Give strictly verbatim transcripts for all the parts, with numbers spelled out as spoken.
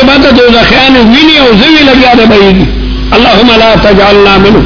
بات دوزخیان ویني او زوی لګیا ده بهیږي. اللهم لا تجعلنا منه.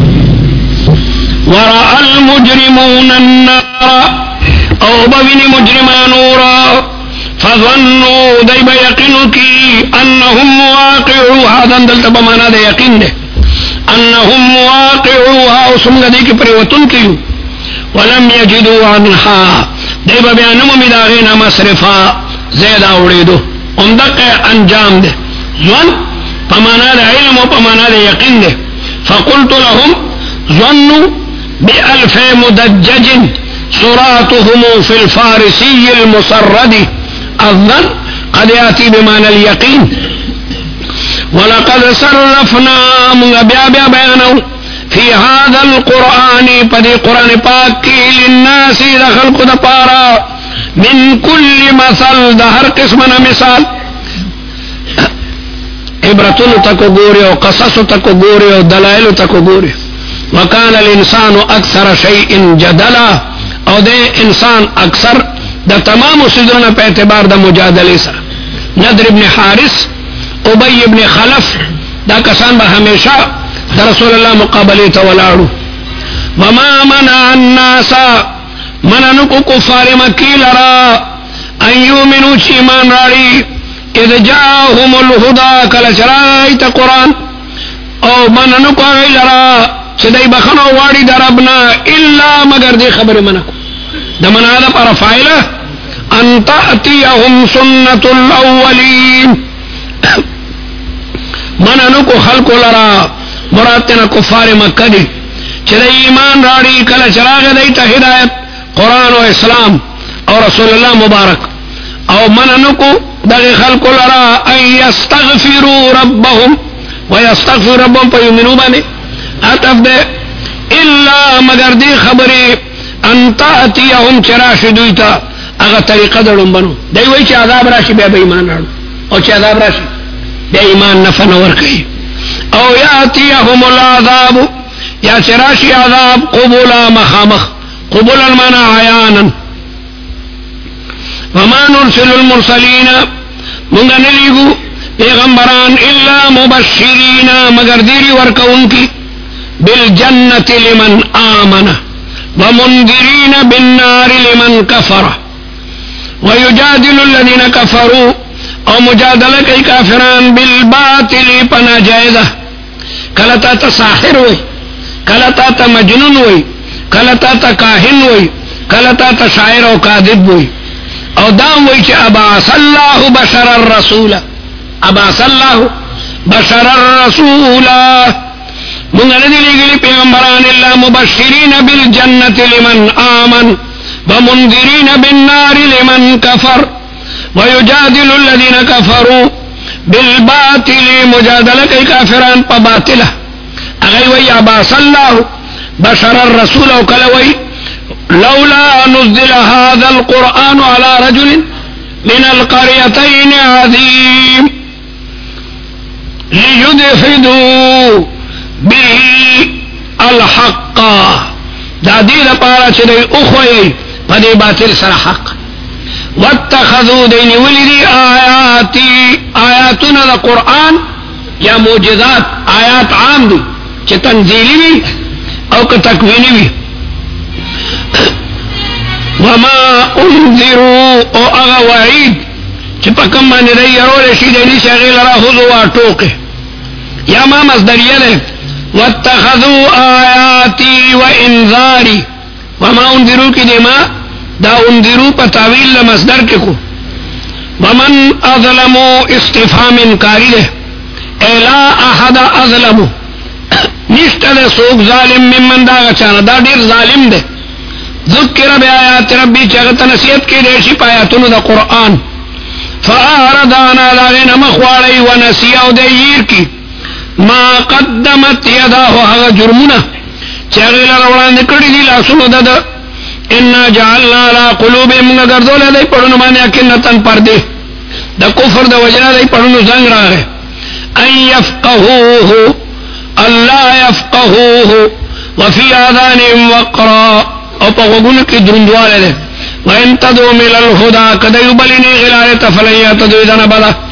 ورأى المجرمون النار او بویني مجرمان نورا فظنوا دای به یقین کی انهم واقعوها دندل تب معنا ده یقین ده انهم واقعوها او څنګه دي کې پریوتون کیو ولم يجدوا عنها دای به بیان مو میداغه نه مصرفا زید اوریدو اندقه انجام ده ځوان په معنا ده علم او په معنا ده یقین ده. فقلت لهم ظنوا بألف مدجج صراطهم في الفارسي المسرد الظن قد يأتي بمعنى اليقين. ولقد صرفنا من بیا بیا بیانو في هذا القرآن پدی قرآن پاک کی للناس دخل قد پارا من كل مثل ده هر قسمنا مثال عبرتون تکو گوری و قصص تکو گوری و دلائل تکو گوری. وكان الانسان اکثر شيء جدلا او ده انسان اکثر دا تمام سیدرنا په اعتبار دا مجادله سره. نضر ابن حارث ابی ابن خلف دا کسان به همیشه دا رسول الله مقابله ته ولاړو. وما منع الناس مننکو کفار مکی لرا ان یؤمنوا چی ایمان راړي اذ جاءهم الهدى کله چرایت قرآن او مننکو لرا چې دای بخنو واړي دربنا الا مگر دې خبره منکو د منا ده پر فاعله ان تاتيهم سنه الاولين مننکو خلق لرا مراتنا کفار مکه دي چې ایمان راړي کله چراغ دی ته هدایت قرآن او اسلام او رسول الله مبارک او مننکو دغه خلق لرا ان يستغفروا ربهم ويستغفر ربهم فيؤمنوا باندې عطف ده الا مگر دی خبره ان تاتيهم چراشی دویتا اغا طریقه دړم بنو دی وای چې عذاب راشي بیا به ایمان راړو او چې عذاب راشي بیا ایمان نه فنور کوي او یاتيهم العذاب یا چراشی عذاب قبولا مخامخ قبولا المعنى عیانا. وما نرسل المرسلین منگا نلیگو پیغمبران الا مبشرین مگر دیری ورکون کی بالجنة لمن آمن ومنذرين بالنار لمن كفر ويجادل الذين كفروا او مجادله کوي کافران بالباطل پنا جائزه کله تا ساحر وي کله تا مجنون وي کله تا کاهن وي کله تا شاعر او کاذب وي او دا وي چې ابا صلی الله بشر الرسول ابا صلی الله بشر الرسول من الذي لغلي پیغمبران اللہ مبشرین بالجنة لمن آمن ومنذرین بالنار لمن كفر ويجادل الذين كفروا بالباطل مجادلة کئی کافران پا باطلہ اغی وی عباس اللہ بشر الرسول او کلوی لولا نزل هذا القرآن على رجل من القريتين عظيم ليدحدوا به الحق دا دی لپاره چې دی اوخوي په دې باطل سره حق. واتخذوا دین ولدي آیاتی آیاتنا دا قرآن یا معجزات آیات عام دي چې تنزیلی وي او که تکوینی وي. وما انذروا او اغا وعید چې په کوم باندې دی يرول شي دی شغیل را هزوا ټوکه یا ما مصدریه ده واتخذوا آیاتی و انذاری وما انذروا کی دیما دا انذروا پا تاویل لمصدر کے کو ومن اظلمو استفهام انکاری ده ایلا احد اظلمو نشت ده سوک ظالم ممن دا غچانا دا دیر ظالم ده ذکر بی آیات ربی چاگتا نصیحت کی دیشی پا آیاتونو دا قرآن فآردانا لاغین مخوالی و نسیاو دیر کی ما قدمت یداه هغه جرمونه چې هغه لرونه نکړي دي لاسونو دد ان جعلنا على قلوبهم غرذول دای پړونو باندې اکنتن پردې د کفر د وجنا دای پړونو څنګه راغې ان يفقهوه الله يفقهوه وفي اذانهم وقرا او په وګونو کې دروندواله ده وان تدعو الى الهدى کدی بلنی غلایت فلیات دویدنه بلا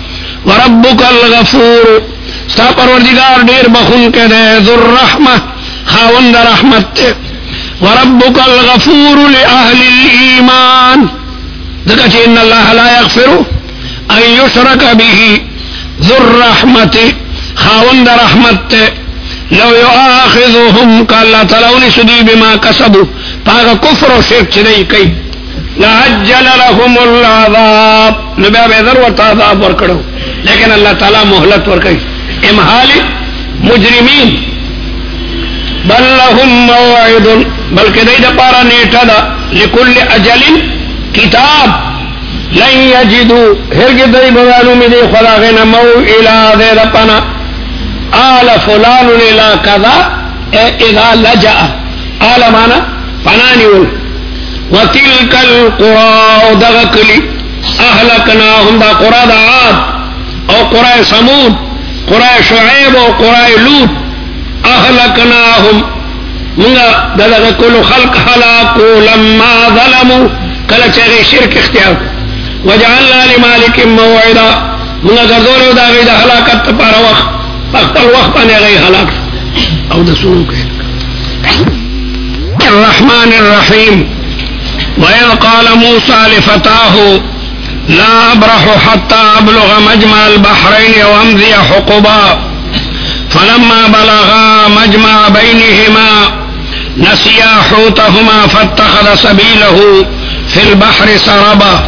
وربک الغفور ستا پروردگار ډیر بخون کې دی، ذو الرحمه خاوند رحمت ته. وربک الغفور لأهل الإيمان ذکر چې ان الله لا يغفر ان يشرك به، ذو الرحمة خاوند رحمت ته. لو يؤاخذهم کالله تعالی سدی بما کسبوا پاک کفر او شرک چې دی کوي، لعجل لهم العذاب نو بیا به در ورته عذاب ورکړو، لیکن الله تعالی مهلت ورکړي امهال مجرمین. بل لهم موعد بلکې دای د پاره نیټه ده، لكل اجل کتاب، لن یجدوا هرګ دای بوالو می دی خلاغنا موئلا ده رپنا آل فلان الى كذا اذا لجأ آل مانا فنانيول. وتلك القرى دغكلي اهلكناهم دا قرى دا عاد او قرى ثمود قرى شعيب او قرى لوط اهلكناهم من دغه كل خلق هلاكوا لما ظلموا کله چې شرک اختیار. وجعلنا لمالك موعدا من غزور دا غي د هلاکت پر وخت خپل وخت باندې غي هلاک او د سونو کې. الرحمن الرحيم وإذ قال موسى لفتاه لا أبرح حتى أبلغ مجمع البحرين وأمضي حقبا فلما بلغا مجمع بينهما نسيا حوتهما فاتخذ سبيله في البحر سربا.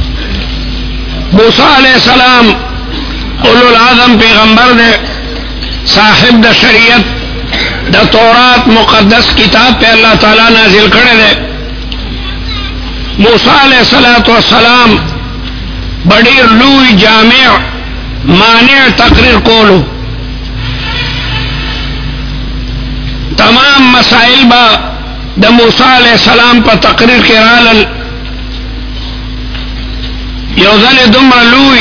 موسى علیہ السلام اولو العظم پیغمبر دے، صاحب دا شریعت دا تورات مقدس کتاب پہ اللہ تعالی نازل کرے دے. موسیٰ علیہ السلام بڑی لوی جامع مانع تقریر کولو، تمام مسائل با دا موسیٰ علیہ السلام پا تقریر کے رالل. یوزن دمر لوی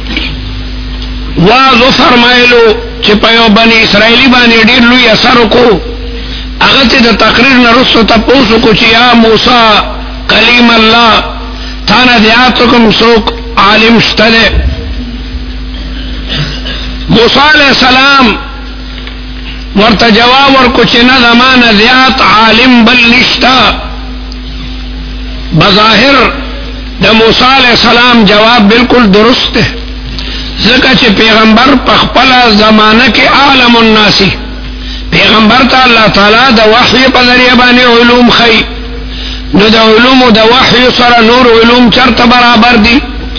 واضو فرمائلو چی پا یو بنی اسرائیلی بانی دیر لوی اثر کو اغتی دا تقریر نرسو تا پوسو کو چی یا موسیٰ کلیم اللہ تانا دیاتکم سوک عالم شتدے. موسیٰ علیہ السلام ورطا جواب ورکو چی نظمان دیات عالم بل نشتا. بظاہر دا موسیٰ علیہ السلام جواب بالکل درست ہے، ذکر چی پیغمبر پخپلا زمانہ کے عالم الناسی، پیغمبر تا اللہ تعالی دا وحی پا ذریعہ بانی علوم خی، نو دا علوم دا وحی سر نور علوم چرت برابر دی.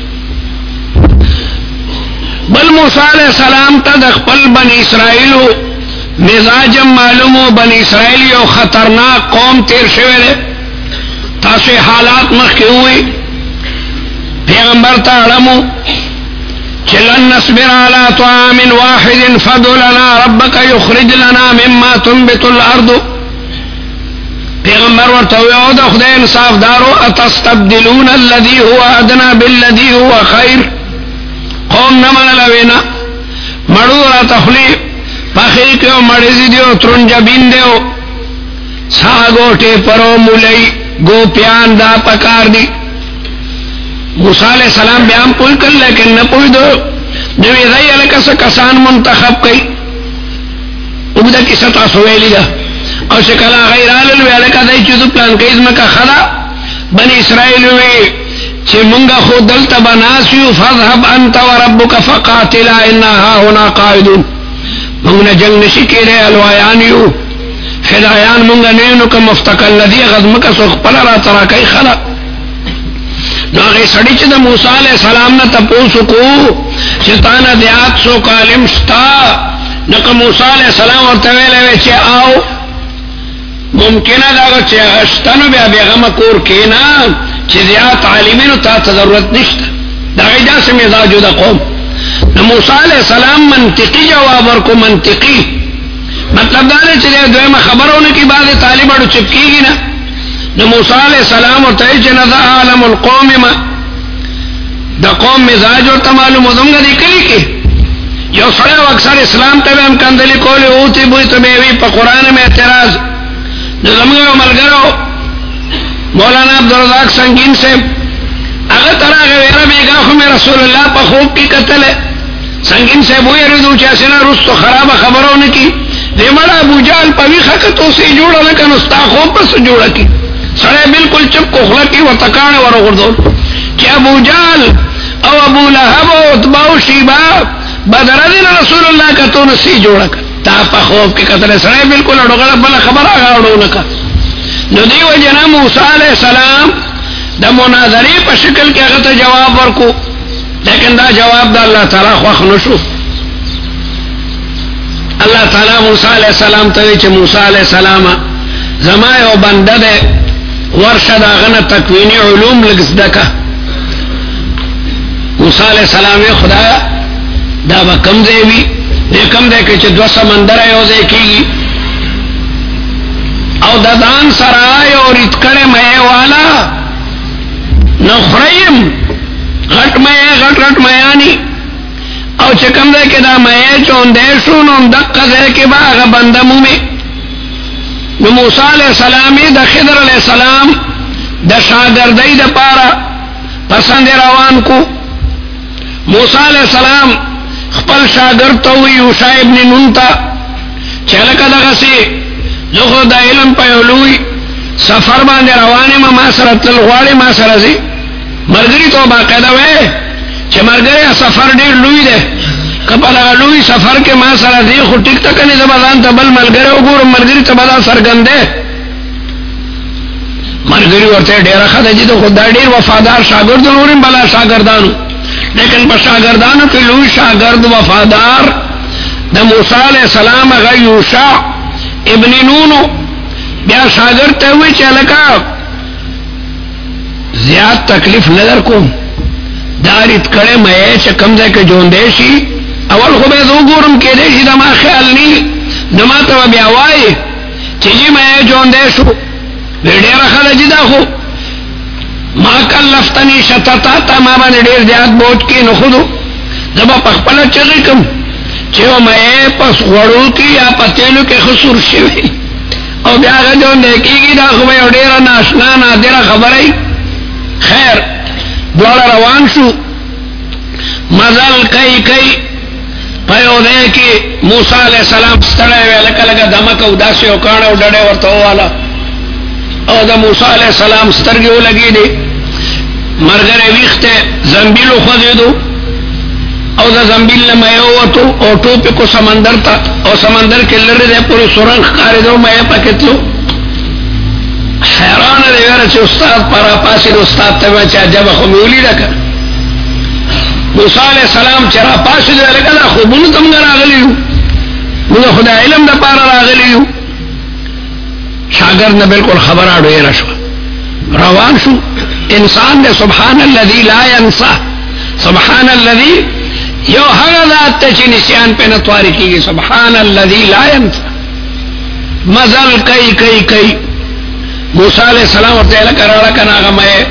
بل موسیٰ علیہ السلام تا دا خپل بنی اسرائیلو مزاجم معلومو، بنی اسرائیلیو خطرناک قوم تیر شوئے تاسو حالات مخی ہوئی. پیغمبر تا علمو چلن نصبر على طعام واحد فادع لنا ربك يخرج لنا مما تنبت الارض. پیغمبر ورتوی او دا خدای انصاف دارو اتستبدلون الذي هو ادنى بالذي هو خير. قوم نمن لوینا مڑو را تخلی پخی کیو مڑیزی دیو ترنجبین دیو ساگوٹے پرو ملی گو پیان دا پکار دی. موسیٰ علیہ السلام بیان پوئی کر لیکن نہ پوئی دو نوی ذی علکس کسان منتخب کئی اگدہ کی سطح سویلی دا اور شکلا غیر آلل وی علکا دی چیزو پلان کئی ازمکا خدا بنی اسرائیل وی چی منگا خود دلتا بناسیو فضحب انت و ربک فقاتلا انہا ہونا قائدون. منگنا جنگ نشی کی رے الوائیانیو فدایان منگا نینو کا مفتقل لدی غزمکا سوخ پلا را ترا کئی خلا. نو هغه سړی چې د موسی علیہ السلام نه تاسو کو چې تانا دیات سو کالم شتا نو که موسی علیہ السلام ورته ویلې چې آو ممکنه دا چې اشتنو بیا بیغمه کور کینا چې دیات عالمینو ته ضرورت نشته. دا غیدا سم مزاجو د قوم. نو موسی علیہ السلام منطقي جواب ورکو، منطقي مطلب دا نه چې دویمه خبرونه کې بعد طالبانو چپکیږي نه. نو موسیٰ علیہ السلام اور تیچ نظر عالم القوم ما دا قوم مزاج اور تمالو مدنگا دی کلی کی یو سڑے و اکثر اسلام تبے ہم کندلی کولی اوتی بوئی تبیوی پا قرآن میں اعتراض نو زمگا و ملگرو مولانا عبدالرزاق سنگین سے اگر ترا غیر بیگا خو میں رسول اللہ پا خوب کی قتل ہے سنگین سے بوئی ردو چاسنا رستو خراب خبروں کی دیمڑا ابو جال پوی خکتو سے جوڑا لکن استا خوب پس جوڑا کی سڑے بالکل چپ کو خلقی و تکانے ورو غردول کہ ابو جال او ابو لہب و اتباو شیبا بدردن رسول اللہ کا تو نسی جوڑا کر تا پا خوب کی قطر سڑے بالکل اڑو غلط بلا خبر آگا اڑو لکا نو دیو جنا موسیٰ علیہ السلام دا مناظری پا شکل کے اغتا جواب ورکو لیکن دا جواب دا اللہ تعالیٰ خوخ نشو اللہ تعالیٰ موسیٰ علیہ السلام توی چھ موسیٰ علیہ السلام زمائے و بندہ دے ورشد آغنا تکوینی علوم لگس دکا موسیٰ علیہ السلام خدایا دا با کم دے بھی دے کم دے کہ چھ دو سمندر ہے او دے کی گی او ددان سرائے اور اتکڑے مئے والا نخریم غٹ مئے غٹ غٹ میانی او چکم دے کہ دا مئے چون دیشون ان دقا دے کہ باغ بندمو میں نو موسیٰ علیہ السلامی دا خضر علیہ السلام دا شاگردی دا پارا پسند روان کو موسیٰ علیہ السلام خپل شاگرد توی یوشع ابن نون تا چلکا دا غسی لخو دا علم پیولوی سفر باندے روانی ما ما سرت الغواری ما سرزی مرگری تو باقیدہ وے چھ مرگری سفر دیر لوی دے کپل لوی سفر کے ما سرزی خو ٹک تکنی زبادان تا بل ملگری اگور مرگری تا بدا سرگندے مرگری ورتے دیر خدا جی تو خدا دیر وفادار شاگرد نوریم بلا شاگردانو لیکن با شاگردانو کی لوی شاگرد وفادار دا موسیٰ علیہ السلام اگا یوشع ابن نونو بیا شاگرد تے ہوئی چلکا زیاد تکلیف نظر کو دارت کڑے میں چکم دے کے جون دیشی اول خوبے دو گورم کے دیشی دا ما خیال نہیں نماتا و بیاوائی چیجی میں جون دیشو ویڈیر خدا جدا خو ما کلفتنی شتتا تا ما با دیر زیاد بوٹ کی نخودو دبا پخپلا چگی کم چیو میں پس غڑو کی یا پتیلو کے خسور شوی او بیاغ جو نیکی گی دا خوبی او دیرا ناشنا نادرہ خبری خیر دوڑا روان شو مزل کئی کئی پیو دے کی موسیٰ علیہ السلام ستڑے وے لکا لکا دمک او داسی او کانا او ڈڑے ورطو والا او دا موسیٰ علیہ السلام سترگیو لگی دی مرگر ویختے زنبیلو خودی دو او دا زنبیل نمیوتو او ٹوپی کو سمندر تا او سمندر کے لڑی دے پوری سرنخ کاری دو میں پکتلو حیران دے ویرہ چی استاد پارا پاسی دو استاد تبا چا جب خمیولی دکا موسیٰ علیہ السلام چرا پاسی دو لگا دا خوبونو تمگا راغلیو مجھے خدا علم دا پارا راغلیو شاگرد نے بالکل خبر آڑو یہ رشو روان شو انسان دے سبحان اللذی لا ینسا سبحان اللذی یو حق ذات تا چی نسیان پہ نتواری کی گی سبحان اللذی لا ینسا مزل کئی کئی کئی موسیٰ علیہ السلام ورطے لکا راڑا کنا غمائے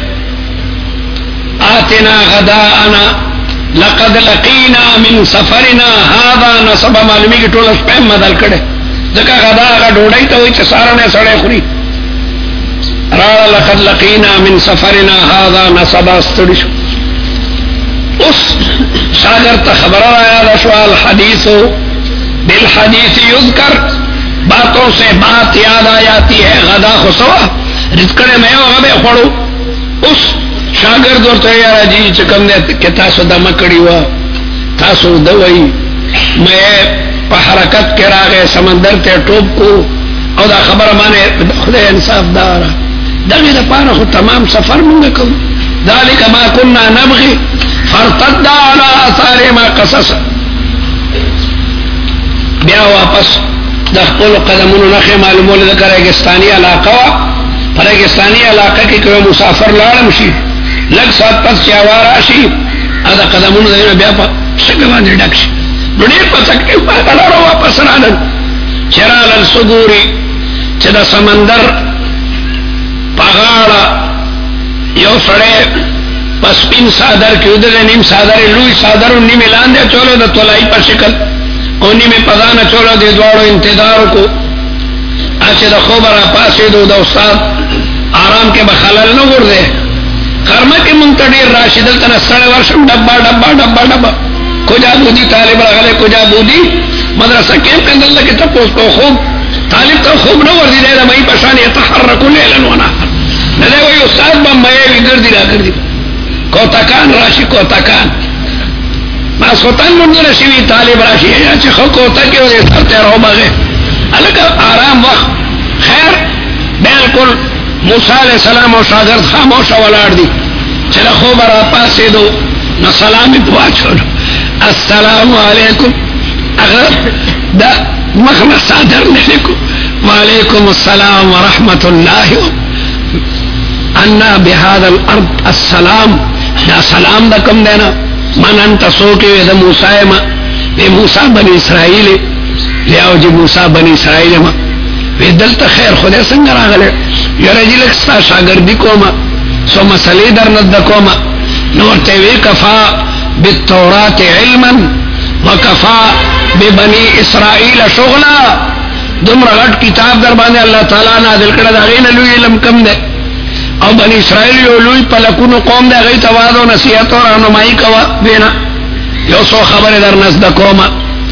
آتنا غداءنا لقد لقینا من سفرنا هذا نصب معلومی کی ٹول اس پہم مدل کڑے دکا غدا آگا ڈوڑائی تا ہوئی چھ سارنے سڑے خوری راڑا لقد لقینا من سفرنا هذا نصب استڑشو اس شاگرد تا خبر آیا رشو الحدیث بالحدیث یذکر باتوں سے بات یاد آ جاتی ہے غدا خسوا رزکڑے میں غبے خوڑو اس شاگرد اور تیارا جی چکم دے کہ تاسو دا مکڑی ہوا تاسو دوئی میں پا حرکت کے راگے سمندر تے ٹوب کو او دا خبر مانے خدای انصاف دارا دغی دا پارا خود تمام سفر مونگا کم ذالک ما کننا نبغی فرتد علی آثار ما قصص بیا واپس دا خپل قدمونو نخی معلومول دا ریگستانی علاقہ وا پر ریگستانی علاقہ کی کوئی مسافر لارم شی لگ سات پس چاوارا شی ادا قدمونو دا بیا پا شکوان دی ڈک شی نونیر پا سکتی پاکا لارو واپس رانن چرال السگوری چه دا سمندر پاغاڑا یو سڑے پس پین سادر کی ادھر نیم سادر لوی سادر نیم اعلان دے چولو دا تولائی پر شکل اونی میں پدانا چولو دے دوارو انتظارو کو آچے دا خوبرا پاسی دو دا استاد آرام کے بخلل نو گر دے کرما کے منتدیر راشدل تنا سڑے ورشم ڈبا ڈبا ڈبا ڈبا کجا بودی طالب راغله کجا بودی مدرسه کې کندل کې تاسو کو خوب طالب ته خوب نه ورځي دا مې پشان يتحرك ليلا ونهارا نه دی وي استاد باندې وګرځي راګرځي کوتاکان راشي کوتاکان ما سوتان مونږ راشي طالب راشي چې خو کوتا کې ورې سره راو باغه الګ آرام وخت خیر بالکل موسی علیہ السلام او شاګرد خاموش ولاړ دي چې خو برا پاسې دو نو سلامي پواچو السلام علیکم اگر دا مخنا صادر نشکو وعلیکم السلام ورحمت الله انا بهذا الارض السلام دا سلام دا کم دینا من انت سوکے دا موسیٰ ما وی موسیٰ بنی اسرائیل لیاو جی موسیٰ بنی اسرائیل ما وی دلتا خیر خودے سنگر آگلے یرجی لکستا شاگردی کوما سو مسئلی در ند کوما نورتے وی کفا بالتورات علما وکفا ببنی اسرائیل شغلا دمرا غٹ کتاب در باندے اللہ تعالیٰ نازل کردہ غین لوی علم کم دے او بنی اسرائیل یو لوی پلکونو قوم دے غی تواد و نصیحت و رہنمائی کوا بینا یو سو خبر در نزد قوما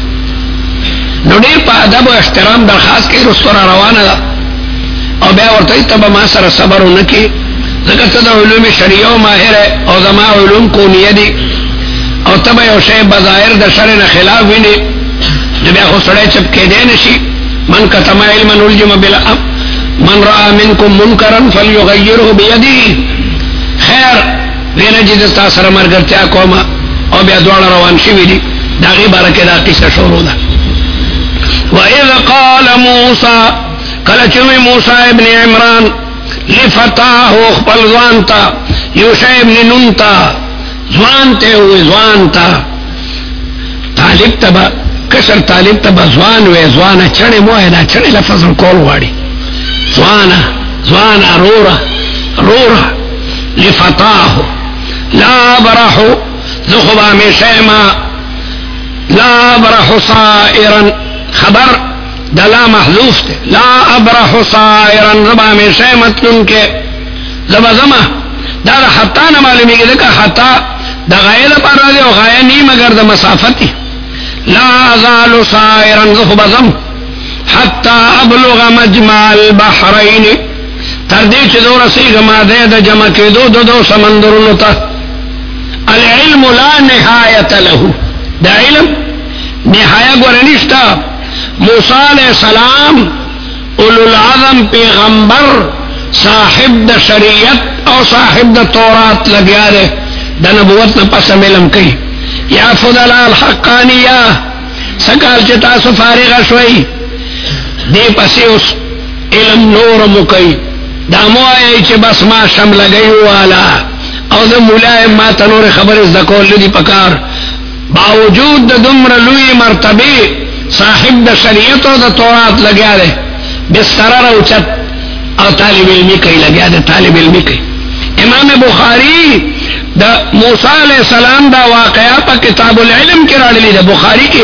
نو دیر پا ادب و احترام درخواست کی رستورا روانا دا او بیا ورطای تبا ما سر صبرو نکی ذکرت دا علوم شریعو ماہر ہے او دا ما علوم کونیه دی او تبا یو شای بظاہر دا شرن خلاف وینی جو بیا خود سڑے چپکے دے نشی من کتما علما نلجم بالعب من رأى منكم منکرا فلیغیره بیدی خیر وینا جی دستا سر مرگرتیا کوما او بیا دوان روان شوی دی داغی بارک دا قصہ شروع دا وَإِذْ قَالَ مُوسَى کلچوی موسیٰ ابن عمران لفتاہ اخبر زوانتا یوشع ابن ننتا زوانتے ہوئے زوانتا طالب تبا کسر طالب تبا زوان ہوئے زوانا چڑے موہدہ چڑے لفظ کول واری زوانا زوانا رورا رورا لفتاہ لا برحو زخبا میں شیما لا برحو صائرا خبر دلا محذوف تے لا ابرح صائرا زبا میں شیمت لن کے زبا زما دارا حتا نمالمی کے دکا حتا دا غائے دا پر رضی و غائے نی مگر دا مسافتی لا ازال صائرا زخبا زم حتی ابلغ مجمع البحرین تردی چی دو رسی گما دے دا جمع کے دو دو دو سمندرونو تا العلم لا نہایت لہو دا علم نہایا گورنشتا موسیٰ علیہ السلام اولو العظم پیغمبر صاحب دا شریعت او صاحب دا تورات لگیا دے دا نبوت نا پس ملم کئی یا فضل الحقانیہ سکال چتا سو فارغ شوئی دی پسی اس علم نور مکئی دامو آئی چی بس ما شم لگئی والا او دا مولای ما تنور خبر از دا کول لدی پکار باوجود دا دمر لوی مرتبی صاحب دا شریعت و دا تورات لگیا دے بسترر اوچت او طالب علمی کئی لگیا دے طالب علمی کئی امام بخاری دا موسیٰ علیہ السلام دا واقعہ پا کتاب العلم کی راڑلی دا بخاری کی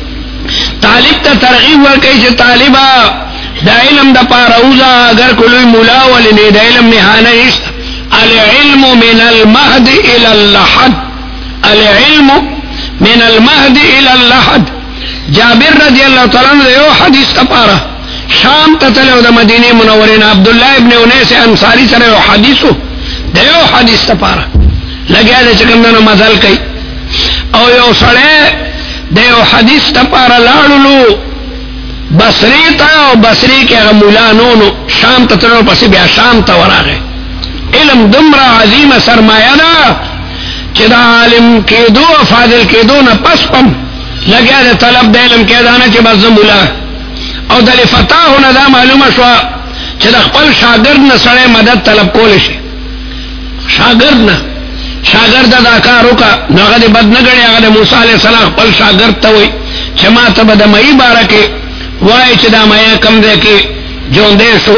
طالب تا ترغیب ورکی چھ طالبا دا علم دا پاروزا اگر کلوی مولا ولنی دا علم نحانا نشتا العلم من المہد الى اللحد العلم من المہد الى اللحد جابر رضی اللہ تعالیٰ عنہ دیو حدیث تا پارا شام تتلو دا مدینی منورین عبداللہ ابن انیس انصاری سر یو حدیثو دیو حدیث تا پارا لگیا دے چکم دنو مزل کئی او یو سڑے دیو حدیث تا پارا لاڑلو بصری تا او بصری کے اغا مولانونو شام تتلو پسی بیا شام تا ورا گئے علم دمرا عظیم سرمایہ دا چی دا عالم کے دو فاضل کے دو نا پس پم لگیا دے طلب دے علم کے دانا چی بس مولا او دل فتح ہونا دا معلوم شوا چی دا خپل شاگرد نا سڑے مدد طلب کولشی شاگرد نا شاگرد دا کارو کا ناغد بد نگڑی اگر موسیٰ علیہ السلام خپل شاگرد تاوئی چی ما تب دا مئی بارا کے وائی چی دا مئی کم دے کے جون دے شو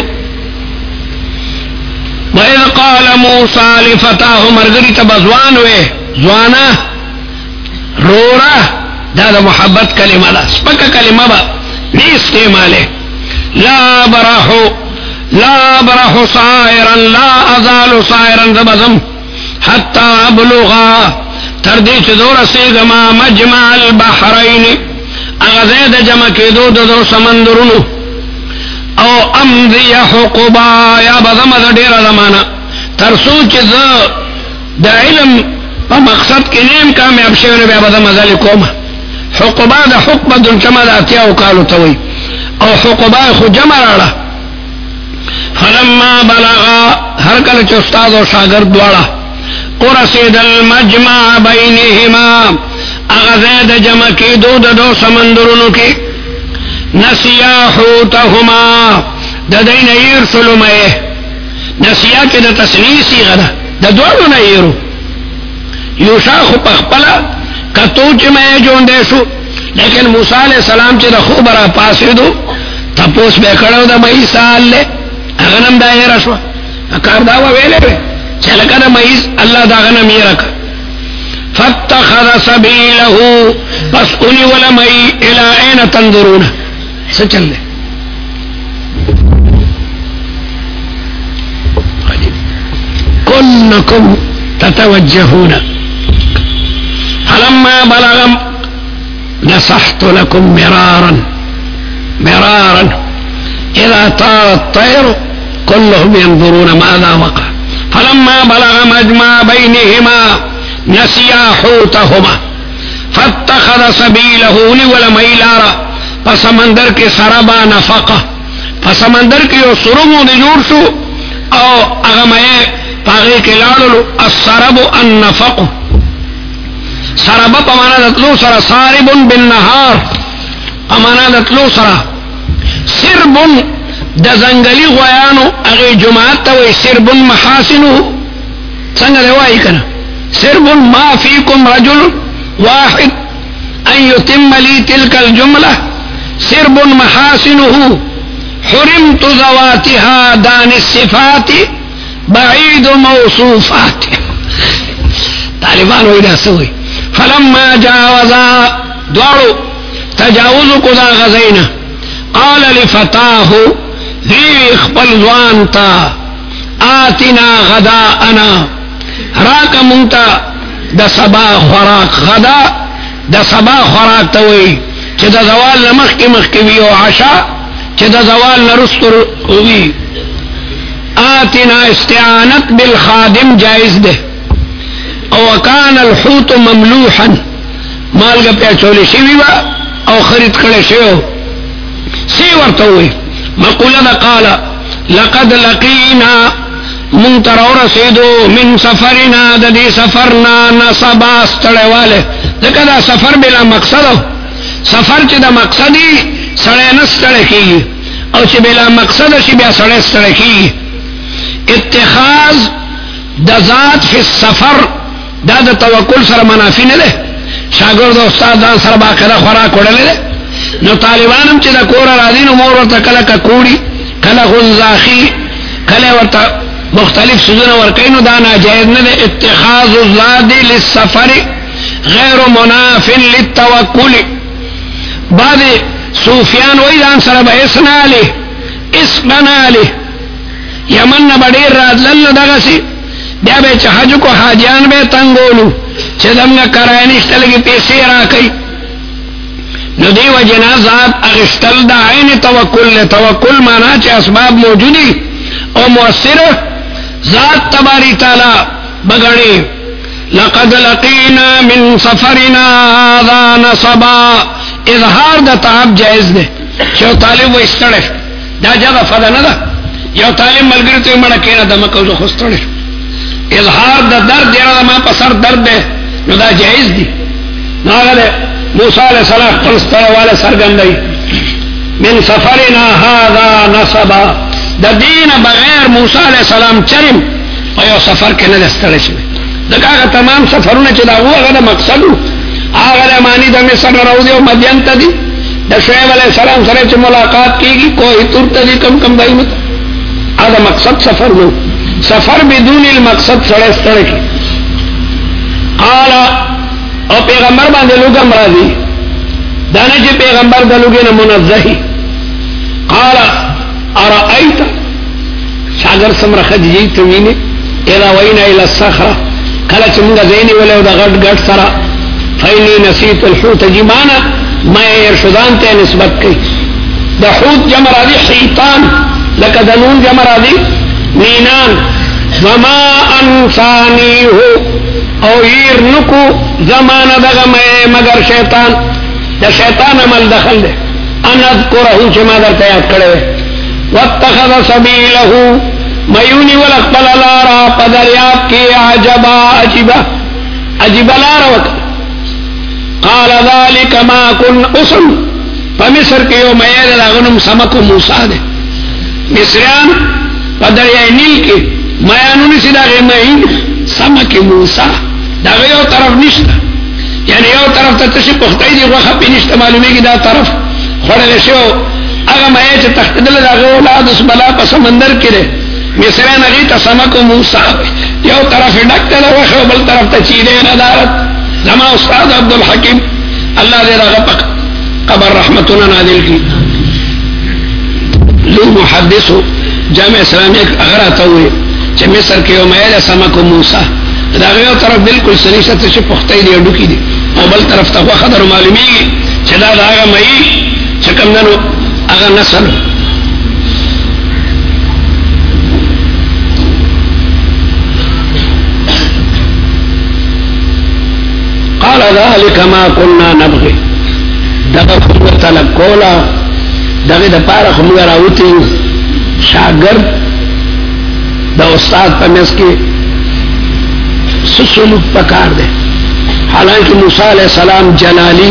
وَإِذْ قَالَ مُوسَى لِفَتَاهُ مرگری تب زوان ہوئے زوانا رورا دا دا محبت کلمہ دا سپکا کلمہ با نی استعمالے لا برحو لا برحو صائرا لا ازال صائرا زبزم حتی ابلغا تر دې چې دو رسېږما مجمع البحرین هغه ځای د جمع کېدو د دو سمندرونو او امضی حقبا یا بزمه د ډېره زمانه تر څو چې زه د علم په مقصد کې نیم کامیاب شوی نو بیا به زه مزل کومه. حقبا د حقبه جمع د اتیاو کالو ته وایي او حقبا خو جمع راړه. فلما بلغا هر کله چې استاد او شاګرد دواړه ورسېد المجمع بینهما هغه ځای د جمع کېدو د دو سمندرونو کې نسیا حوتهما د دوی نه هېر شولو مې نسیا کې د تسنیې صیغه ده د دواړو نه هېرو. یوشا خو په خپله کتو چې مې جوندې شو لیکن موسی علیہ السلام چې د خوب را پاسېدو تپوس به کړو د مې سال له هغه نم دایره شو کار دا ویلې چې لکه د مې الله دا غنم یې راک فاتخذ سبيله پس اونی ولا مې الى اين تنظرون څه چل دی كلكم تتوجهون فلما بلغ نصحت لكم مرارا مرارا إذا طار الطير كلهم ينظرون ماذا وقع فلما بلغ مجمع بينهما نسيا حوتهما فاتخذ سبيله ولم يلارا فسمندر کے سربا نفقه فسمندر کے یو سرمو نجور شو او اغمائے پاگے کے لاڑلو السرب النفق سرب پمانا دتلو سرا سارب بالنهار پمانا دتلو سرا سرب د زنگلی غویانو اغی جماعت تاوی سرب محاسنو سنگ دوائی کنا سرب ما فیکم رجل واحد ان یتم لی تلک الجملہ سرب محاسنه حرمت ذواتها دان الصفات بعید موصوفات طالبان ہوئی دا سوئی فلما جاوزا دوارو تجاوز کدا غزینا قال لفتاه ذی اخبل زوانتا آتنا غداءنا راک منتا دا سبا خوراک غدا دا سبا خوراک تاوئی چه دا زوال نمخ کی مخ کی وی و عشا چه دا زوال نرستر ہوئی آتنا استعانت بالخادم جائز دے او کان الحوت مملوحا مالگا پیا چولی شوی با او خرید کڑے شوی سی ورطوئی مقولہ دا قالا لقد لقینا منتر اور رسیدو من سفرنا دا دی سفرنا نصبا استڑے والے دکا دا سفر بلا مقصد سفر چی دا مقصدی سڑے نستڑے کی او چی بلا مقصد چی بیا سڑے استڑے کی اتخاذ دا ذات فی السفر دا دا توکل سر منافی نده شاگرد استاد دان سر باقیده خوراک وڑلی ده نو طالبانم چی دا کور رازی نو مور ورطا کلا ککوڑی کلا غنزاخی کلا ورطا مختلف سزون ورکینو دا ناجائز نده اتخاذ الذات للسفر غیر مناف للتوکل بعد صوفیان وی دان سر با اسنالی اسمنالی یمن نبڑیر رادلن دغسی بیا بے چه حج کو حاجیان بے تنگولو چه دمگا کرائنشتل کی پیسی راکی نو دی و جنازات اغشتل دا عین توکل لے توکل مانا چه اسباب موجودی او مؤثر ذات تباری تعالی بگڑی لقد لقینا من سفرنا آذا نصبا اظہار دا تعب جائز دے چه طالب و استڑش دا جا فدا ندا یو طالب ملګری ته مړه کینه د مکو زو خوستړ اظهار د درد دیره ما په سر درد ده نو دا جایز دي ناغله موسی علیہ السلام پر ستړواله سرګندای من سفرنا هذا نصبا د دین بغیر موسی علیہ السلام چرم او یو سفر کې نه ستړی شي دغه تمام سفرونه چې دا هغه د مقصد هغه معنی د مصر راوځي او مدین ته دي د شعیب علیہ السلام سره چې ملاقات کیږي کوئی ترته دي کم کم دایمه هذا مقصد سفر نو سفر بدون المقصد سڑے سڑے کی قال او پیغمبر باندې لوګم راځي دانه چې پیغمبر د لوګي نه منزهي قال ارایت شاګر سمره خدیجه توینه الا وینا الى الصخره کله چې موږ زینې ولې د غټ غټ سره فینی نسیت الحوت جمانا ما ارشدان ته نسبت کوي د حوت جمع راځي حیتان لکه د نون جمع راځي نینان وما انسانیه او ير نکو زمانه دغه مگر شیطان د شیطان عمل دخل ده ان اذكره چې ما درته یاد کړو واتخذ سبيله ميوني ولقبل لارا پدریاب کی عجبا عجبا عجبا لارا وقت قال ذلك ما كن اسم فمصر کی یو مید داغنم سمک موسیٰ ده مصریان پدریای نیل کی میانونی سی داغی مہین سمک موسیٰ داغی یو طرف نشتا یعنی یو طرف تا تشی پختای دی غوخا پی نشتا معلومی کی دا طرف خوڑا شو اگا مہی چه تختدل داغی اولاد اس بلا پا سمندر کرے مصریان اگی تا سمک موسیٰ یو طرف ڈکتا دا وخو بل طرف تا چیدے ندارت زما استاد عبدالحکیم اللہ دے رغا پا قبر رحمتنا نادل کی لو محدثو جامع اسلامی اگر آتا ہوئے چه مصر کے یو مہی سمک موسیٰ داغی یو طرف بالکل سریشت چه پختای دی اڈوکی دی او بل طرف تا خدر معلومی چه دا دا آگا مئی چکم دنو آگا نسل قال ذلك ما كنا نبغي دغه خو طلب کولا دغه د پاره خو موږ راوتی شاګرد د استاد په مس کې سسلوک پکار دی حالانکه موسی علیہ السلام جلالی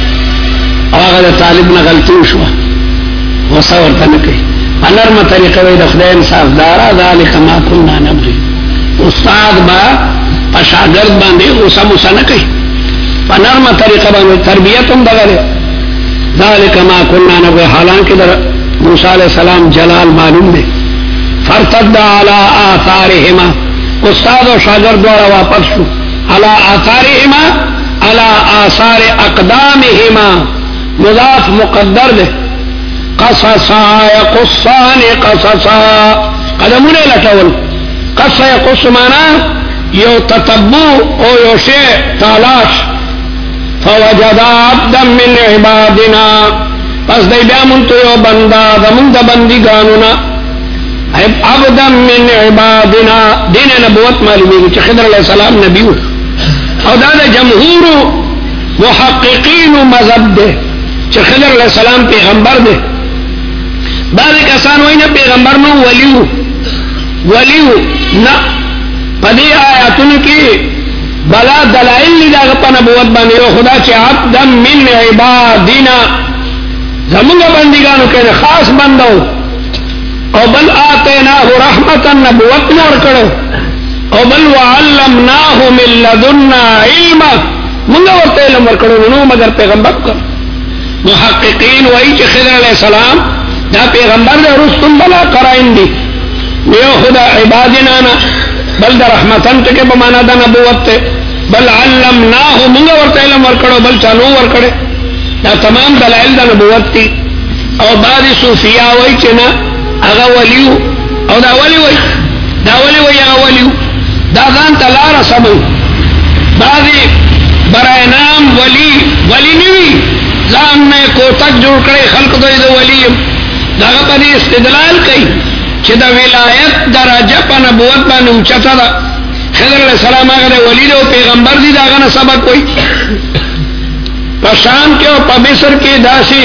هغه طالب نه غلطی شو وسه ورته نه کوي په نرمه طریقه وي د خدای انصاف دارا ذلك ما كنا نبغي استاد با په شاګرد باندې اوسه موسی نه کوي په نرمه طریقه باندې تربیت هم دغه ذلك ما كنا نبغي حالانکه در موسی علیہ السلام جلال معلوم دی فرتد على آثارهما استاد و شاگرد دوارا واپس شو على آثارهما على آثار اقدامهما مضاف مقدر ده قصصا يقصان قصصا قدمون لتول قص يقص مانا یو تتبو او یو شیء تالاش فوجد عبدا من عبادنا پس دی بیا منتو یو بندا دمون دا بندگانونا عبدا من عبادنا دین نبوت معلومی چه خضر علیہ السلام نبیو او دا دا جمهور محققین مذہب دے چه خضر علیہ السلام پیغمبر دے بعض کسان وینا پیغمبر نو ولیو ولیو نا پدی آیاتون کی بلا دلائل لی دا غپا نبوت بانی و خدا چه عبدا من عبادنا زمونگا بندگانو که خاص بندو او بل آتیناه رحمتا نبوت نور کرو او بل وعلمناه من لدنا علما منگا ورطا علم ورکڑو نو مگر پیغمبر کر محققین وئی چه خضر علیہ السلام دا پیغمبر دا رستم بلا قرائن دی نیو خدا عبادنانا بل دا رحمتن تکے بمانا دا نبوت تے بل علمناه منگا ورطا علم ورکڑو بل چانو ورکڑے دا تمام دلائل دا نبوت تی او بعد صوفیاء وئی چنا اغا ولیو او دا ولی وی دا ولی وی اغا ولیو دا دان تلار سمو بعضی برای نام ولی ولی نوی زان میں کوتک جوڑ کرے خلق دوی دا ولیم دا اغا پدی استدلال کئی چه دا ولایت دا رجب نبوت بانی اوچتا دا خضر علیہ السلام آگا دا ولی دا پیغمبر دی دا اغا نسبت کوئی پشام کے و پا مصر کے دا سی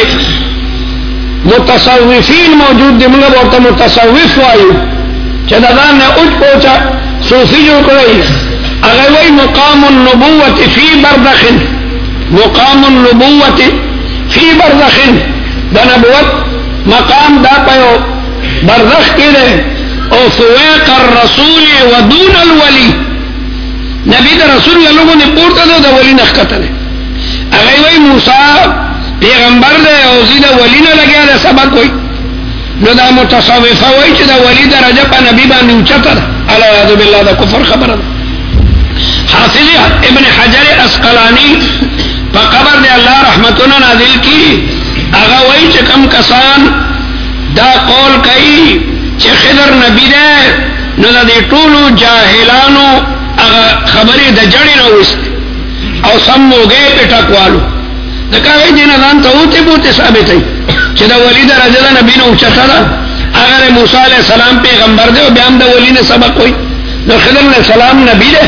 متصوفین موجود دی منگا بورتا متصوف وائیو چه دادان نے اج پوچا صوفی جو کرئی اغیوی مقام النبوت فی بردخن مقام النبوت فی بردخن دا نبوت مقام دا پیو بردخ کی دے او فویق الرسول و دون الولی نبی دا رسول لوگوں نے پورتا دو دا ولی نخکتا دے اغیوی موسیٰ پیغمبر دے او زید ولی نہ لگیا دے سبق کوئی نو دا متصوفہ وئی چی دا ولی دا رجب نبی باندې اوچتا دا علیہ عذب اللہ دا کفر خبر دا حافظ ابن حجر اسقلانی پا قبر دے اللہ رحمتنا نازل کی اغا وئی چی کم کسان دا قول کئی چی خضر نبی دے نو دا دی طولو جاہلانو خبرې د جړې راوست او سم موږی په ټکوالو ځکه هغې دې نه ځان ته اوتې بوتې ثابتوي چې د ولي درجه د نبي نه اوچته ده. هغه موسی علیه السلام پیغمبر دی او بیا هم د ولي نه سبق وایي. نو خضر علیه السلام نبی دی،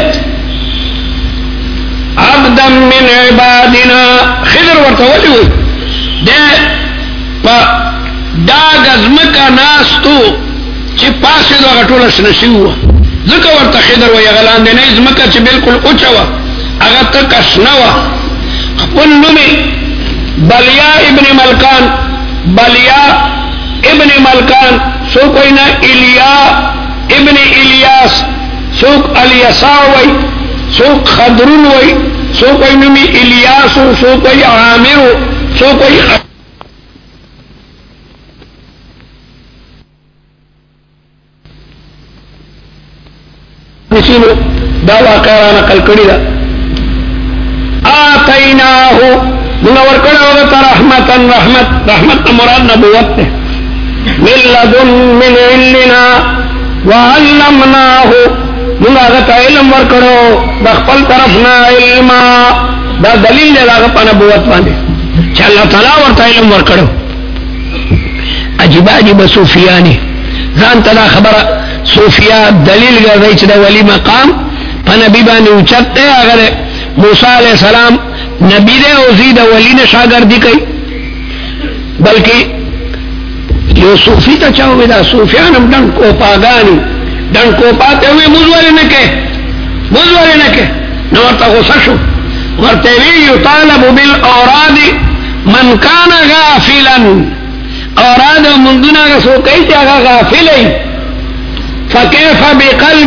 عبدا من عبادنا. خضر ورته ولي وایي دی په ډاګ ځمکه ناستو چې پاسېدو هغه ټوله شنه شوي وه، ځکه ورته خضر وایي. هغه لاندنۍ ځمکه چې بلکل اوچه وه هغه تکه شنه وه. خپل نوم بلیا ابن ملکان، بلیا ابن ملکان، سوک وینا الیا ابن الیاس، سوک الیسا وی، سوک خضرون وی، سوک وی نمی الیاسو، سوک وی عامرو، سوک وی نسینو دا واقعا نقل کری دا. آتیناہو من ورکڑا وغتا رحمتا، رحمت رحمت مراد نبوت تے من لدن من علنا وعلمناه من غتا علم ورکڑو دخپل طرفنا علما. دا دلیل دے دا غپا نبوت باندے چا اللہ تعالیٰ ورطا علم ورکڑو. عجیب عجیب صوفیانی زان تلا خبر صوفیاء دلیل گردائی چا دا ولی مقام پا نبی باندے اوچت دے. اگر موسیٰ علیہ السلام نبی دے او زید ولی نے شاگردی کئی، بلکہ یو صوفی تا چاہوئے دا صوفیانم ڈن کو پاگانی ڈن کو پاتے ہوئے مزوالے نکے مزوالے نکے نورتا غصہ شو ورتوی یطالب بالاوراد من کان غافلا. اوراد مندنا کا سو کئی چاہا غافلی فکیف بقلب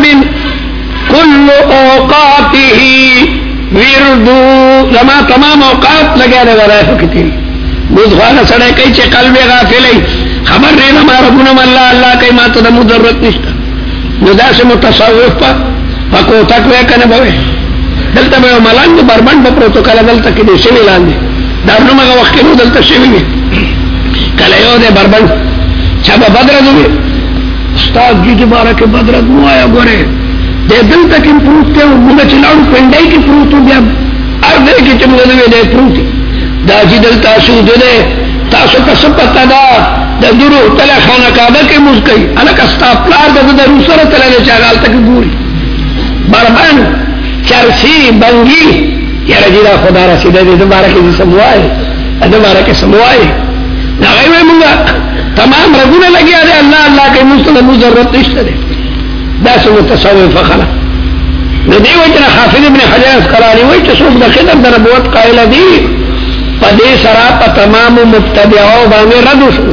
کل اوقاته وردو لما تمام اوقات لگیا دے ورائے فکتی مزوانا سڑے کئی چے قلب غافلی خبر رہنا ما ربنا اللہ اللہ کئی ما تا دا مدرت نشتا. ندا سے متصوف پا پاکو تکوے کنے بوے دلتا بے ملان دے بربند پا پروتوکالا دلتا کی دے شوی لان دے دارنو مگا وقت کنو دلتا شوی میں کلیو دے بربند چابا بدرد ہوئے استاد جی دوبارہ کے بدرد مو آیا گورے دے دلتا کی پروتے ہو مگا چلاؤں پنڈائی کی پروتو دیا ارد دے کی چمگا دوے دے پروتی دا جی دلتا سود دے تاسو کا سپتا دا دا درو تلا خانہ کعبہ کے مزکئی الک استا پلار دا دا روسر تلا دے چاگال تک گوری بربان چرسی بنگی یا رجیدہ خدا رسیدہ دے دوبارہ کے سموائے دوبارہ کے سموائے ناغیوے منگا تمام رگونے لگیا دے اللہ اللہ کے مستد مضرت نشت دے دا سمو تصوف فخلا ندی وجنا حافظ ابن حجر اسقلانی وی تصوف دا خدر دا نبوت قائلہ دی پا دے سرا پا تمام مبتدعو بانے ردو شو.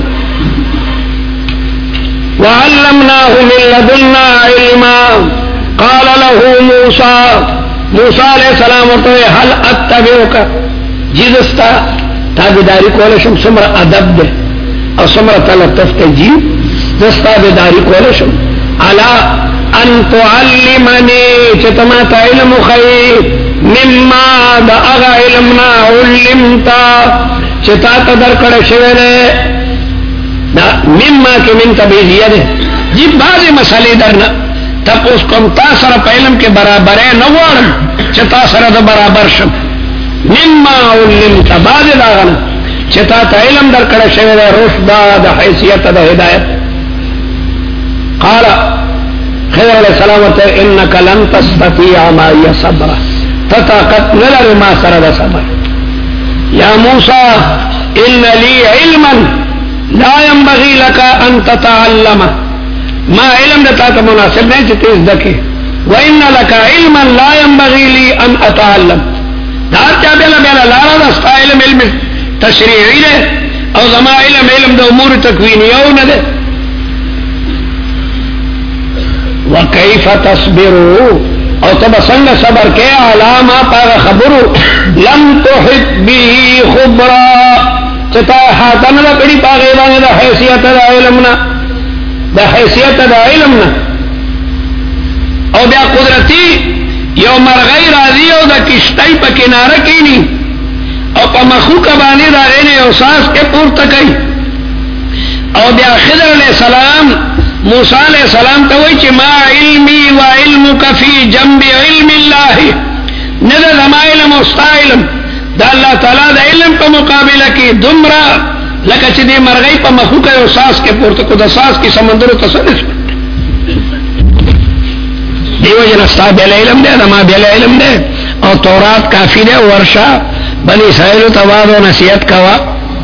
وعلمناه من لدنا علما قال له موسى موسیٰ علیہ السلام ورطوئے حل اتبعوکا جیزستا تابداری کولشم سمر ادب دے اور سمر تلطف تجیب دستا بداری کولشم علا ان تعلمنی چتما تا علم خیر مما دا اغا علمنا علمتا چتا تا در کڑ شوئے دا مما کی من تبیزیہ دے جی بعض مسئلے درنا تب اس کم تاثر پا علم کے برابر ہے نوارم چتا سر دا برابر شم مما علمتا بعض داغنا چتا تا علم در کڑ شوئے رشدہ دا حیثیت دا ہدایت. قال خضر علیہ السلام ورطا انکا لن تستطیع مائی صبرہ تطاقت نلر ما سرد صبر. یا موسیٰ ان لی علما لا ينبغي لك ان تتعلم ما علم دتا کا مناسب نہیں کہ تیز دکے وان لك علما لا ينبغي لي ان اتعلم. دار کیا بلا بلا لارا دستا علم علم تشریعی دے او زما علم علم دا امور تکوینیو نہ دے. وکیف تصبروا او تب سنگ صبر کے علامہ پاگ خبرو لم تحط به خبرا چتا حاتم لکڑی پاگیبانے دا حیثیت دا علمنا دا حیثیت دا علمنا او بیا قدرتی یو مرغی راضی او دا کشتی پا کنارہ کینی او پا مخوک بانی دا غین او ساس کے پورتا کئی او بیا خضر علیہ السلام موسی علیہ السلام ته وایي چې ما علمي و علمک فی جنب علم الله، نه د زما علم او ستا علم د الله تعالی د علم په مقابله کې دومره لکه چې دې مرغۍ په مخوکه یو ساس کې پورته کو د ساس کې سمندرو ته سره دیو جن ستا بیل علم دی زما بیل علم دی او تورات کافی دی ورشا بنی اسرائیل ته وعظ او نصیحت کوا.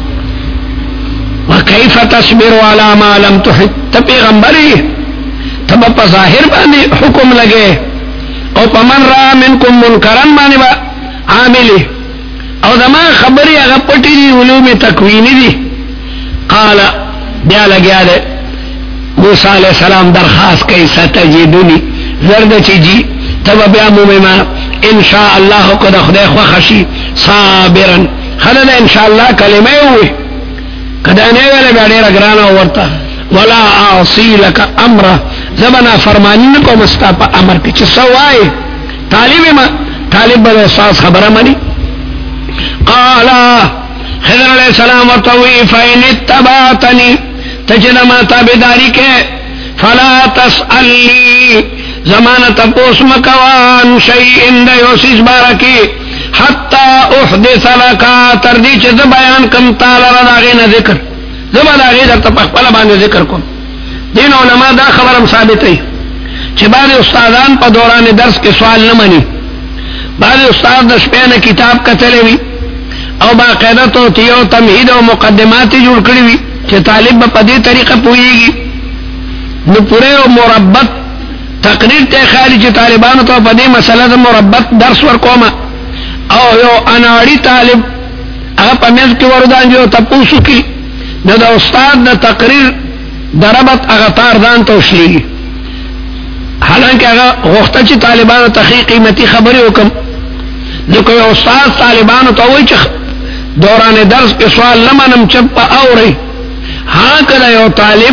وکيف تصبر على ما لم تحط، ته پیغمبري ته په ظاهر باندې حکم لګې او پمن را منکم منکرن باندې با عاملی او زما خبري هغه پټي دي علوم تکوینی دي. قال بیا لګیا ده موسی علیہ السلام درخواست کوي ستجدنی زرد چې جی تب بیا مومما ان شاء الله کو د خدای خو خشي صابرا خلل ان شاء الله کلمه وي کدا نه ویل بیا ډیر ګرانه ورته ولا اعصي لك امر زبنا فرمانی کو مستاپ امر کې چې سوای طالب ما طالب بل استاد خبره مانی. قال خضر علیہ السلام ورتوی فین اتبعتنی تجد ما تابداری کے فلا تسألنی زمان تپوس مکوان شیئن دیوسیس بارکی حتی احدث لکا تردی چه زبایان کم تالا رداغین ذکر زبا داغی در تپخپل باندې ذکر کن. دین علماء دا خبرم ثابت ہے چه بعض استادان پا دوران درس کے سوال نمانی، بعض استاد د شپې نه کتاب کتلې وي او باقاعده توتیو تمهید او مقدمات جوړ کړی وي چې طالب په دې طریقه پوهیږي نو پوره او مربط تقریر ته خالي چې طالبانو ته په دې مسله د مربط درس ورکوما او یو اناړي طالب هغه په مېز کې وردان جو تاسو کې نو د استاد د تقریر دربط هغه تار ځان ته وشلي، حالانکه هغه غوښته چې طالبانو ته قیمتي خبرې وکم. نو کوي استاد طالبانو ته وایي چې دوران درس کې سوال لمنم چپ اوري ها کله یو طالب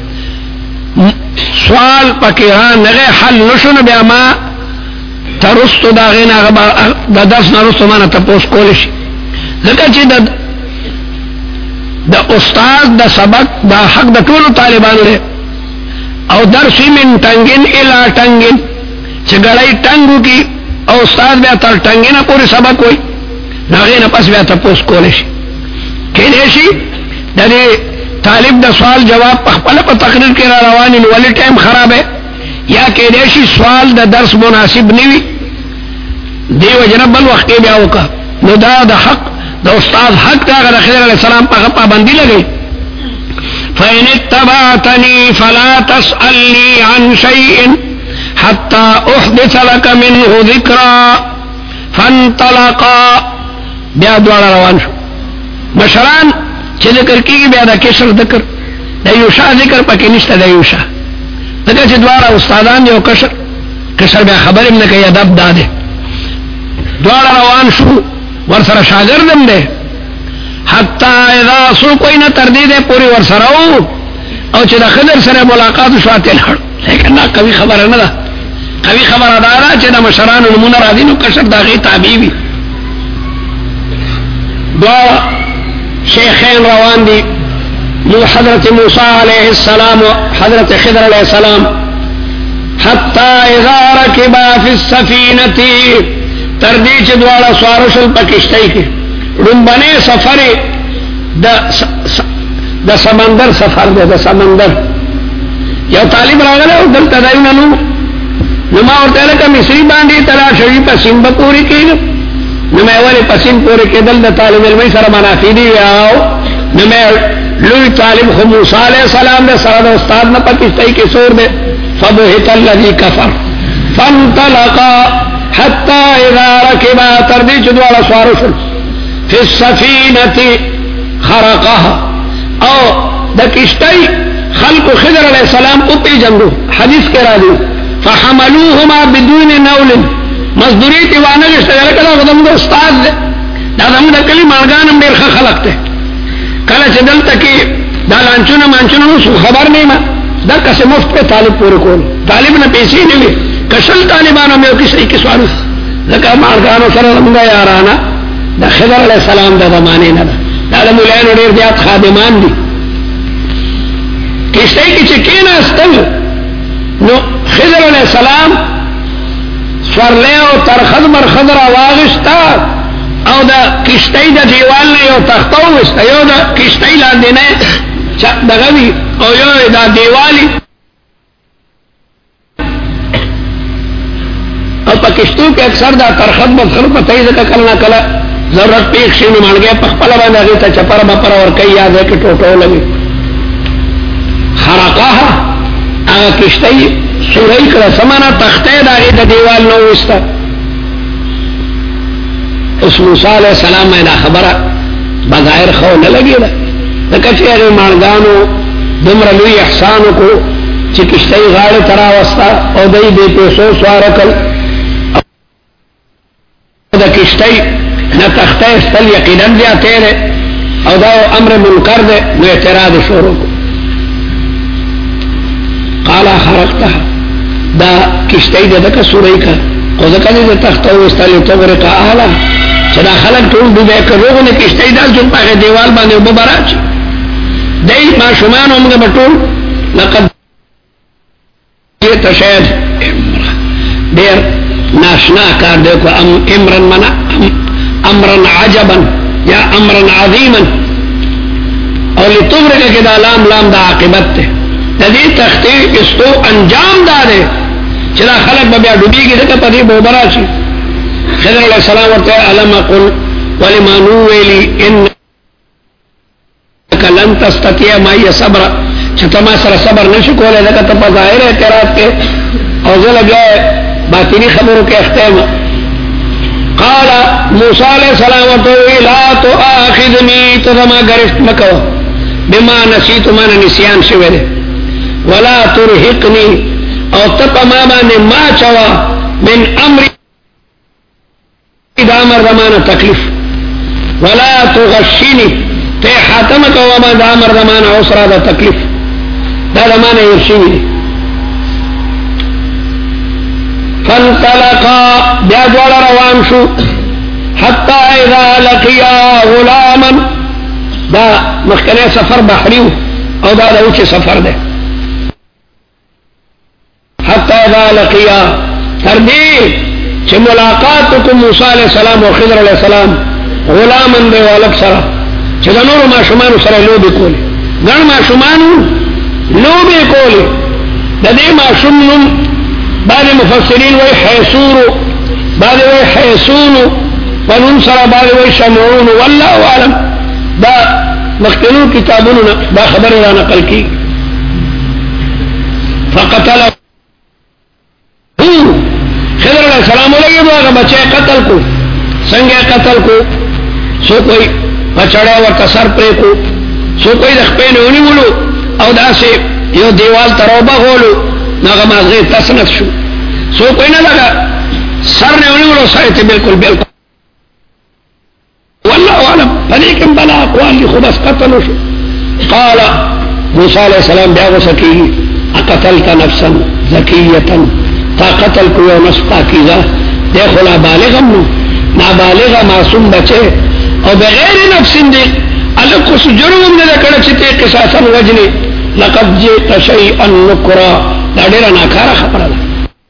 سوال پکې ها نه حل نشونه بیا ما ترستو دا غینا د درس نه رسو ما نه تاسو کول شي ځکه چې د د استاد د سبق د حق د ټولو طالبانو له او درس من ټنګین اله ټنګین چې ګړای ټنګو کی او استاد بیا تر ټنګینه پورې سبق وای داغه نه پس بیا تاسو کول شي کله شي د دې طالب د سوال جواب په خپل په تقریر کې را روان نو ولې ټایم خراب ہے یا کله شي سوال د درس مناسب نیوي دیو جناب بل وخت بیا وکا نو دا د حق د استاد حق دا غره خضر علیہ السلام په پابندی لګي. فإن اتبعتني فلا تسألني عن شيء حتى احدث لك منه ذكرا. فانطلقا بیا دوړه روان شو. مشران چې ذکر کیږي بیا د کشر ذکر د یوشا ذکر پکې نشته. د یوشا دغه چې دوړه استادان یو کشر کشر بیا خبرې نه کوي ادب داده. دوړه روان شو ور سره شاګردم ده حتی اذا سو کوئی نه تر دې ده پوری ور سره او چې د خضر سره ملاقات شو ته لړ لیکن نا کوي خبره نه ده. کوي خبره ده چې د مشرانو نمونه راځي نو کشر دغه تابع وي. دوا شیخین روان دي مو حضرت موسی علیہ السلام و حضرت خضر علیہ السلام حتی اذا رکبا فی السفینه تردی چې دواړه سوار شول پکشتای کې رومبنه سفر د د سمندر سفر دی. د سمندر یو طالب راغله او دلته دایونه نو نو ما ورته لکه مصری باندې ترا شوی په سیم پوري کې نو مې ولې په سیم پوري کې دل د طالب علم سره منافي دی او نو مې لوی طالب خو موسی علیہ السلام د سره د استاد نه پکشتای کې سور دی. فبهت الذی کفر فانطلقا حتى اذا ركبا تردی چې دواړه سوار شول فی السفینه خرقها او د کشتۍ خلق خضر علیہ السلام او پیجنګو حدیث کې راځي فحملوهما بدون نول مزدوری دیوانه لشتغل کله غدم د استاد دا زموږ د کلی مارګان ډیر ښه خلق ته کله چې دلته کې دا لانچونه مانچونه نو خبر نه ما دا کسه مفت په طالب پورې کول طالب نه پیسې نه وي کشل طالبانو مې کیسې کې سوال لکه مارګانو سره موږ یارانا د خضر علیہ السلام د زمانه نه دا د مولانو ډیر زیات خادمان دي. کشتی کی چې کېناستل نو خضر علیہ السلام سورلی او ترخد مرخد را واغشتا او دا کشتی دا دیوال نه یو تختو وستا یو دا کشتی لاندې نه دغوی او یو دا دیوالی او پا کشتو که اکثر دا ترخد مرخد پا تیزه که کلنا کلا ضرورت پیخ شنو مانگیا پخپلا باندې هغې ته چپر بپر ورکی یاد ہے که ټوټو لگی خرقاها هغه کشتی سوری کړه سمانا تخته دا غي د دیوال نو وستا اوس موسی علیہ السلام دا خبره بظاهر خو نه لګیلا دا کچې مانګانو دمر لوی احسان کو چې کشتی غاړه ترا وستا او دای دې پیسو سوار کړ دا کشتی نه تخته استل یقینا بیا تیرے او دا امر منکر ده نو اعتراض شروع قال خرقتها دا کشتی ده دکا سوری کا او دکا ده تختو استالی تغرق آلا چه دا خلق طول بو بے کروغو نے کشتی دا جن پاک دیوال باندے او ببرا چی دی ما شمان امگا بطول لقد جیتا شاید امرا دیر ناشنا کار دیکھو ام امرن منا امرن عجبا یا امرن عظیما او لتغرق کدا لام لام دا عاقبت تے دې تختې استو انجام دارې چې دا خلک به بیا ډوبېږي دغه په دې بوبرا شي خضر علیہ السلام ورته علم قل ولما نوویلی انک لن تستطيع معي صبر چې تما سره صبر نشو کولای دغه ته په ظاهر اعتراض کې او زه لګا باطنی خبرو کې اختیار قال موسی علیہ السلام ورته لا تؤاخذني تما گرفت مکو بما نسيت ما نسيان شوه ولا ترهقني او تپا ما باندې ما چوا من امر دا امر زمانه تکلیف ولا تغشني ته حاتمك وما دا امر زمانه عسره دا تکلیف دا زمانه يرشوي فانطلقا بیا دوار روان شو حتى اذا لقيا غلاما دا مخکنه سفر بحریو او دا دا اوچه سفر ده حتى اذا لقيا تردی چه ملاقاتکم موسی علیہ السلام و خضر علیہ السلام غلامن بے والک سرا چه دا نور ما شمانو سرا لوبی کولی گن ما شمانو لوبی کولی دا دی ما شمنم بعد مفسرین وی حیسورو بعد وی حیسونو ونن سرا بعد وی شمعونو واللہ عالم دا مختلو کتابونو دا خبر را نقل کی فقتلو خضر علیہ السلام لگی دو آگا بچے قتل کو سنگے قتل کو سو کوئی بچڑے ورطا سر پرے کو سو کوئی دخپین اونی مولو او دا سے یو دیوال تروبہ غولو ناغا مازغی تسنت شو سو کوئی نہ لگا سر نے اونی مولو سایتے بالکل بالکل واللہ عالم فلیکن بلا اقوال لی خودس قتلو شو قال موسیٰ علیہ السلام بیاغو سکی اقتلت نفسا زکیتا تا قتل کو یو نفس پاکیزہ دیکھو لا بالغم نو نابالغ معصوم بچے او بغیر نفس دی الکو سجرم نے لکڑا چتے قصاصا وجنی لقد جئت شیئا نکرا دا دیرا ناکارا خبر دا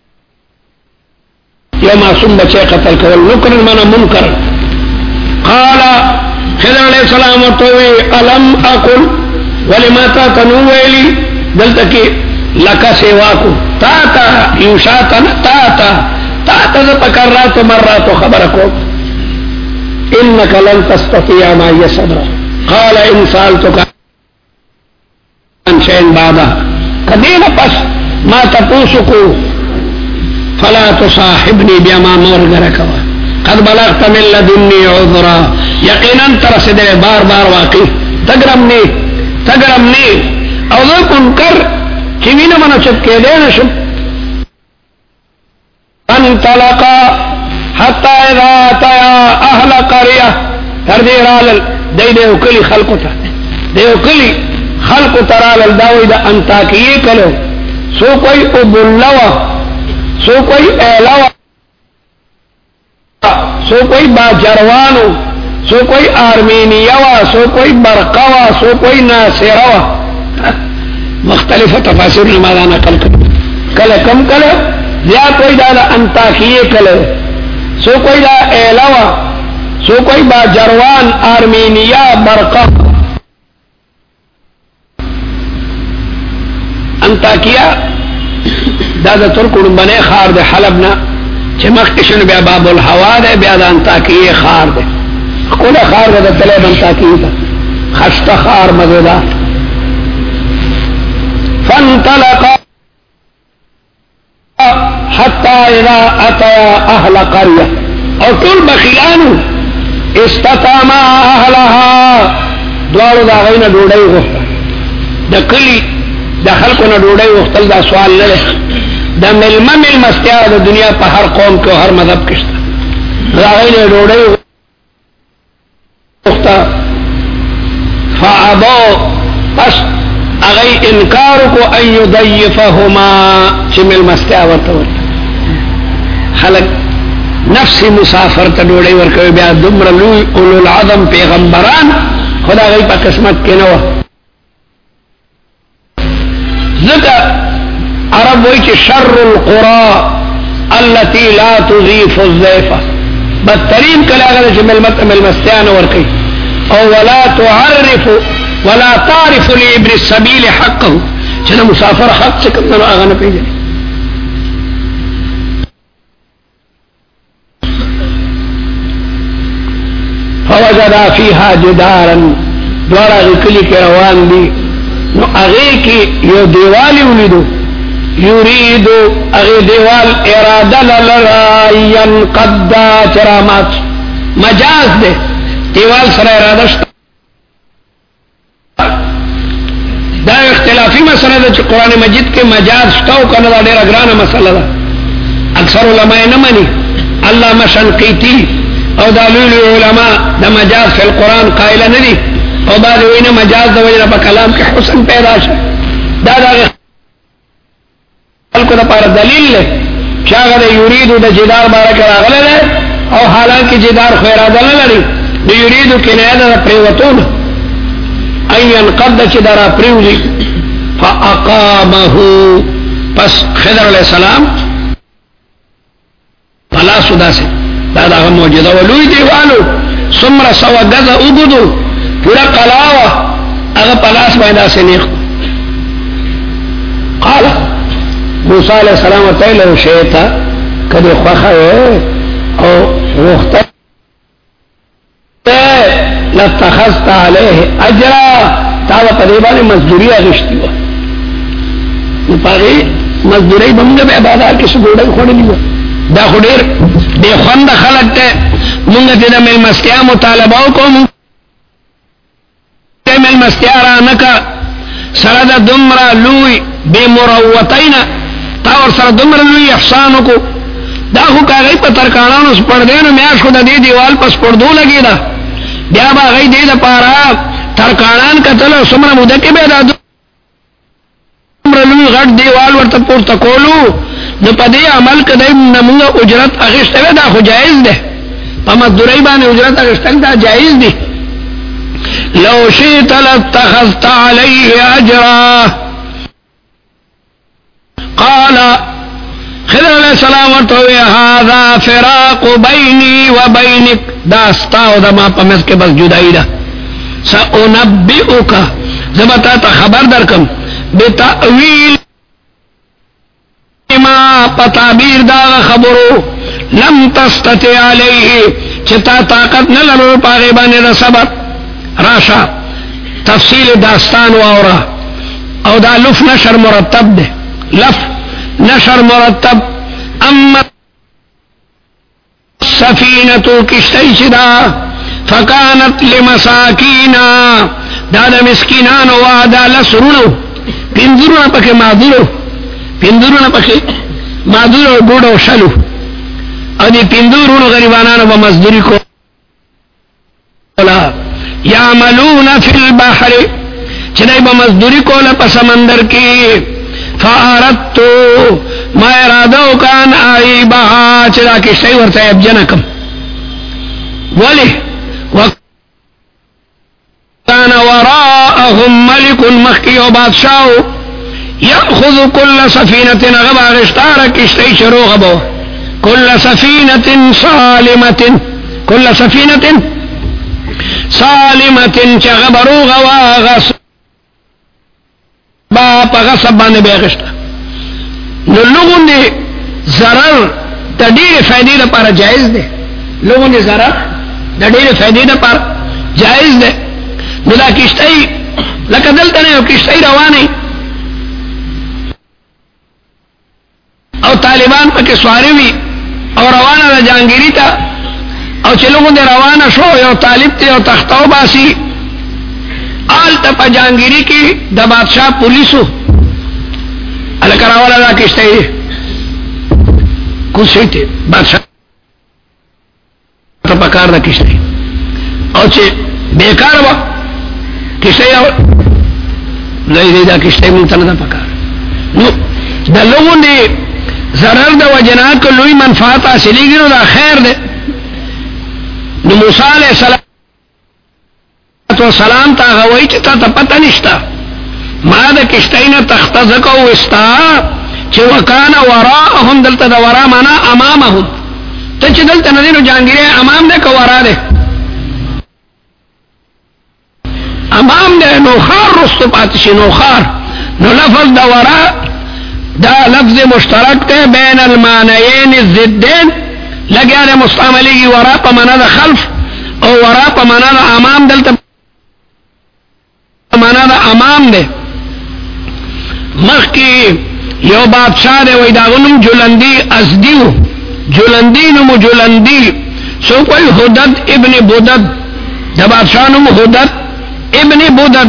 یو معصوم بچے قتل کول نکرن مانا منکر قال خضر علیہ السلام توی علم اقل ولما تا تنویلی دلتکی لکا سیواکو تا تا یوشاتا تا تا تا تا تکررات مرات خبرکو انك لن تستطيع معي صبرا قال ان سالتك عن شيء بعده قدينا پس ما تپوسکو فلا تصاحبني بما مرغرکوا قد بلغت من لدني عذرا یقینا ترسد بار بار واقع تگرمنی تگرمنی او ذو کنکر کمینه منو چپ کې دی نشم انطلقا حتى اذا اتيا اهل قريه تر دې رال دی دې وکلی خلقو ته دې وکلی خلقو ترال داوی د انتاکیه کلو سو کوئی ابلوا سو کوئی اعلوا سو کوئی باجروانو سو کوئی آرمینیوا سو کوئی برقوا سو کوئی ناصروا مختلف تفاسیر نے مانا نقل کر کل کم کل یا کوئی دا انطاکیہ کل سو کوئی دا ایلوا سو کوئی با جروان آرمینیا برقہ انطاکیہ دا دا ترکن بنے خار دے حلبنا چمک کشن بیا باب الحوا دے بیا دا انطاکیہ خار دے کل خار دے دا طلب انطاکیہ دا خشت خار مزیدار فانطلقا حتى اذا اتيا اهل قريه او طول بخیلانو استطاما اهلها دوارو دا غینا ڈوڑای غفتا دا کلی دا خلقونا ڈوڑای غفتل دا سوال نلے دا ملما ملمستیا دا دنیا پا ہر قوم کو ہر مذہب کشتا دا غینا ڈوڑای غفتا فعبو پس اغی انکار کو ان یضیفہما چی ملمستیا ورطور خلق نفسی مسافر تا ڈوڑی ورکوی بیا دمر لوی اولو العظم پیغمبران خدا غی پا قسمت کے نو ذکر عرب وی چی شر القرى التي لا تضیف الضیفہ بدترین کلا غدا چی ملمت ملمستیا نو ورکی او ولا تعرف ولا تعرف لابن السبيل حقه چنه مسافر حق سے کم نہ آغا نہ پیجے فوجدا فيها جدارا دوارا غکلی کے روان دی نو اغی کی یو دیوالی ولیدو یریدو اغی دیوال ارادہ للرا ینقد چرامات مجاز دے دیوال سر ارادہ شتا دا اختلافی مسئلہ دا چی قرآن مجید کے مجاز شتاو کنا دا دیر اگرانا مسئلہ دا اکثر علماء نمانی علامہ شنقیطی او دا لولی علماء دا مجاز فی القرآن قائلہ ندی او بعد وینا مجاز دا وجنہ پا کلام کے حسن پیدا شا دا دا خلقو دا پارا دلیل لے شاگا دا یوریدو دا جدار بارا کرا غلے لے او حالانکہ جدار خیرہ دا للی دا یوریدو کنایہ دا پریوتون این قد چی درا پریوزی فاقامہو پس خضر علیہ السلام پلا سدا سے دادا غم موجودہ ولوی دیوالو سمر سوا گزا اگدو پورا قلاوہ اگا پلاس بایدہ سے نیخ قال موسیٰ علیہ السلام تیلو شیطا کدی خوخوے او وختر لاتخذت علیہ اجرا تاوہ قریبانی مزدوری اغشتی ہوا نپاگی مزدوری بمگا بے عبادات کسی گوڑا کھوڑی لیوا دا خودیر بے خوند خلق تے منگا تیدا مل مستیا مطالباو کو منگا مل مستیا رانکا سرد دمرا لوی بے مروتین تاور سرد دمرا لوی احسانو کو دا خو کاغی پا ترکانانو سپردینو میاش خود دی دیوال پس پردو لگی دا بیا با غی دی دا پارا ترکانان کتلو سمرا مدکی بیدا دمرا لوی غٹ دیوال ورطا پورتا کولو نو پا دی عمل کدی نمونگا اجرت اغشتوے دا خو جائز دے پا مزدوری بانے اجرت اغشتن دا جائز دی لو شیط لاتخذت علیہ اجرا قال خضر علیہ السلام ورطوئے هذا فراق بینی و بینک داستاو دا ما پا مز کے بس جدائی دا سا انبئوکا زبتا تا خبر درکم بتأویل ما پتابیر دا خبرو لم تستطع علیہ چتا طاقت نلرو پا غیبان دا صبر راشا تفصیل داستان واورا او دا لف نشر مرتب دے لف نشر مرتب اما سفینتو کشتی چدا فکانت لمساکینا دادا مسکینانو وادا لسرونو پندرون پاک مادرو پندرون پاک مادرو بوڑو شلو او دی پندرون غریبانانو با مزدوری کو یعملون فی البحر چدائی با مزدوری کو لپا سمندر کی فاردتو ما ارادو کان آئی بہا چدا کشتی ورطا اب جنکم ولی وکان وراءهم ملک مخی و بادشاہو یأخذ کل سفینت غب اغشتار کشتی شروع غبو کل سفینت سالمت کل سفینت سالمت چه غبرو غوا غصب با پا غصب بانے بے اغشتا نو لوگوں نے ضرر دا دیر فائدی دا پارا جائز دے لوگوں نے ضرر دا دیر فائدی دا پارا جائز دے نو دا کشتی لکه دلته نه یو کشتی روانه او طالبان پکې سواری وي او روانه ده جهانګيري ته او چې لوګو دې روانه شو یو طالب ته یو تختاو باسي آلته په جهانګيري کې د بادشاہ پولیسو الکه راواله دا کشتی کوشي ته بادشاہ ته پکار ده کشتی او چې بیکار و کشتی او لای دا کشتی مونږ ته نه پکار نو د لوګو دې ضرر د وجنات کو لوی منفعت حاصلېږي نو دا خیر ده نو موسی علیہ السلام تو سلام تا غوي چې تا ته پته نشتا ما د کشتی نه تخته زکو وستا چې وکانا وراءهم دلته دا ورا معنا امامهم ته چې دلته نه نو جانګيره امام ده کو ورا ده امام ده نو خار رستو پاتشي نو خار نو لفظ دا ورا دا لفظ مشترک ته بین المعنیین الضدین لګیا ده مستعملیږي ورا په معنا د خلف او ورا په معنا د امام دلته معنا د امام ده مخکې یو بادشاہ ده وای دا غنم جلندی ازدیو جلندی نو جلندی سو کوئی حدد ابن بودد دا بادشاہ نو حدد ابن بودد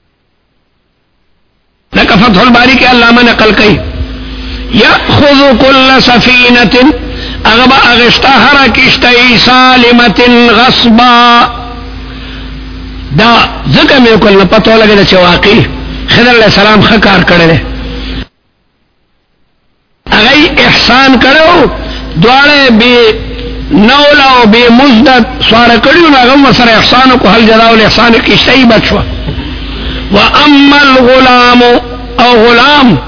لکه فتح الباری کې علامه نقل کوي یاخذ كل سفینه اغبا اغشتا هر کشتی سالمه غصبا دا ځکه مې کول نه پته لګیږي چې واقعي خضر علیہ السلام خکار کړل هغه احسان کړو دواړه به نولا او به مزدد سوار کړیو هغه سره احسان کو هل جزاء الاحسان کشتی بچو واما الغلام او غلام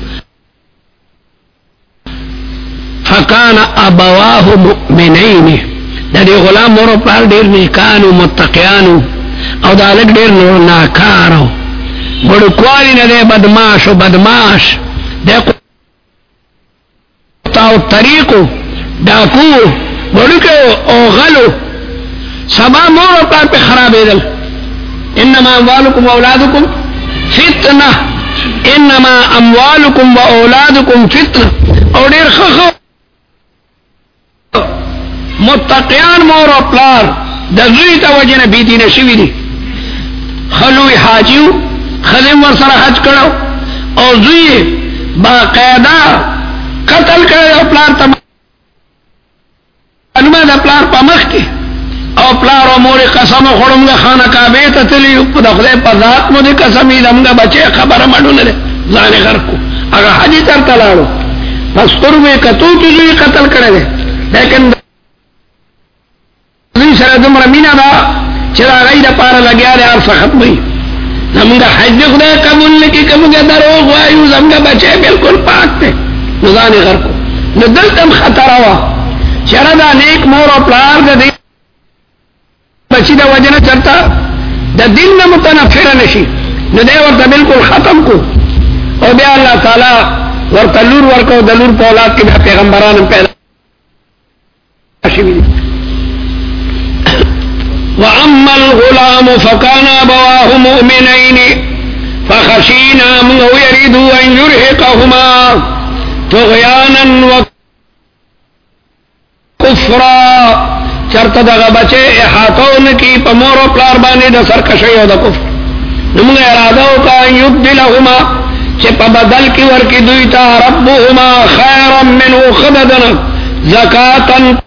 فکان ابواه مؤمنین دا دی غلام مور پلار ډیر نیکانو متقیانو او دا لګ ډیر نور ناکارو ګړو کوالي نه دی بدمعاش او بدمعاش د تاو طریقو ډاکو ورکو او غلو سبا مور پلار په خرابېدل انما اموالکم واولادکم فتنه انما اموالکم واولادکم فتنه او ډیر خخ متقیان مور او پلار د زوی ته وجنه بي دینه شوی دي خلوی حاجیو خدم ور سره حج کړو او زوی باقاعده قتل کړو پلار ته انما د پلار په مخ کې او پلار او مور قسم خورمغه خانه کعبه ته تلی په دغه په ذات مو دې قسم یې دمغه بچي خبره مړونه ده ځان غر کو هغه حج تر تلاړو پس ترمه کتو چې قتل کړل لیکن دې سره دومره مینا دا چې هغه د پاره لګیا لري ارفع ختمي زمونږ حج خدای قبول نکي کومه دروغ وایو زمونږ بچي بالکل پاک دي ځان غر کو نو دلته خطر وا چر دا نیک مور او پلار دې بچی دا وجنه چرتا د دین نه متنفر نشي نو دا ورته بالکل ختم کو او بیا الله تعالی ورته لور ورکو د لور په اولاد کې پیغمبرانو پیدا شوي واما الغلام فكان ابواه مؤمنين فخشينا من يريد ان يرهقهما طغيانا وكفرا چرته دغه بچي احاطون کی په مور او پلار باندې د سرکشي او د کفر موږ اراده وکړو یبدلهما چې په بدل کې ورکی دوی ته ربهما خيرا منه خددنا زکاتا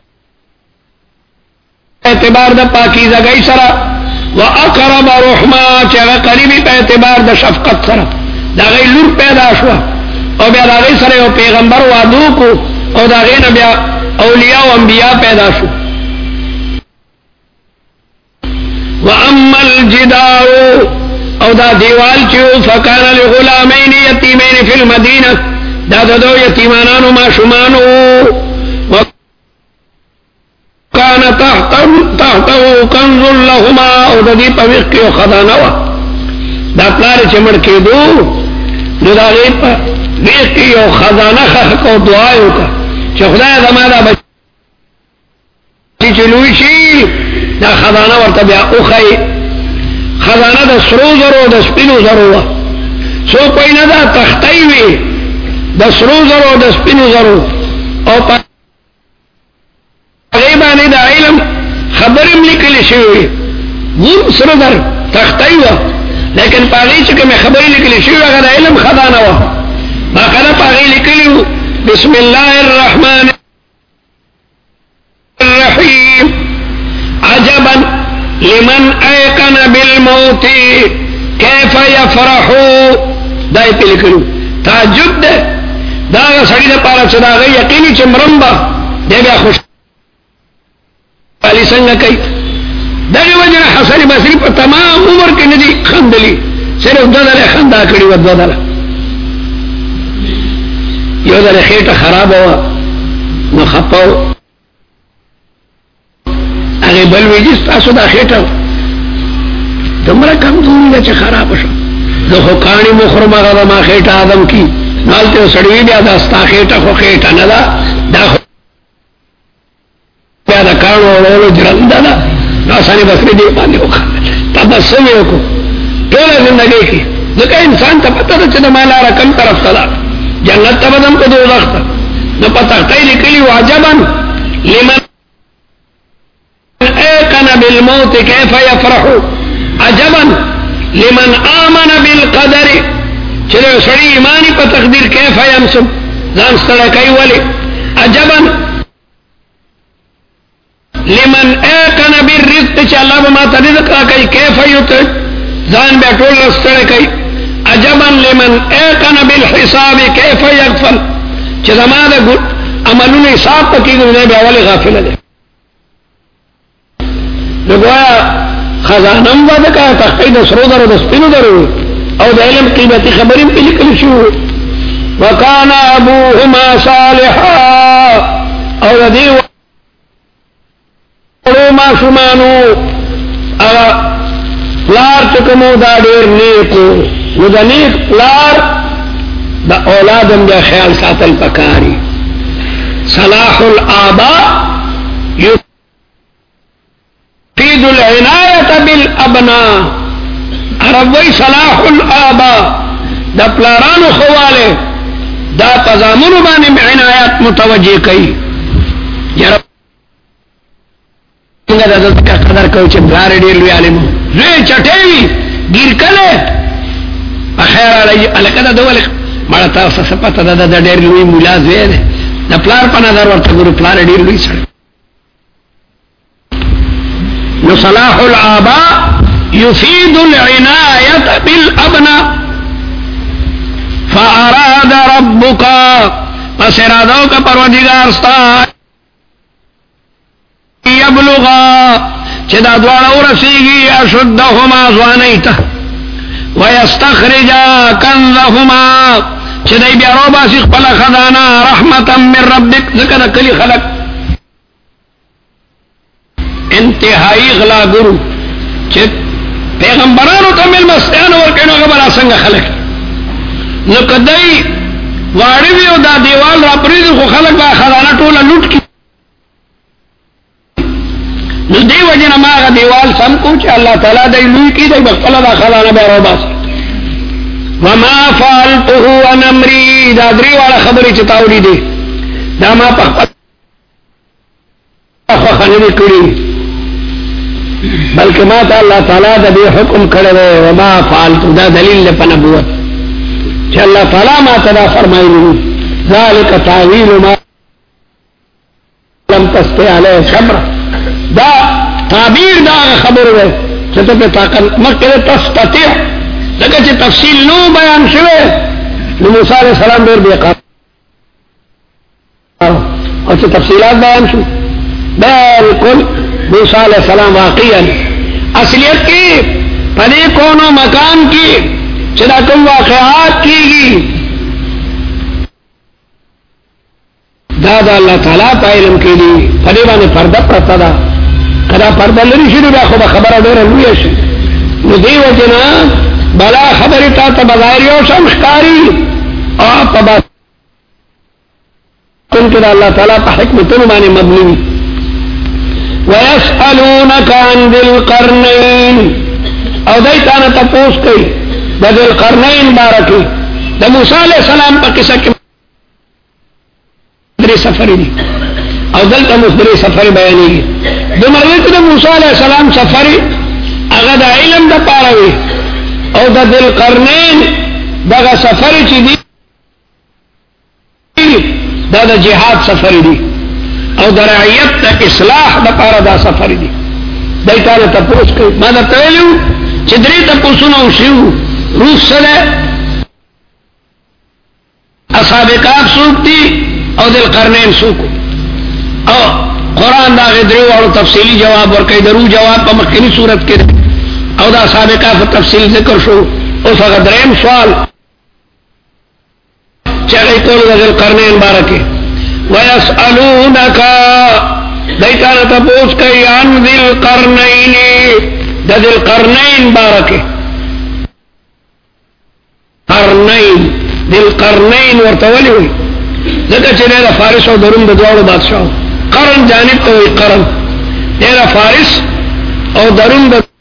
اعتبار د پاکیزګۍ سره واقرب رحما چې قریبي په اعتبار د شفقت سره دا غي لور پیدا شو او بیا دا غي سره یو پیغمبر وادو کو او دا غي نه بیا اولیاء او انبیاء پیدا شو واما الجدار او دا دیوال چو فکان لغلامین یتیمین فی المدینہ دا دو یتیمانانو ما شمانو وکان تحته کنز لهما او دا دی پویق کیو خزانوا دا پلار چمڑ کے دو نو دا غیب پا ویق کیو خزانہ خخ کو دعایو کا چه خدای زمادا بچی چلوی شی دا خزانہ ورطا بیا اخی خزانہ دا سرو زرو دا سپینو زرو سو کوئی نا دا تختی وی دا سرو زرو دا سپینو زرو او پا غیبانی دا علم خبرم لکلی شوی غور سرو در تختی وی لیکن پاگی چکے میں خبری لکلی شوی اگر علم خزانہ وی باقانا پاگی لکلی بسم اللہ الرحمن الرحیم عجبا لمن ایقن بالموت کیف یفرحو دائی پی لکلو تعجب دے داغا سڑی دا پارا چدا گئی یقینی چمرم با دے بیا خوش علی سنگا کئی داگی وجہ حسن بصری پر تمام عمر کے ندی خندلی صرف دو دل خندا کری و دو دل یو دل خیٹ خراب ہوا نو خپاو اگه بلوی جس تاسو دا خیٹا دمرا کم دوری دا چه خراب شو دو خو کانی مخرم اگه دا ما خیٹا آدم کی نالتے سڑوی بیا دا ستا خیٹا خو خیٹا ندا دا خو بیا دا کانو اولو جرند دا ناسانی بسری دی باندی ہوکا تبسمی ہوکو تولا زندگی کی دکا انسان تا پتا دا چه دا مالا رکم طرف تلا جنت تا بدم کو دو دختا نو پتا قیلی کلی وعجبا لمن ایقن بالموت کیف یفرحو عجبا لمن آمن بالقدر چلو سڑی ایمانی پا تقدیر کیف یمسم زان سترکی ولی عجبا لمن ایقن بالرزق چا اللہ بما ترزق راکی کیف یتر زان بیٹول سترکی عجبا لمن ایقن بالحساب کیف یغفل چا زمان دا عملون حساب پکی گزنے بے اولی غافل دے نگویا خزانم با دکا تختی دا سرو درو دا سپینو درو او دا علم قیمتی خبریم پی لکل شو وکانا ابوهما صالحا او دا دیو ما شمانو اگا پلار چکمو دا دیر نیکو نو دا نیک پلار دا اولادم دا خیال ساتل پکاری صلاح الآباء يفيد العناية بالأبناء عربوی صلاح الآباء دا پلارانو خواله دا تضامنو بانی عنایت متوجه کئی یرب دا دا دا قدر کوئی چه بلار دیر لوی علمو زوی چٹیوی گیر کلے اخیر علی علکتا دولی مارا تاوسا سپتا دا دا دیر لوی مولا زوی دے دا پلار پا نظر ورطا گرو پلار دیر لوی سڑ نو صلاح الآباء يفيد العناية بالأبناء فأراد ربك پس ارادوك پروردگار ستا يبلغا چدا دوارا ورسیگی اشدهما زوانیتا ويستخرجا کنزهما چدای بیارو باسی خپل خزانا رحمتا من ربک ذکر کلی خلق انتہائی غلا گرو چه پیغمبرانو تا مل مستیانو ورکنو غبرا سنگ خلق نو کدائی وارنیو دا دیوال را پریدو خو خلق با خزانہ ٹولا لوٹ کی نو دی وجن ماغا دیوال سم کو چه اللہ تعالی دی لوی کی دی بخلا دا خزانہ بیارو باسی وما فعلته عن امری دا دری والا خبری چتاوری دی دا ما پخپل خخنی کری بلکہ ما تا اللہ تعالیٰ دا بے حکم کرے وما فعلتو دا دلیل پا نبوت چھ اللہ تعالیٰ ما تا دا فرمائی لہو ذالک تعویل ما لم تستے علیہ صبر دا تعبیر دا خبر ہے چھتا پہ طاقت مکر تستطیع لکہ چھ تفصیل نو بیان شوے نو موسیٰ علیہ السلام دیر بے قابل اور چھ تفصیلات بیان شوے بالکل موسیٰ علیہ السلام واقعا اصلیت کی पदे कोनो मकान की चदा कोई वाक़यात कीगी दादा अल्लाह ताला पा इल्म के लिए पदे बाने पर्दा प्रता दा कदा पर्दा लरी शुरू बा खो खबर डोर लुए शي نو دی وجنا بلا خبر تا تبغیر یو شمشکاری او تبا كنت الله تعالى حكمتنا معنی مبنی ويسألونك عن ذي القرنين او دیتانا تپوس کئی دا ذی القرنين بارکی دا موسیٰ علیہ السلام پا قصہ کی مدری سفری دی او دلتا مدری سفری بیانی گی دو مرویت دا موسیٰ علیہ السلام سفری اغا دا علم دا پاروی او دا ذی القرنين دا سفری چی دی دا دا جهاد سفری دی او دا رعیت دا اصلاح دا پارا دا سفری دی دیتانا تپوس کئی ما دا تولیو چی دری تپوسونو شیو روس سدے اصحاب کاف سوک دی او دل قرنین سوکو او قرآن دا غدری وارو تفصیلی جواب ورکی درو جواب پا مخینی صورت کے او دا اصحاب کاف تفصیل ذکر شو او سا غدرین سوال چاہی کولو دا ذل قرنین بارکی وَيَسْأَلُونَكَ دیتانا تپوس کئی عن ذل قرنین دا ذل قرنین بارکی قرنین ذل قرنین ورطولی ہوئی ذکر چی دیرہ فارس و درون دا دوارو بادشاہ قرن جانب تو ہوئی قرن دیرہ فارس او درون دا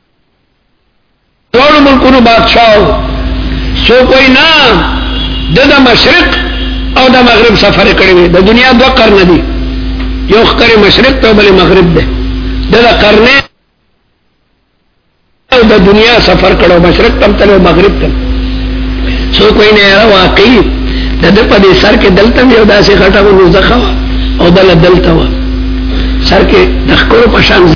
دوارو ملکونو بادشاہ سو کوئی نام دا مشرق او دا مغرب سفر کړی د دنیا دو قرن دي یو خکر مشرق ته بل مغرب ده دا قرن او د دنیا سفر کړو مشرق تم ته مغرب تم سو کوئی نه واقعي د په دې سر کې دلته یو داسې غټه وزخه او بل دلته و سر کې د خکر په شان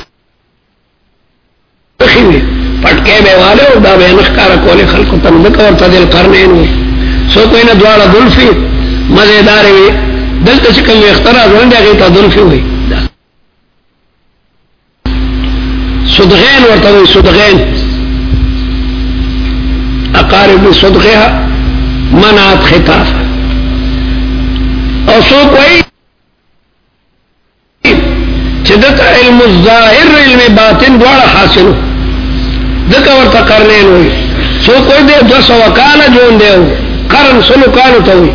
خېوي پټکې به والے او دا به نخکار کولې خلکو ته د کور ته د قرنین سو کوئی نه دواړه دلفي مزیدار وی دلته چې کوم اختراع ورنده هغه ته دلفي وي صدغین ورته وي صدغین اقارب صدغها منعت خطاف او سو کوئی چې د علم الظاهر علم باطن دواړه حاصلو دغه ورته قرنین وي سو کوئی دې دو سو کال جون دیو قرن سلو کالو ته وي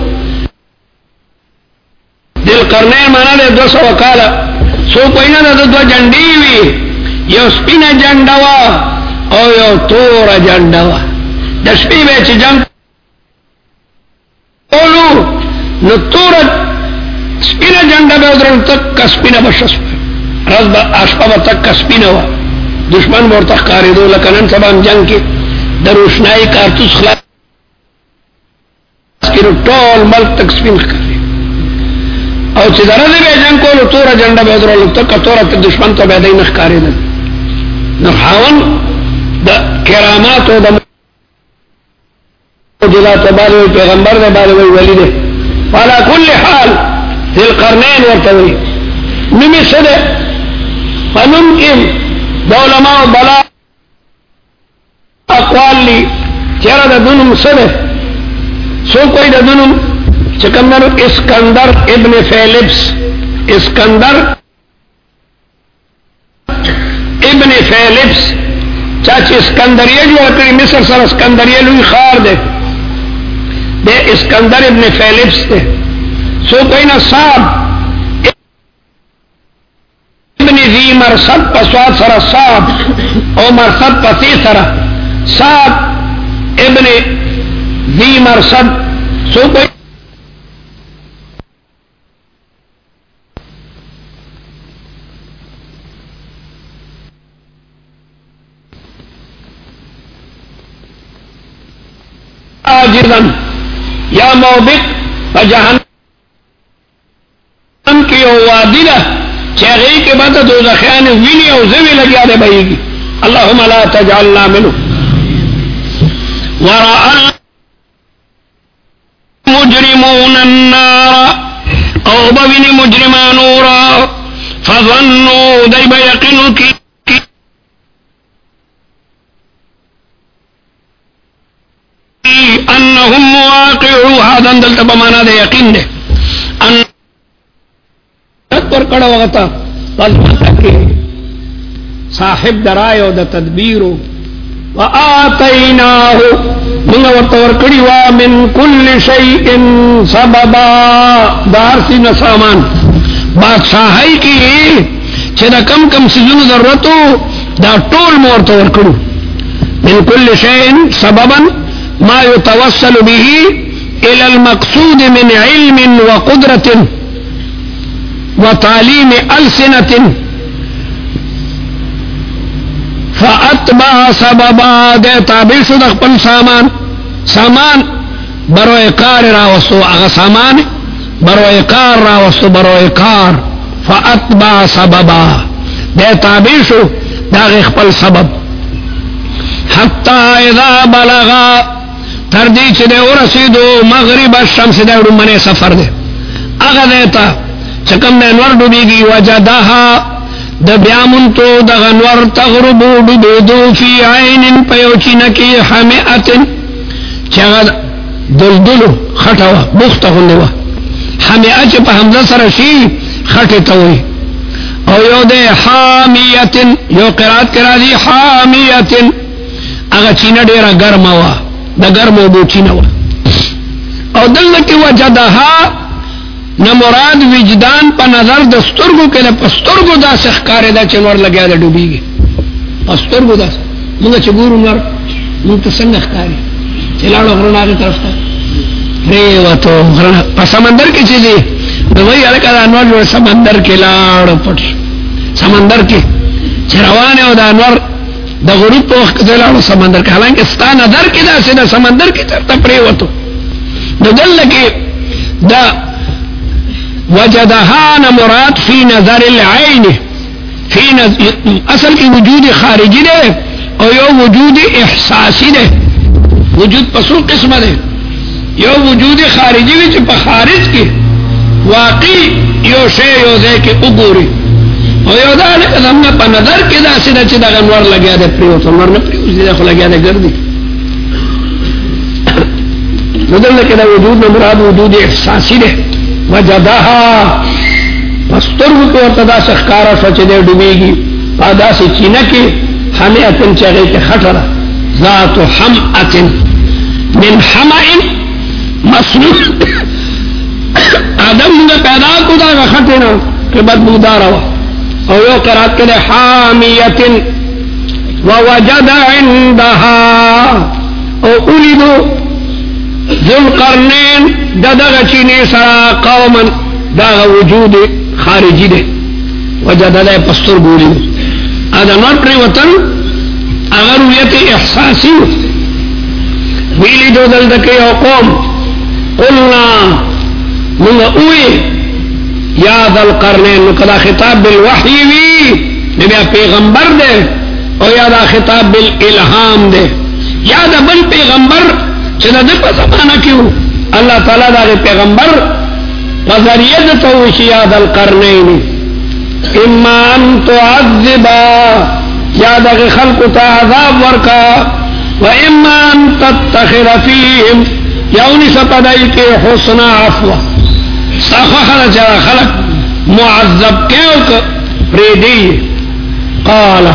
دل قرنین مانا دے دو سو کالا سو کوئی نا دا دو جنڈی وی یو سپین جنڈوا او یو تور جنڈوا دا سپی بے چی جنگ اولو نو تور سپین جنڈا بے ادرن تک کا سپین بشس رز با آشپا با تک کا سپین ہوا دشمن مورتخ کاری دو لکنن سبان جنگ کی در روشنائی کارتوس خلاص کی رو ٹول ملک تک سپین کر او چې درنه به جنگ کولو تور جنډه به درول ته کتوره ته دشمن ته به دینه ښکارې ده نو حاون د کرامات او د معجزات باندې پیغمبر نه باندې ولی ده على كل حال ذي القرنين ورتوي نمي سده فممكن علماء بلا اقوال لي چیرې د دونم سده سو کوئی د دونم چکندر اسکندر ابن فیلپس اسکندر ابن فیلپس چاچ اسکندریه جو کړی مصر سره اسکندریه لوی خار ده د اسکندر ابن فیلپس ده سو کوئی صاحب ابن ذی مرصد پسواد سره صاحب او مرصد پتی سره صاحب ابن ذی مرصد سو کوئی آجزن یا موبق فجہنم کی او وادلہ چاہی کے بعد دوزخیان وینی او زوی لگیا دے بھئی گی اللہم لا تجعلنا منو ورآ مجرمون النار او بوینی مجرمانورا فظنوا دی بیقنو کی انهم مواقعوها دندل تبمانا دے یقین دے ان پر کڑا وغتا والمتکی صاحب درائیو دا تدبیرو وآتیناہو منگا ورطور کڑی وا من کل شیئن سببا دار سی نسامان بادشاہی کی چھے دا کم کم سجن ضرورتو دا طول مورتور کڑو من کل شیئن سببا ما يتوصل به الى المقصود من علم وقدرة وتعليم ألسنة فأتبع سببا دے تابع شد اخپل سامان سامان بروئے کار راوستو اغا سامان بروئے کار راوستو بروئے کار فأتبع سببا دے تابع شد داغ اخپل سبب حتی اذا بلغا تردی چھ دے ورسیدو مغرب الشمس دے رمانے سفر دے اغا دیتا چکم دے نور ڈوبیگی وجدہا دا بیامن تو دا غنور تغربو ڈوبیدو فی عین پیوچی نکی حمیعتن چگا دلدلو خطاوا بختا خندوا حمیعت پا حمزہ سرشی خطتوی او یو دے حامیتن یو قرآت کرا دی حامیتن اگا چینا دیرا گرموا دا گرمو بو چینوا او دلنکی وجدہا نمراد وجدان پا نظر دسترگو کے لئے پسترگو دا سخکار دا چنور لگیا دا ڈوبی گی پسترگو دا منگا چگورو نور منگا سنگ اخکاری چلاڑو غرنا آگے طرف تا ریواتو غرنا پا سمندر کی چیزی وہی علکہ دا انوار جو سمندر کے لاڑو پٹ سمندر کی چروانے ہو دا انوار دا غروب پا وقت لاڑو سمندر کے حالانکہ ستا نظر کی دا سیدہ سمندر کی طرف تا پریواتو دا دل لکی دا وجدہان مراد فی نظر العین فی نظر اصل کی وجود خارجی دے اور یو وجود احساسی دے وجود پسو قسم دے یو وجود خارجی وچ پا خارج کی واقعی یو شے یو دے کے اگوری اور یو دا لکہ ہمنا پا نظر کی دا سیدہ چی دا غنور لگیا دے پریو تو نور نپریو سیدہ خو لگیا دے گردی نظر لکہ دا وجود مراد وجود احساسی دے وجدہا پسترگو کو ارتدا سخکارا سوچے دے ڈوبے گی پادا سے چینکی حمیعتن چاگے کے خطرہ ذات حمعتن من حمعن مسلوح آدم نے پیدا کو دا خطرہ کہ بدبودار ہوا اور یو قرآت کے لئے حامیتن ووجد عندہا او اولیدو ذل قرنین ددغ چینے سرا قوما داغ وجود خارجی دے وجد دے پستر بولی دے آدھا نوٹری وطن اگر ویت احساسی ویلی دو دل دکے او قوم قلنا منگا اوئے یا ذل قرنین نکدا خطاب بالوحی وی نبیا پیغمبر دے او یا دا خطاب بالالہام دے یا دا بل پیغمبر چنہ دے پا زمانہ کیوں اللہ تعالیٰ دا پیغمبر وذریت توشیاد القرنین اما ان تعذبا یاد خلق تا عذاب ورکا و اما ان تتخذ فیہم یونی سپدائی کے حسن عفو ساخوخر چرا خلق معذب کیوک ریدی قال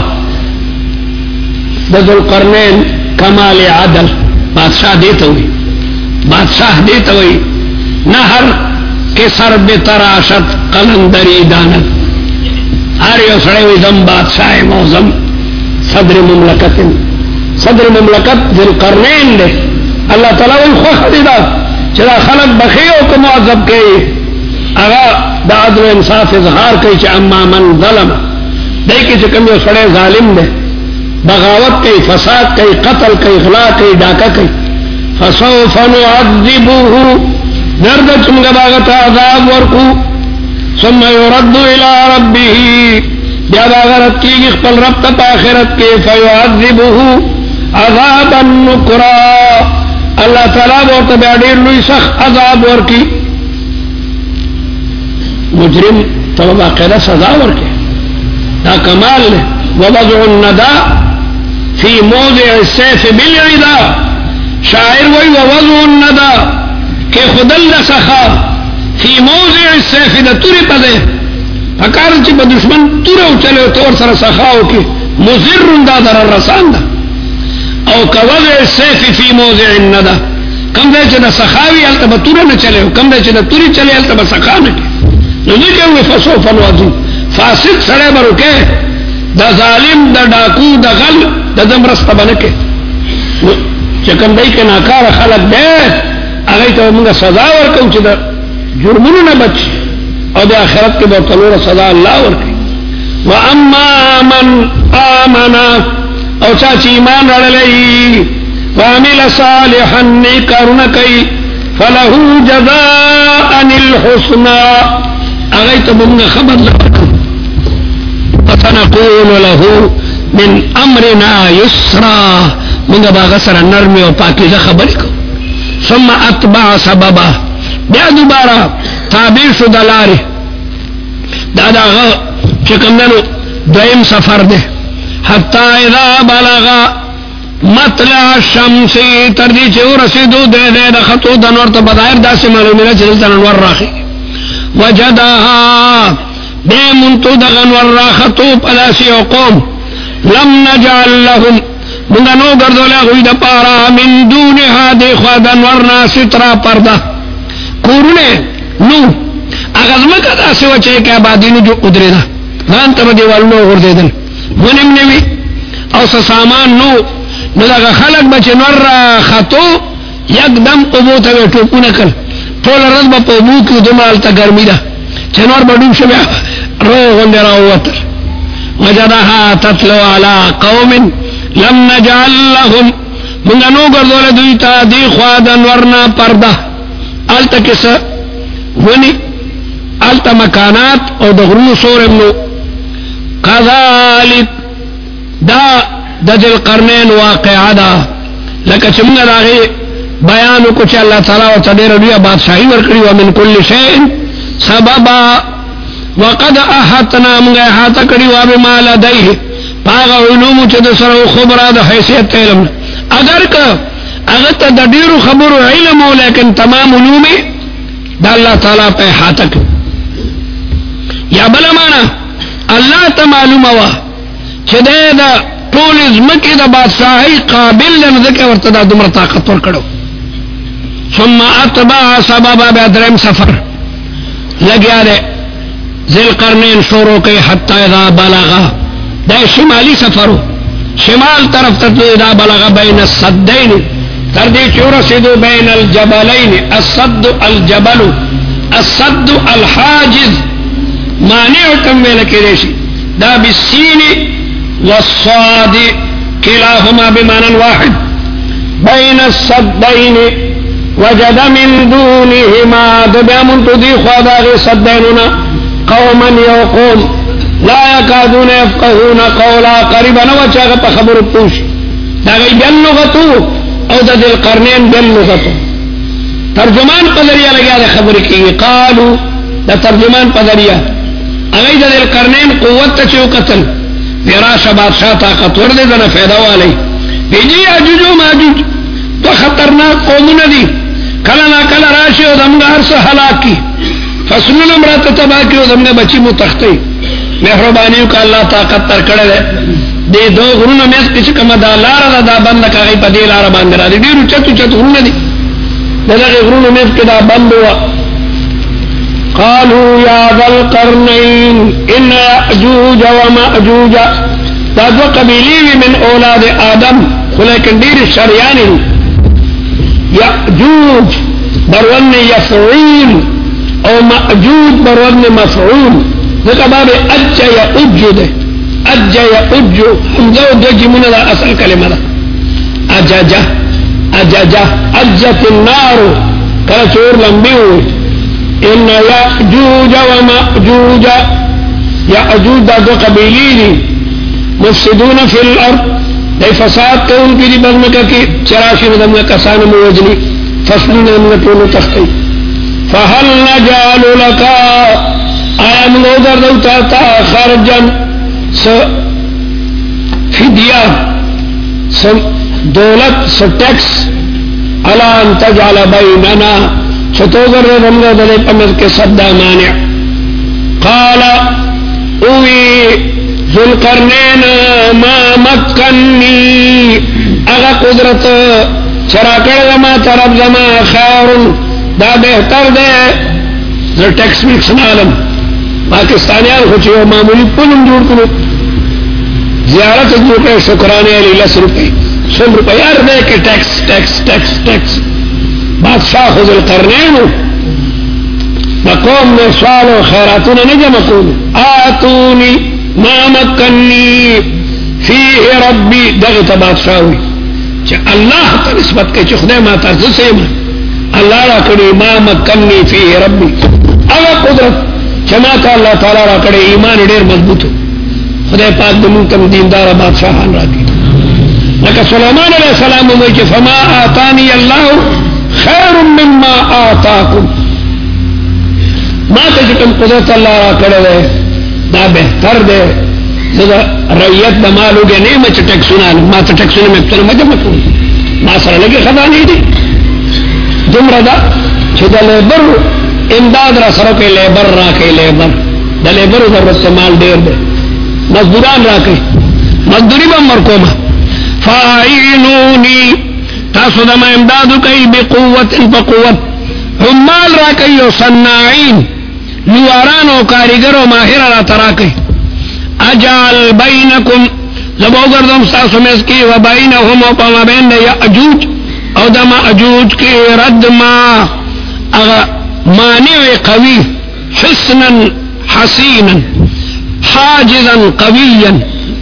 ذو القرنین کمال عدل بادشاہ دیتا ہوئی بادشاہ دیتا ہوئی نہر کے سر بے تراشت قلندری دانت ہر یو سڑے ہوئی دم بادشاہ موزم صدر مملکت صدر مملکت ذل قرنین دے اللہ تعالیٰ وی خوخ دیدا چلا خلق بخیو کو معذب کئی اگا دا عدل و انصاف اظہار کئی چا اما من ظلم دیکھے چکم یو سڑے ظالم دے بغاوت کئی فساد کئی قتل کئی اغلا کئی ڈاکہ کئی فسوف نعذبوه درد چمگا باغتا عذاب ورکو ثم يرد الى ربه یا باغرت کی اخپل رب تا آخرت کے فیعذبوه عذابا نکرا اللہ تعالیٰ بورتا بیادیر لوی سخ عذاب ورکی مجرم تو باقیدہ سزا ورکے دا کمال لے ووضع الندا فی موضع السیف بالعدا شاعر وی ووضع الندى کہ خدل سخا فی موضع السیف دا توری پدے فکار چی با دشمن توری اچلے تور سر سخاو کی مزر دا در الرسان دا او کوضع السیف فی موضع الندى کم دے چی دا سخاوی حالتا با توری نچلے کم دے چی دا توری چلے حالتا با سخا نکی نو دکے ہوئے فصوفا نوازو فاسد سڑے برکے دا ظالم دا ڈاکو دا غل دا دمرست بنکے چکم دای که ناکار خلق دے اگئی تو منگا سزا ورکو چی دا جرمونو نبچ او دا آخرت کے بورتلور سزا اللہ ورکی وَأَمَّا مَنْ آمَنَا او چاچی ایمان رڑلئی وَعَمِلَ صَالِحًا نیکارنکی فَلَهُ جَزَاءً الْحُسْنَى اگئی تو منگا خبر لورکو وَسَنَقُولُ لَهُ مِنْ أَمْرِنَا يُسْرًا منگا باغ سر نرمی و پاکیزہ خبری کو ثم اتبع سببا بیا دوبارہ تابع شو دلاری دادا غا چکم دنو دویم سفر دے حتی اذا بلغا مطلع الشمسی تردی چو رسیدو دے دے دخطو دنور تا بدائر دا سی معلومینا چلتا ننور راخی وجدها دے منتو دغنور راختو پلاسی و قوم لم نجعل لهم منگا نو گردولا غوی دا پارا من دونها دے خوادن ورنا سترا پردہ کورونے نو اغزمکا دا سوا چاہے کہ آبادینو جو ادرے دا غان تب دیوالنو غردے دن ونم نوی او سامان نو نو دا خلق بچے نور خطو یک دم قبو تاوے ٹوپو نکل طول رد با قبو کی دمالتا گرمی دا چنور بڑوب شبیا رو غندے راو وطر وجدها تتلو علا قوم لم نجعل لهم منگا نو گردول دویتا دی خوادن ورنا پردہ آلتا کسا ونی آلتا مکانات او دغرو سورم نو قذالک دا دا دل قرنین واقعا دا لکا چمگا داغی بیانو کچھ اللہ تعالیٰ و تدیر دویا بادشاہی ورکڑی ومن کل شئن سببا وقد احتنا منگا احاتا کڑی وابما لدیه پاگا علومو چه دا سر خبرا دا حیثیت علم اگر که اگر تا دا دیر خبر علم ہو لیکن تمام علومی دا اللہ تعالیٰ پہ حاتک یا بلا مانا اللہ تا معلوم ہوا چه دے دا طول ازمکی دا بادشاہی قابل لن ذکر ورطا دا دمر طاقت ورکڑو ثم اتبع سببا بیدرم سفر لگیا دے ذل قرنین شروع کئی حتی اذا بلغا دا شمالی سفرو شمال طرف تتلو اذا بلغ بین الصدین تردی چورا سیدو بین الجبلین الصد الجبل الصد الحاجز مانع کموے لکی دیشی دا بالسین والصاد کلاہما بمانا واحد بین الصدین وجد من دونهما دبیامن تو دی خواداغی صدینونا قوما یوقوم لا یکادون یفقهون قولا قریبا نو چاگا پا خبر پوش دا گئی بین لغتو او دا دل قرنین بین لغتو ترجمان پدریا لگیا دا خبر کی قالو دا ترجمان پدریا اگئی دا دل قرنین قوت تا چو قتل ویراش بادشاہ طاقت ورد دا نفیدہ والی بیجی آجوج و ماجوج تو خطرناک قومون دی کلنا کل راشی و دمگا عرص حلاک کی فصلنا مرات تباہ کی و دمگا بچی متختی مہربانیوں کا اللہ طاقت تر کڑے دے دے دو غرون میں کسی کم دا لارا دا دا بند کا غی پا دے لارا باندھ را دی دیرو چتو چتو غرون دی دے دا غرون میں کسی دا بند ہوا قالوا یا ذا القرنین ان یأجوج و مأجوج دا دو قبیلیوی من اولاد آدم خلیکن دیر شریانی یأجوج برون یفعول او مأجوج برون مفعول ذکر باب اجا یا اجو دے اجا یا اجو حمزہ و دو جمونہ دا اصل کلمہ دا اجا جا اجا جا اجت النار کلا چور لمبی ہوئی ان یأجوج و مأجوج یأجوج دا دو قبیلی دی مفسدون فی الارض دے فساد کے ان کی دی بغمکہ کی چراشی ندمگا کسان موجنی فصلون ندمگا تونو تختی فہل نجال لکا آیا منگو در دوتا تا خرجن س فدیہ س دولت س ٹیکس الا ان تجعل بیننا چھتوگر رمضا دلے پمز کے صدا مانع قال اوی ذوالقرنین ما مکنی اغا قدرت چراکڑ ما طرف زما خیر دا بہتر دے در ٹیکس میکس نالم پاکستانیان خوچیو معمولی پلم جوڑ کرو زیارت جو کہ شکرانے علی لس روپے سن روپے یار دے کہ ٹیکس ٹیکس ٹیکس ٹیکس بادشاہ خود القرنین دا قوم نے سوال و خیراتون نجم کون آتونی ما مکنی فیہ ربی دغت بادشاہ ہوئی چا اللہ تا نسبت کے چخدے ما تا زسیم اللہ را کڑی ما مکنی فیہ ربی اگا قدرت چما تا اللہ تعالی را کڑی ایمان دیر مضبوط ہو خدا پاک دمون تم دیندار بادشاہان را دی لیکن سلیمان علیہ السلام ہوئی کہ فما آتانی اللہ خیر مما آتاکم ما تجکم قدرت اللہ را کڑی دے دا بہتر دے ریت دا مالو گے نہیں مچ ٹیکسونا ما تا ٹیکسونا میں اکتر مجمع کون ما سر لگے خدا نہیں دی دم ردا چھ دا لیبر امداد را سرو کے لیبر را کے لیبر دا لیبر ضرورت مال دیر دے مزدوران را کے مزدوری با مرکوما فاعینونی تاسو دا ما امدادو کئی بقوت ان پا قوت حمال را کئی و صناعین لواران و کاریگر و ماہر را ترا کئی اجعل بینکم زبو گردم ستاسو میں کی و بینہم و پاما بین دا یعجوج او دا مأجوج کی رد ما اغا مانع قوی حسنا حسینا حاجزا قویا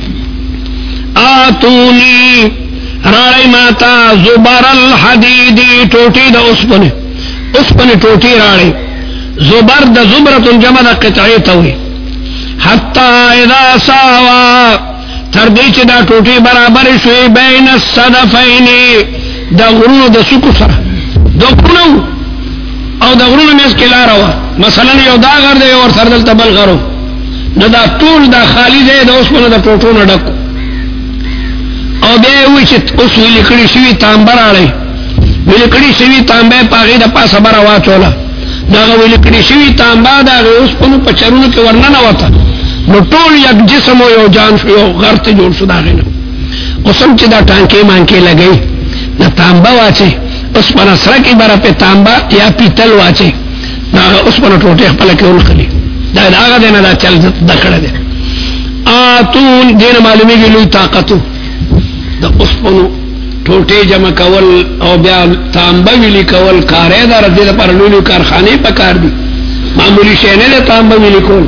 آتونی راڑی ماتا زبر الحدیدی ٹوٹی دا اسپن اسپن ٹوٹی راڑی زبر دا زبرت جمع دا قطعی توی حتی اذا ساوا تردیچ دا ٹوٹی برابر شوی بین الصدفینی دا غرونو دا سکو سر دا غرونو او دا غرونو میں اس کے لارا ہوا مثلا یو دا غر دے اور سردل تبل غرو نہ دا طول دا خالی دے دا اس میں دا ٹوٹو نہ ڈکو او بے ہوئی چھ اس ویلکڑی شوی تانبر آڑے ویلکڑی شوی تانبے پاگی دا پاس برا واچولا دا ویلکڑی شوی تانبا دا اس پنو پچرونو کے ورنہ نہ ہوتا نو طول یک جسم ہو یو جان شو یو غرط جوڑ شو دا غینا اسم چھ دا ٹانکے مانکے لگئی نہ تانبا واچے اس پر اسرا کی برا پہ تانبا یا پیتل واچے نا اس پر ٹوٹے پلے کے انخلی دا داغا دینا دا چل دکڑ دے آتون دین معلومی کی لوی طاقتو دا اس پر ٹوٹے جمع کول او بیا تانبا ویلی کول کارے دا رد دا پر لولی کارخانے پا کار دی معمولی شینے دے تانبا ویلی کول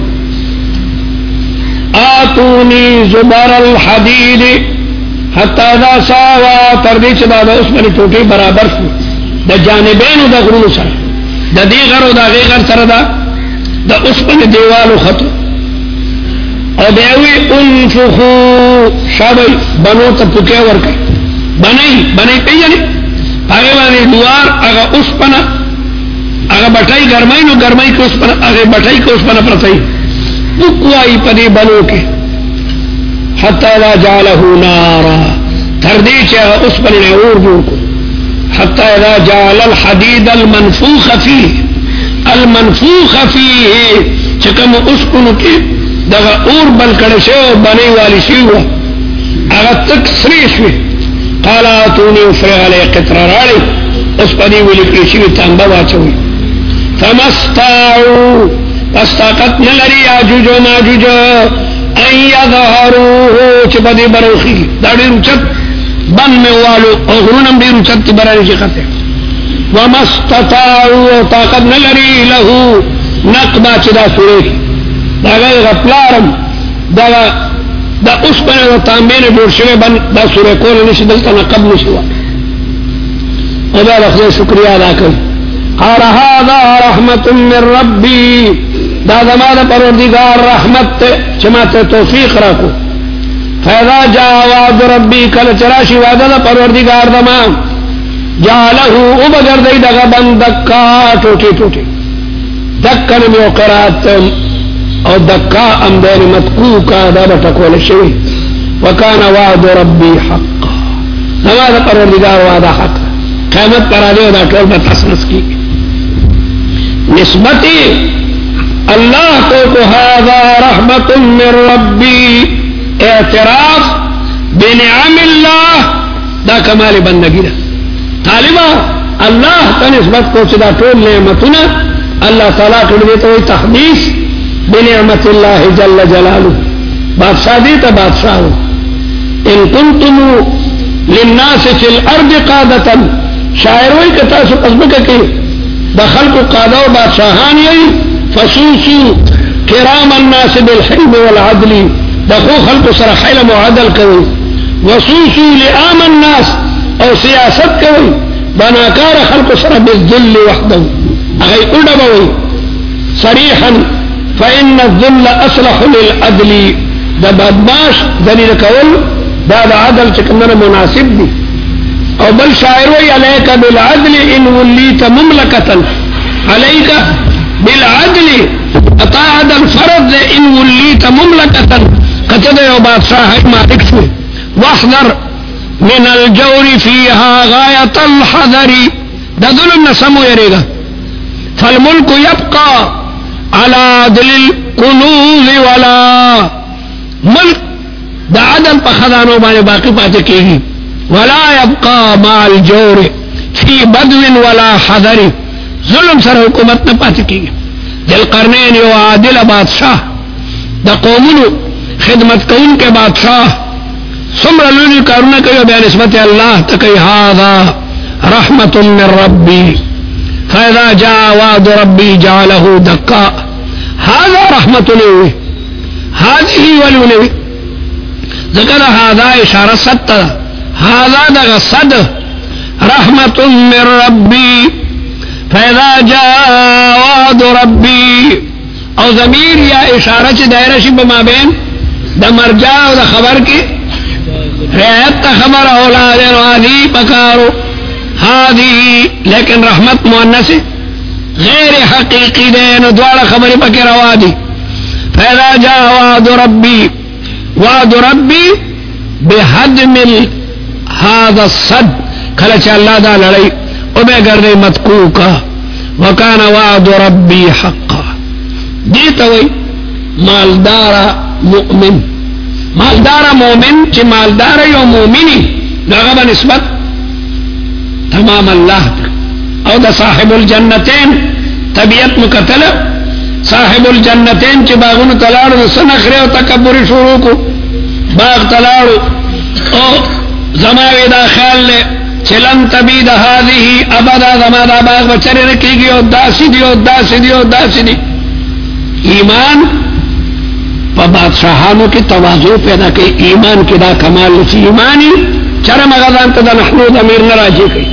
آتونی زبر الحدید حتی دا ساوا تردیچ دا دا اس پر ٹوٹے برابر شو دا جانبین دا غرون سر دا دی غر دا غی غر سر دا دا اس پر دیوالو خطو او دیوی انفخو شابی بنو تا پکے ورکے بنائی بنائی پیجنی پاگوانی دوار اگا اس پنا اگا بٹائی گرمائی نو گرمائی کے اس پنا اگا بٹائی کے اس پنا پرتائی پکوائی پدی بنو کے حتی لا جعلہو نارا تردیچ اگا اس پنا نے اور جور کو حتی لا جعل الحدید المنفوخ فیہ المنفوخ فیہ چکم اس پنو کی دغا اور بل کڑشو بنائی والی شیوہ اگا تک سریشوی قال آتونی افرغ علی قطر راڑی اس پدی ولی کلیشوی تانبا واچوی فمستاعو پس طاقت نلری آجوجو ماجوجو ان یظہروہو چھ پدی بروخی داڑی روچت بن میں والو اغرونم دی روچت تی برانی چی خطے ومستطاعو طاقت نلری لہو نقبا چی دا سورے کی دا گئی غپلارم دا دا اس پر دا تانبین جوڑ شوے بن دا سورے کول نشی دلتا نقب نشوا او دا لفظ شکریہ ادا کر قال هذا رحمت من ربی دا زمان پروردگار رحمت چمات توفیق رکھو فیضا جا وعد ربی کل چراشی وعدہ دا پروردگار دمان جعلہو ابگر دی دغا بند دکا ٹوٹی ٹوٹی دکن میں قرآت او دکا امدین متکوکا دا بٹکول شوی وکان وعد ربی حقا نماز پروردگار وعدہ حق قیامت پر آدھے دا ٹول با تسنس کی نسبتی اللہ کو کو هذا رحمت من ربی اعتراف بنعم اللہ دا کمال بندگی دا طالبہ اللہ تا نسبت کو چدا ٹول نعمتنا اللہ تعالیٰ کڑوے تو تحدیث بنعمت اللہ جل جلالہ بادشاہ دیتا بادشاہ ہو ان کنتم للناس فی الارض قادتا شاعر وی کہ تاسو قصبکہ کہ دخل کو قادہ و بادشاہان یہی فسوسو کرام الناس بالحلم والعدل دخو خلق سر حلم و عدل کوئی وسوسو لعام الناس او سیاست کوئی بناکار خلق سر بالذل وحده اگئی اڑا بوئی صریحا فإن الذل اصلح للعدل دا بدماش دلیل کول دا دا عدل چکمنا مناسب دی او بل شاعروی علیکا بالعدل ان ولیت مملکتا علیکا بالعدل اتا عدل فرض دے ان ولیت مملکتا قطع دے او بادشاہ مالک شوئے واحذر من الجور فیہا غایت الحذر دا ظلم نسمو یریگا فالملک یبقى على عدل القنوز ولا ملک دا عدل پا خزانوں بانے باقی پاتے کی گی ولا يبقى مع الجور في بدو ولا حذر ظلم سر حکومت نہ پاتے کی گی ذل قرنین یو عادل بادشاہ دا قومنو خدمت کون کے بادشاہ سمر لولی کارنا کیو بے نسبت اللہ تکی هذا رحمت من ربی فإذا جاء وعد ربی جعله دقا هذا رحمت لوی هذه ولولوی ذکر هذا اشارہ ست هذا دغ صد رحمت من ربی فإذا جاء وعد ربی او ضمیر یا اشارہ چی دائرہ شی بما بین دا مرجع و دا خبر کی رعایت تا خبر اولاد هذه پکارو هذه لیکن رحمت مؤنث غیر حقیقی دین دوار خبری پکی روا دی فإذا جاء وعد ربی وعد ربی بحدم هذا الصد کلچ اللہ دا لڑی او بے گردے متکوکا وکان وعد ربی حقا دیتا وی مالدارا مؤمن مالدارا مومن چی مالدارا یو مومنی نغبا نسبت تمام اللہ تک او دا صاحب الجنتین طبیعت مکتل صاحب الجنتین چی باغون تلاڑو سنخرے و تکبری شروع کو باغ تلاڑو او زماوی دا خیال لے چلن تبید هذه ابدا زما دا باغ بچری رکی گی او داسی دی او داسی دی او داسی دی ایمان پا بادشاہانوں کی تواضع پیدا کی ایمان کی دا کمال لسی ایمانی چرم غزان تا دا نحنو ضمیر نراجی کی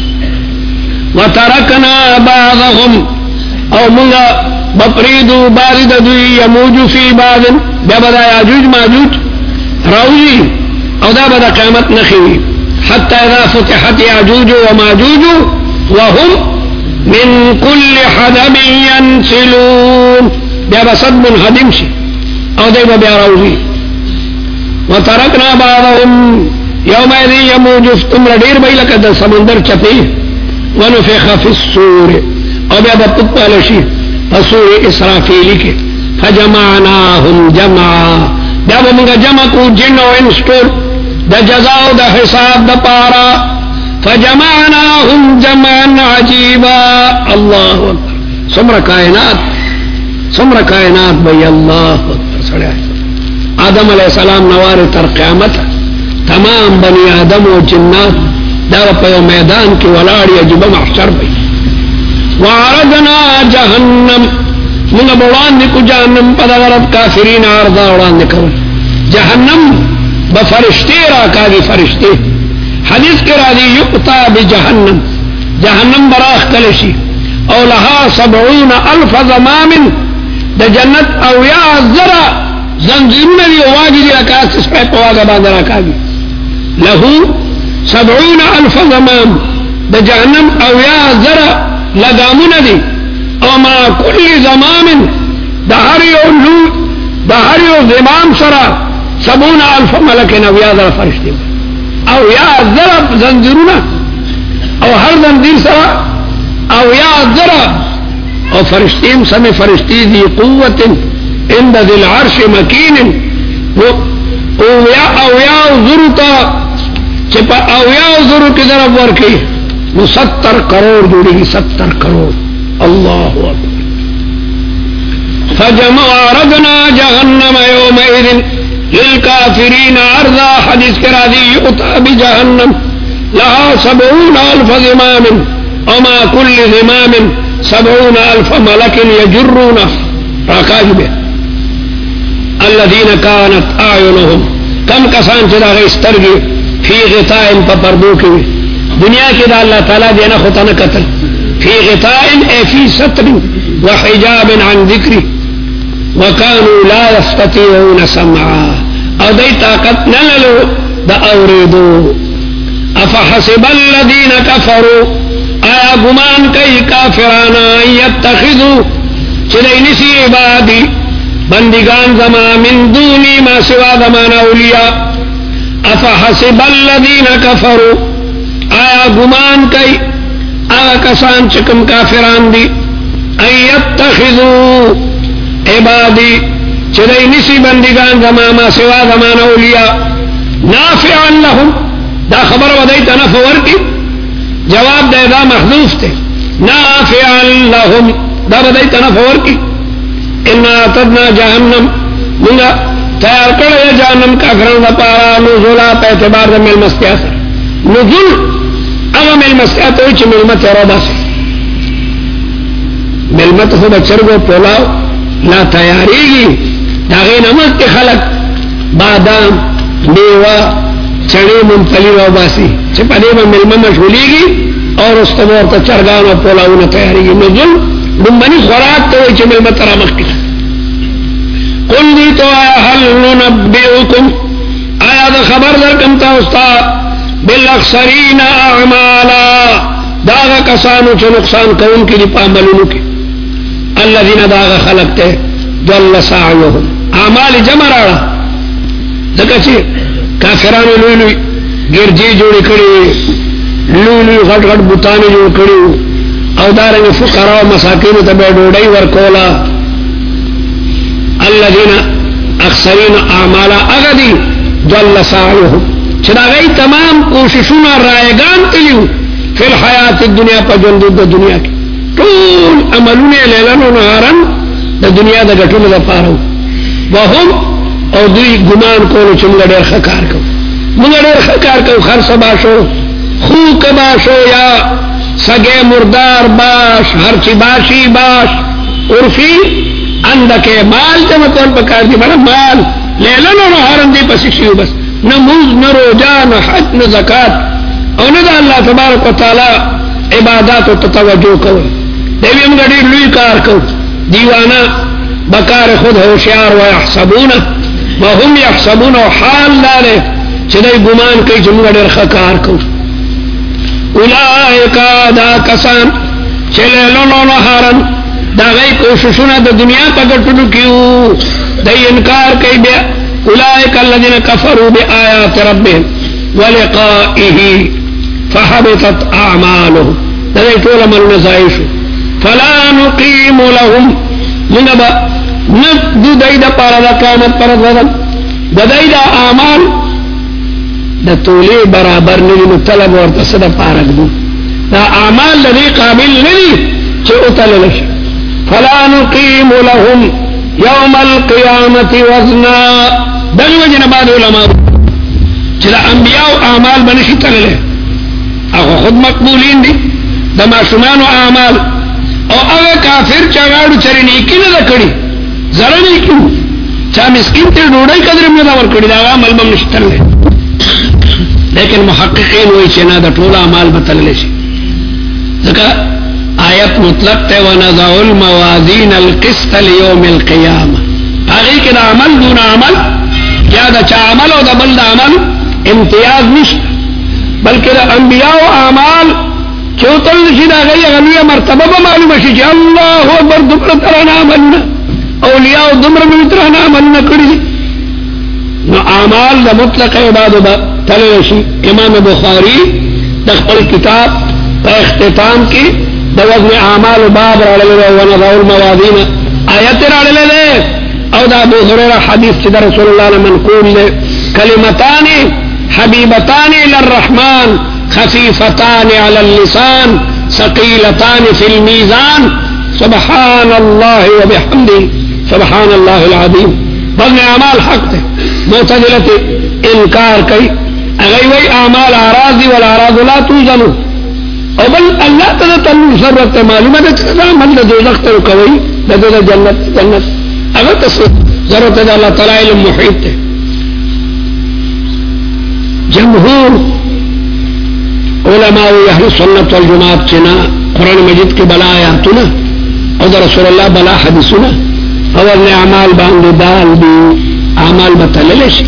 وترکنا بعضهم او منگا بپریدو بارد دوی یموجو فی بعض بیا بدا یاجوج ماجوج روزی او دا بدا قیامت نخیوی حتی اذا فتحت یاجوج و ماجوج وهم من کل حدب ینسلون بیا بصد منحدم شی او دا بیا روزی وترکنا بعضهم یوم ایدی یموجو تم ردیر بی لکد سمندر چپی ونفخ فی السور او بیا بپت پالشی فسور اسرافیلی کے فجمعناهم جمعا بیا بمگا جمع کو جن و انسٹور دا جزاو دا حساب دا پارا فجمعناهم جمعا عجیبا اللہ اکبر سمر کائنات سمر کائنات بی اللہ اکبر سڑے آدم علیہ السلام نوار تر قیامت تمام بنی آدم و جنات دا پیو میدان کی ولاڑی عجیبا محشر بی وعرضنا جہنم منگا بوڑان دکو جہنم پدا ورد کافرین عرضا وڑان دکو جہنم بفرشتے راکاگی فرشتے حدیث کے راضی یقتا بجہنم جہنم براخ کلشی او لها سبعون الف زمام دا جنت او یا ذرا زنزیرون دی واگی دی رکاس اس پہ پواگا باندر راکاگی لہو سبعون الف زمام دا جہنم او یا ذرا لگامون دی او ما کل زمام دا هریو لو دا هریو زمام سرا سبعون الف ملک نو یا ذرا فرشتی او یا ذرا زنزیرون او او هر زنجیر سره او یا ذرا او فرشتیم سمې فرشتي دي قوت عند ذي العرش مكين او یا او یا ذرتا چې په او یا ذرو کې ضرب ورکړي نو ستر کروڑ جوړي ستر کروڑ الله اکبر فجمع عرضنا جهنم يومئذ للكافرين عرضا حديث كرادي يؤتى بجهنم لها سبعون ألف زمام وما كل زمام سبعون ألف ملك يجرون راكاجبه الذين كانت أعينهم كم كسان چدا غيسترگي في غطاء فپردوك دنیا کی دا اللہ تعالی دینا خطنا قتل في غطاء اي في ستر وحجاب عن ذكري وكانوا لا يستطيعون سمعا او دی طاقت نللو دا اوریدو افحسب الذين كفروا آیا گمان کئی کافرانا یتخذو چلی نسی عبادی بندگان زما من دونی ما سوا زمان اولیاء افحسب الذين كفروا آیا گمان کئی آیا کسان چکم کافران دی ان یتخذو عبادی چلی نسی بندگان زما ما سوا زمان اولیاء نافعا لهم دا خبر ودیتا نفور کی جواب دے دا محذوف تے نافعا لهم دا بدیتا نفور کی انا اعتدنا جہنم منگا تیار کرے جہنم کافران دا پارا نزولا پہ اعتبار دا مل مسکیا سر نزول اگا مل مسکیا تو چی ملمت روبا سے ملمت خود چرگو پولاو لا تیاری گی داغی نمت کے خلق بادام میوہ چڑے منتلی و باسی چپا دے با ملمہ مشغولی گی اور اس تبور تا چرگان و پولاؤنا تیاری گی نزل دنبانی خوراک تو ویچے ملمہ ترامخ کی قل دی تو آیا حل ننبئکم آیا دا خبر در کمتا استاد بالاخسرین اعمالا داغا کسانو چو نقصان کون کی دی پاملونو کی الذین داغا خلقتے جل سعیوهم اعمال جمع راڑا دکا چی کافرانو لوی لوی گرجی جوڑی کری لوی لوی غٹ غٹ بوتانی جوڑ کری او دارنگ فقراء و مساکینو تبی ڈوڑی ورکولا الذین اخسرین اعمالا اغدی جل سعیوهم چدا گئی تمام کوششونا رائگان کلیو فی الحیات الدنیا پا جلدود دا دنیا کی طول عملون لیلن و نهارن دا دنیا دا گٹون دا پارو وهم او دوی گمان کولو چې موږ ډېر ښه کار کوو موږ ډېر ښه کار کوو خرڅ باشو خوک باشو یا سګې مردار باش هرچی باشی باش عرفی اندکې مال جمع کول پکار دي بڑا مال لیلن و نهارن دی پسې شي بس نه موز نه روجا نه حج نه زکات او نه د الله تبارک وتعالى عبادات او توجه کوي دوی موږ ډېر لوی کار کوو دیوانه بکار خود ہوشیار و یحسبونه وهم يحسبون حال داره چې دوی ګمان کوي چې موږ ډېر ښه کار کوو اولئک دا کسان چې لیلن و نهارن دا غي کوششونه د دنیا په ګټلو کېو دوی انکار کوي بیا اولئک الذين كفروا بآيات ربهم ولقائه فحبطت اعمالهم دا دوی ټول عملونه ضایع شو فلا نقيم لهم منبا نبدو دای دا پارا دا قیامت پر ودن دا دای دا اعمال دا تولی برابر نلی نو طلب ورطا صدا پارک دو دا اعمال لدی قابل نلی چه اتللش فلا نقیم لهم یوم القیامت وزنا دنی وجن بعد علماء چه دا انبیاء و اعمال بنشی تللے اخو خود مقبولین دی دا معصومان و اعمال او اغا کافر چاگاڑو چری نیکی ندا کری ذرا نہیں کیوں چاہ مسکین تیر ڈوڑائی قدر میں دا ورکڑی دا آغا عمل بم نشتر لے لیکن محققین ہوئی چنا دا ٹولا عمال بتل لے شی ذکر آیت مطلق تے وَنَضَعُ الْمَوَازِينَ الْقِسْطَ لِيَوْمِ الْقِيَامَةِ آگئی کہ دا عمل دون عمل یا دا چاہ عمل و دا بل دا عمل امتیاز نشت بلکہ دا انبیاء و اعمال چوتل نشید آگئی اغلوی مرتبہ معلوم شی چی اللہ اکبر دبر ترانا عملنا اولیاء دمر میں اترانا عملنا کری نو اعمال دا مطلق عبادو با تلوشی امام بخاری دخل کتاب اختتام کی دوزن اعمال باب راڑلے دے ونضع الموازین آیت راڑلے دے او دا ابو هريره حدیث چې رسول الله منقول دے کلمتان حبیبتان للرحمن خفیفتان علی اللسان ثقیلتان فی المیزان سبحان الله وبحمده سبحان الله العظیم بل اعمال حق دے معتزلت انکار کئی اغیوی اعمال اعراضی والاعراض لا توزنو او بل اللہ تعالی تعالی ضرورت معلومہ ہے کہ عمل دے دوزخ تے کوئی دے دے جنت جنت اگر تس ضرورت ہے اللہ تعالی علم محیط ہے جمہور علماء اہل سنت والجماعت چنا قرآن مجید کی بلا آیاتنا اور رسول اللہ بلا حدیثنا اور نے اعمال باندې دال دی اعمال بتلل شي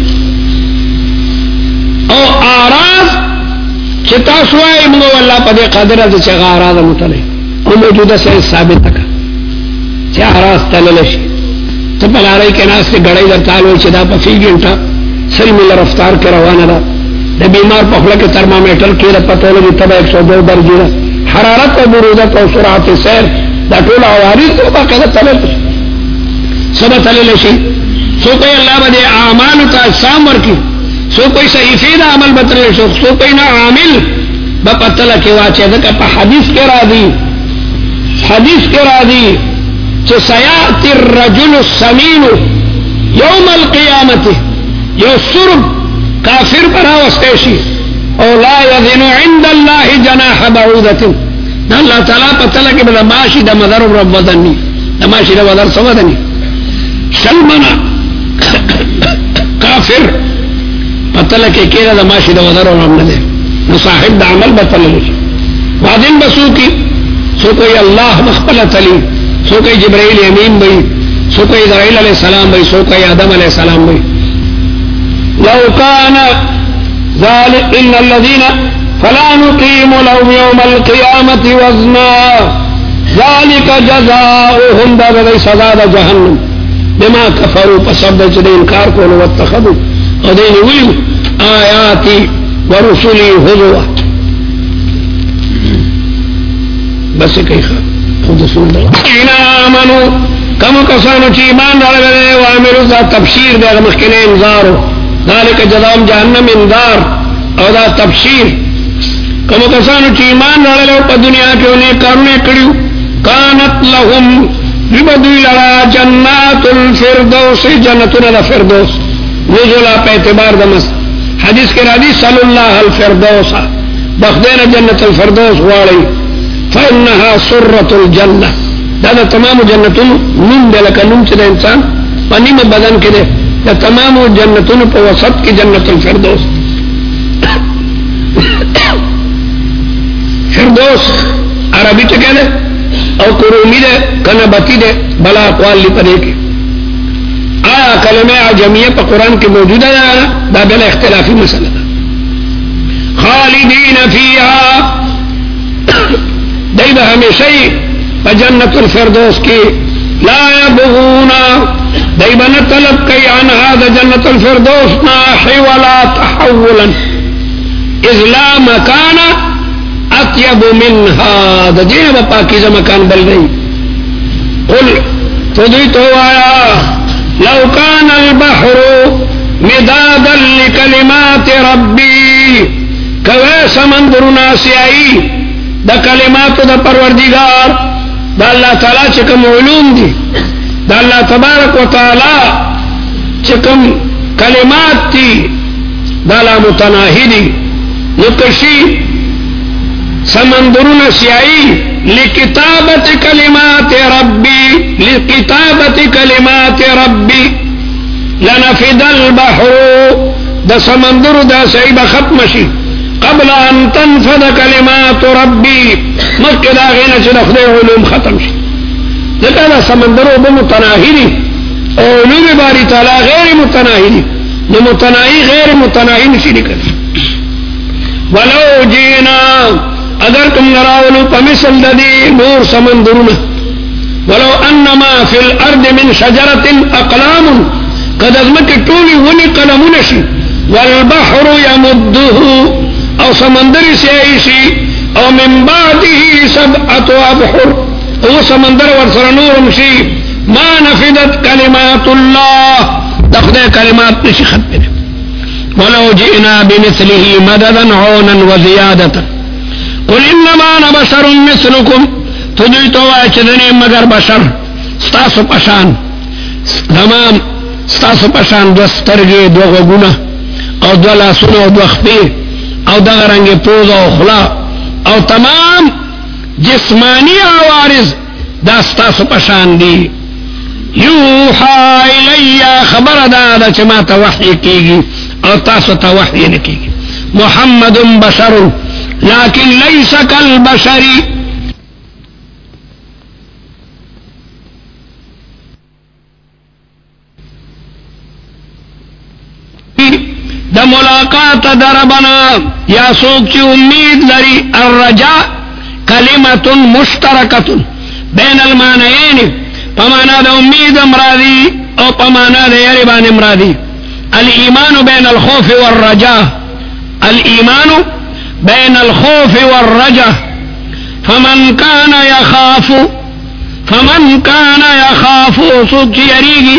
او اعراض چې تاسو یې موږ الله په دې قادر ده چې اعراض متلل او موجوده شی ثابت کا چې اعراض تلل شي ته په لارې کې ناس ته غړې درتالو چې دا په فی ګنټه سل مل رفتار کې روانه ده د بیمار په خله کې ترمامیټر کې د پټولو د تبه ایک سو دو درجه حرارت او برودت او سرعت سیر دا ټول عوارض په باقاعده تلل سبا تلل شي سو کوئی اللہ بدے اعمال کا اجسام ورکی سو کوئی صحیفی دا عمل بتلل شو سو کوئی نا عامل بپتل کے واچے دکا پا حدیث کے را دی حدیث کے را دی چه سیاتی الرجل السمین یوم القیامت یو سرب کافر برا وستیشی او لا یذن عند اللہ جناح بعودت دا اللہ تعالیٰ پتل کے بدا ماشی دا مدر رب ودنی دا ماشی دا مدر سودنی شلمنا کافر پتل کے کیرا دا ماشی دا مدر رب ندے نصاحب دا عمل بتل لشی وعدن بسو کی سو کوئی اللہ مخبل تلی سو کوئی جبرائیل امین بھئی سو کوئی اسرائیل علیہ السلام بھئی سو کوئی آدم علیہ السلام بھئی لو کان ذالک ان الذین فلا نقیم لهم یوم القیامت وزنا ذالک جزاؤهم دا بدئی سزا دا جہنم بما کفروا پسبد چدے انکار کولو واتخذوا او دین ویو آیاتی ورسولی حضوا بس کئی خواہ خود سن دو اینا آمنو کم کسانو چی ایمان دارے وعملو دا تبشیر دے مخکنے انذارو ذالک جزاؤهم جہنم انذار او دا تبشیر کم کسانو چی ایمان دارے پا دنیا کے انہیں کارنے کریو کانت لهم ربدوی لرا جنات الفردوس جنتنا دا فردوس نزولا پہ اعتبار دمس حدیث کے رادی صلی اللہ الفردوس بخدین جنت الفردوس والی فإنها سرة الجنة دا دا تمام جنتون نم دے لکا نم چدے انسان پا نیم بدن کے دے دا تمام جنتون پا وسط کی جنت الفردوس فردوس عربی چکے دے او قرومی دے کنبتی دے بلا اقوال لی پدے کے آیا کلمہ عجمیہ پا قرآن کے موجود ہے دا بلا اختلافی مسئلہ دا خالدین فیہا دیبا ہمیشہی پا جنت الفردوس کی لا یبغونا دیبا نطلب کئی عنہا دا جنت الفردوس ناحی ولا تحولا اذ لا مکانا اطیب منها دا دین با پاکیزہ مکان بل گئی قل تدوی تو آیا لو کان البحر مدادا لکلمات ربی کوئے سمندر ناسیائی دا کلمات دا پروردگار دا اللہ تعالی چکم علوم دی دا اللہ تبارک و تعالی چکم کلمات دی دا لا متناہی دی نکشی سمندرون سیائی لکتابت کلمات ربی لکتابت کلمات ربی لنفد البحر دا سمندر دا سعیب ختم شی قبل ان تنفد کلمات ربی مکہ دا غینا چی دخل علوم ختم شی لکہ دا سمندرو بمتناہی دی علوم باری تعالی غیر متناہی دی متناہی غیر متناہی نشی نکل ولو جینا اگر تم نراولو پمثل ددی نور سمندرون ولو انما فی الارض من شجرت اقلام قد ازمک طولی ونی قلمون شی والبحر یمده او سمندر سیائشی او من بعده سبعة ابحر او سمندر ورسره نورم شي ما نفدت كلمات الله دخل كلمات نشي ختمه ولو جئنا بمثله مددا عونا وزيادة قل انما انا بشر مثلكم تدوی تو وای چې دنه مگر بشر ستاسو پشان تمام ستاسو پشان دو سترګې دو غوګونه او دو لاسونه او دو خپې او دغه رنګ پوز او خلا او تمام جسمانی عوارض دا ستاسو پشان دي یوحا الی خبر دا چې ما ته وحی کیږي او تاسو ته وحی نه کیږي محمد بشر لكن ليس كالبشر دا ملاقات دربنا یا سوک چی امید لري الرجاء کلمة مشترکة بین المعنیین پمانا دا امید امراضی او پمانا دا یربان امراضی الایمان بین الخوف والرجاء الایمان بین الخوف والرجاء فمن کان یخاف فمن کان یخاف سوک چی یریگی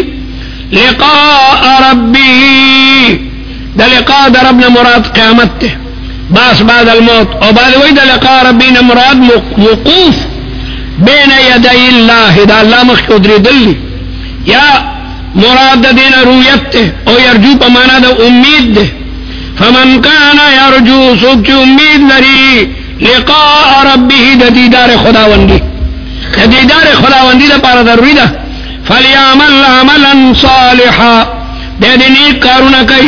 لقاء ربی دا لقاء دا ربنا مراد قیامت تے باس بعد الموت او بعد وی دا لقاء ربنا مراد وقوف بین یدی اللہ دا اللہ مخ قدری دلی یا مراد دا دینا رویت تے او یرجو پا مانا دا امید دے فمن کانا یرجو سوک چی امید لری لقاء ربی دا دیدار خداوندی دا دیدار خداوندی دا پارا ضروری دا فلیعمل عملا صالحا دے دی نیک کارونا کئی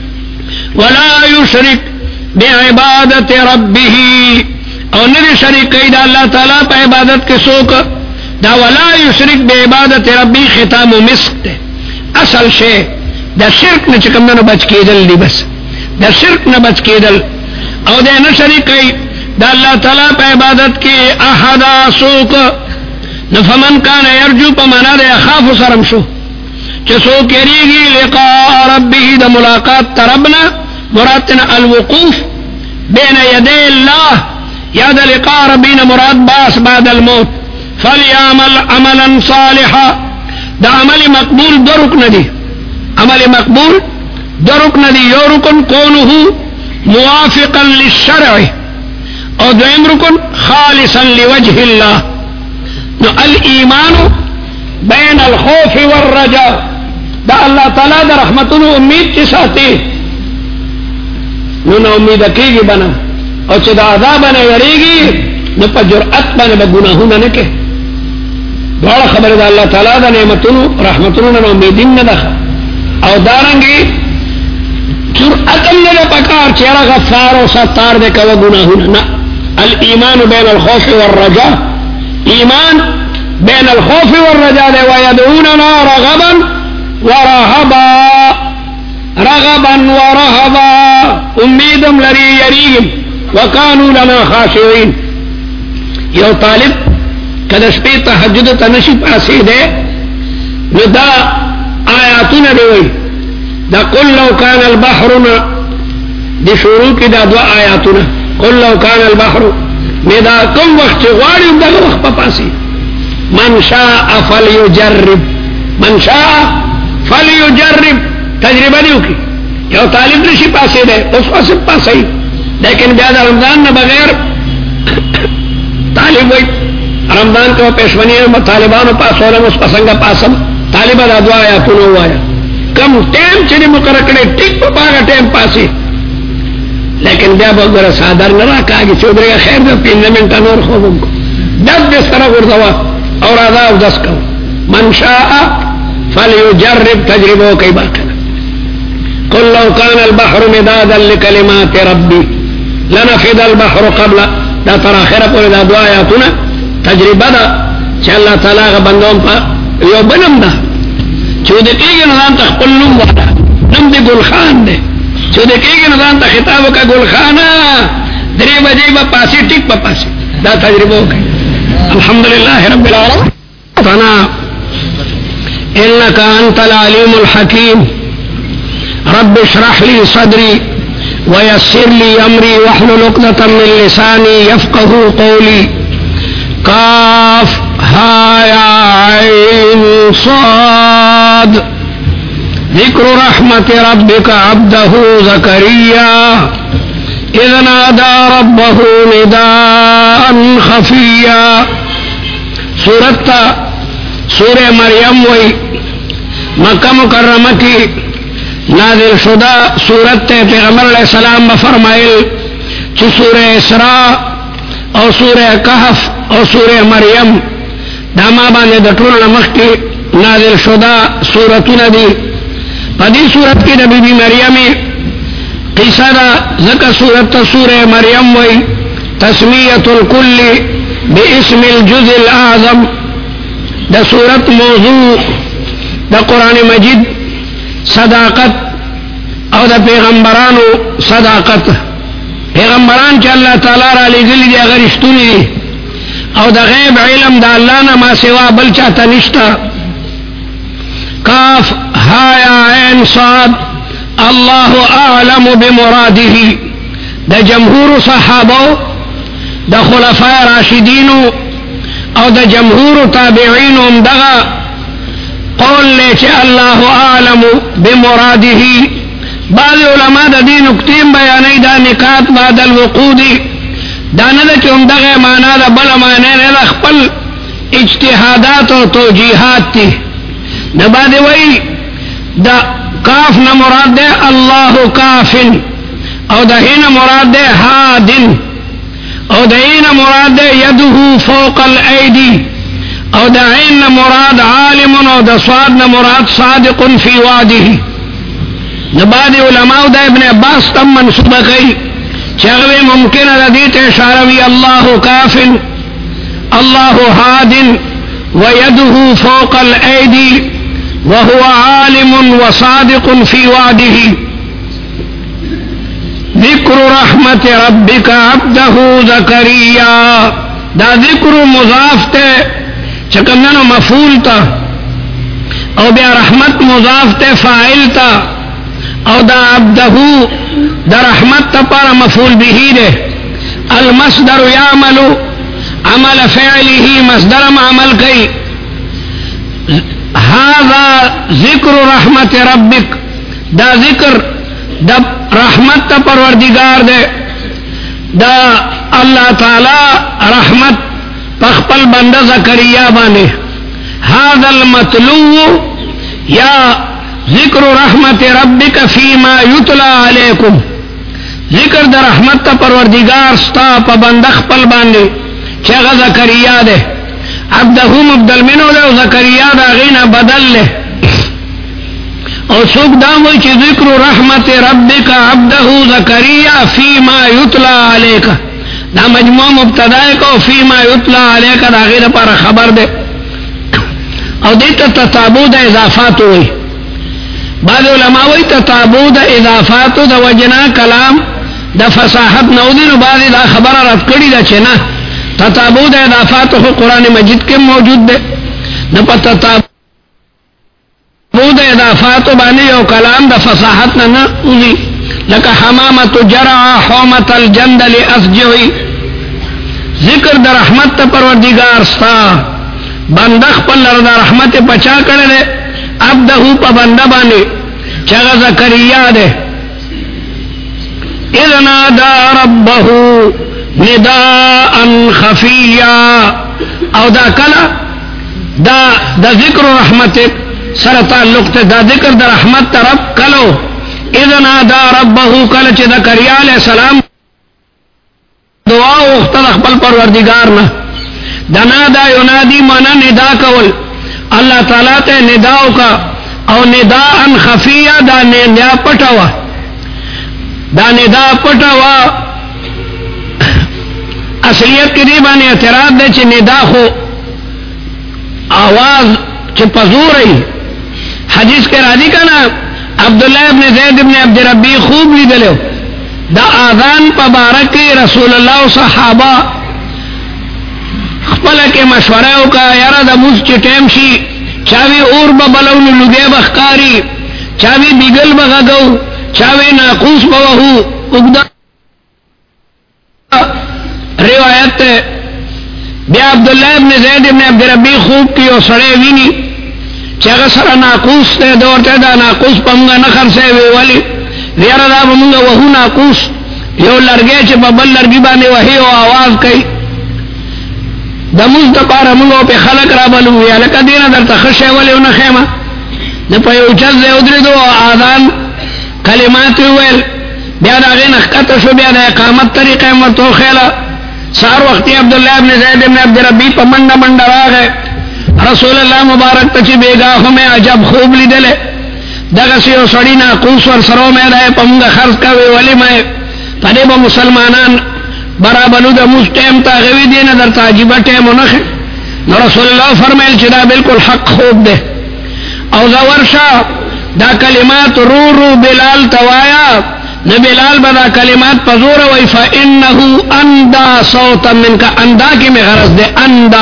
ولا يشرك بعبادت ربه او نری شریک کئی دا اللہ تعالیٰ پا عبادت کے سوک دا ولا يشرك بعبادت ربی ختام و مسک تے اصل شے دا شرک نے چکم دنو بچ کی دل دی بس دا شرک نہ بچ کی دل او دے نہ شریک کئی دا اللہ تعالیٰ پا عبادت کے احدا سوک نفمن کان یرجو پا منا دے اخاف سرم شو چسو کریگی لقاء ربی دا ملاقات تربنا مرادنا الوقوف بین یدی اللہ یا دا لقاء ربینا مراد باس بعد الموت فلیعمل عملا صالحا دا عمل مقبول دو رکن دی عمل مقبول دو رکن دی یو رکن کونہو موافقا للشرع او دویم رکن خالصا لوجہ اللہ نو الایمان بین الخوف والرجاء دا اللہ تعالیٰ دا رحمتنو امید کی ساتی نو نا امید کیگی بنا او چه دا عذاب بنا یریگی نو پا جرعت بنا با گناہونا نکے دوڑا خبر دا اللہ تعالیٰ دا نعمتنو رحمتنو نا امیدین ندخا او دارنگی جرعتن نا پکار چیرا غفار و ستار دے کوا گناہونا نا الایمان بین الخوف والرجاء ایمان بین الخوف والرجاء دے ویدعوننا رغبا ورهبا رغبا ورهبا امیدم لری یریم وکانو لنا خاشعین یو طالب کدش پی تحجد تنشی پاسی دے ندا آیاتون دوئی دا قل لو کان البحرنا دی شروع کی دا دو آیاتون قل لو کان البحر میدا کم وقت غواری دا وقت پا پاسی من شاء فلیجرب من شاء فلیجرب تجربہ دیو کی یو طالب نشی پاسے دے اس واسب پاسے لیکن بیاد رمضان نہ بغیر طالب وی رمضان کو پیشونی طالبانو پاس ہو رہا اس پسنگا پاسم طالبہ دا دعا آیا پنو آیا کم ٹیم چنی مقرکڑے ٹک پا پاگا ٹیم پاسی لیکن بیا بگر سادر نہ رہا کہا کہ چودرے خیر دے پیننے منٹا نور خوبم کو دس دس طرح گردوا اور عذاب دس کرو من شاء فلیجرب تجربو کئی باقی قل لو كان البحر مدادا لكلمات ربي لنفد البحر قبل دا تراخره پر دا دعا آیاتونه تجربه دا چې الله تعالی غ بندوم په یو بنم دا چې د کېږي نظام ته خپل نوم ودا نوم دی ګل خان دی چې د کېږي نظام ته خطاب کا ګل خان درې بجې په پاسې ټیک په پاسې دا تجربه وکړي الحمدلله رب العالمین انا انك انت العليم الحكيم رب اشرح لي صدري ويسر لي أمري واحلل عقدة من لساني يفقهوا قولي. قاف ها يا عين صاد. ذكر رحمة ربك عبده زكريا إذ نادى ربه نداء خفيا. سورة سورة مريم وی مکہ مکرمہ کی نازل شدہ سورت پیغمبر علیہ السلام بفرمائل چی سورہ اسراء اور سورہ کہف اور سورہ مریم داما بانے دٹول نمخ کی نازل شدہ سورتون دی. پدی سورت کی نبی بی مریمی قصہ دا ذکر سورت سورہ مریم وی تسمیت الکل باسم الجزء الاعظم. دا سورت موضوع دا قرآن مجید صداقت او دا پیغمبرانو صداقت. پیغمبران چا اللہ تعالی را لگلی دی اگر اشتونی دی او دا غیب علم دا اللہ نا ما سوا بل چاہتا نشتا. کاف ها یا عین صاد اللہ اعلم بمراده. دا جمهور صحابو دا خلفاء راشدینو او دا جمهور تابعینو امدغا قول لے چے اللہ اعلم بمراده. بعض علماء دا دی نکتیم بیانی دا نکات بعد الوقودی دا ندا چے امدغا مانا دا بلا مانا دا خپل اجتحادات و توجیحات تی. دا بعد وی دا کاف نا مراد دے اللہ کافن او دا ہی نا مراد دے ہادن او دا ہی نا مراد دے یدہو فوق الایدی او دا عین مراد عالم او دا صاد مراد صادق فی وعده. نباد علماء دا ابن عباس تم منصوبہ کئی چاگوے ممکن ردیت اشاروی اللہ کافن اللہ حادن ویدہ فوق الایدی وهو عالم وصادق فی وعده. ذکر رحمت ربک عبدہ زکریا. دا ذکر مضاف تے چکندنو مفعول تا او بیا رحمت مضاف تے فاعل تا او دا عبدہو دا رحمت تا پارا مفعول بھی دے. المصدر یعمل عمل فعله مصدر عمل کئی. هذا ذکر رحمت ربک. دا ذکر دا رحمت تا پروردگار دے. دا اللہ تعالی رحمت پخپل بندہ زکریا بانے. هذا المطلوب یا ذکر رحمت ربک فیما یتلا علیکم. ذکر دا رحمت تا پروردگار ستا پا بندہ خپل بانے چاگا زکریا دے. عبدہو مبدل منو دے و زکریا دا غینا بدل لے. اور سوک داموی چی ذکر رحمت ربک عبدہو زکریا فیما یتلا علیکا. دا مجموع مبتدائی کو فیما یتلا علیکا دا غیر پارا خبر دے. او دیتا تتابو دا اضافات ہوئی. بعض علماء وی تتابو دا اضافات دا وجنا کلام دا فصاحت نودین و بعض دا خبر رد کری دا چنا تتابو دا اضافات خو قرآن مجید کے موجود دے. نپا تتابو دا اضافات بانی او کلام دا فصاحت نا اوزی لکا حمامت جرع حومت الجندل اسجعی. ذکر دا رحمت تا پروردگار ستا بندخ پل دا رحمت پچا کردے عبدہو پا بندہ بانے چگا زکریا دے. اذ نادا ربہو نداء خفیا. او دا کلا دا دا ذکر رحمت سر تعلق تے دا ذکر دا رحمت تا رب کلو. اذ نادا ربہو کل چی زکریا علیہ السلام دعا اختد اخبر پروردگارنا. دا نادا ینادی مانا ندا کول. اللہ تعالیٰ تے نداؤ کا او نداء خفیہ دا ندا پٹوا. دا ندا پٹوا اصلیت کی دیبانی اعتراض دے چی ندا خو آواز چی پزور رہی. حدیث کے راضی کا نا عبداللہ ابن زید ابن عبد ربی خوب لی دلو دا آذان پا بارکی رسول اللہ صحابہ خپل کے مشورہ کا یارا دا موس چی ٹیم شی چاوی اور با بلون لگے بخکاری چاوی بیگل بغدو چاوے ناقوس بوہو اگدا روایت ہے. بیا عبداللہ ابن زید ابن عبد ربی خوب کی او سڑے وینی چاگا سر ناقوس تے دورتے دا ناقوس پا منگا نخر سے وی ولی ویارا دا پا منگا وہو ناقوس یو لرگے چے پا بل لرگی بانے وحی و آواز کئی دا موز دا پارا منگا پہ خلق را بلو ویا لکا دینا در تخشے ولی و نخیما دا پا یو چز دے ادری دو آذان کلمات ویل بیا دا غین اخکت شو بیا دا اقامت طریقہ مرتو خیلا سار وقتی عبداللہ ابن زید ابن عبد ربی پا منڈا منڈا راغ ہے رسول اللہ مبارک تچی بیگاہوں میں عجب خوب لی دلے دغسی و سڑی ناقوس ور سرو میں دائے پا منگا خرز کاوی ولی میں پدے با مسلمانان برابلو دا موس ٹیم تا غوی دینا در تاجیبہ ٹیم و نخے نو رسول اللہ فرمیل چدا بالکل حق خوب دے او زورشا دا کلمات رو رو بلال توایا نہ بلال بدا کلمات پزور وی فَإِنَّهُ أَنْدَا صَوْتًا مِنْكَ اندا کی میں غرض دے اندا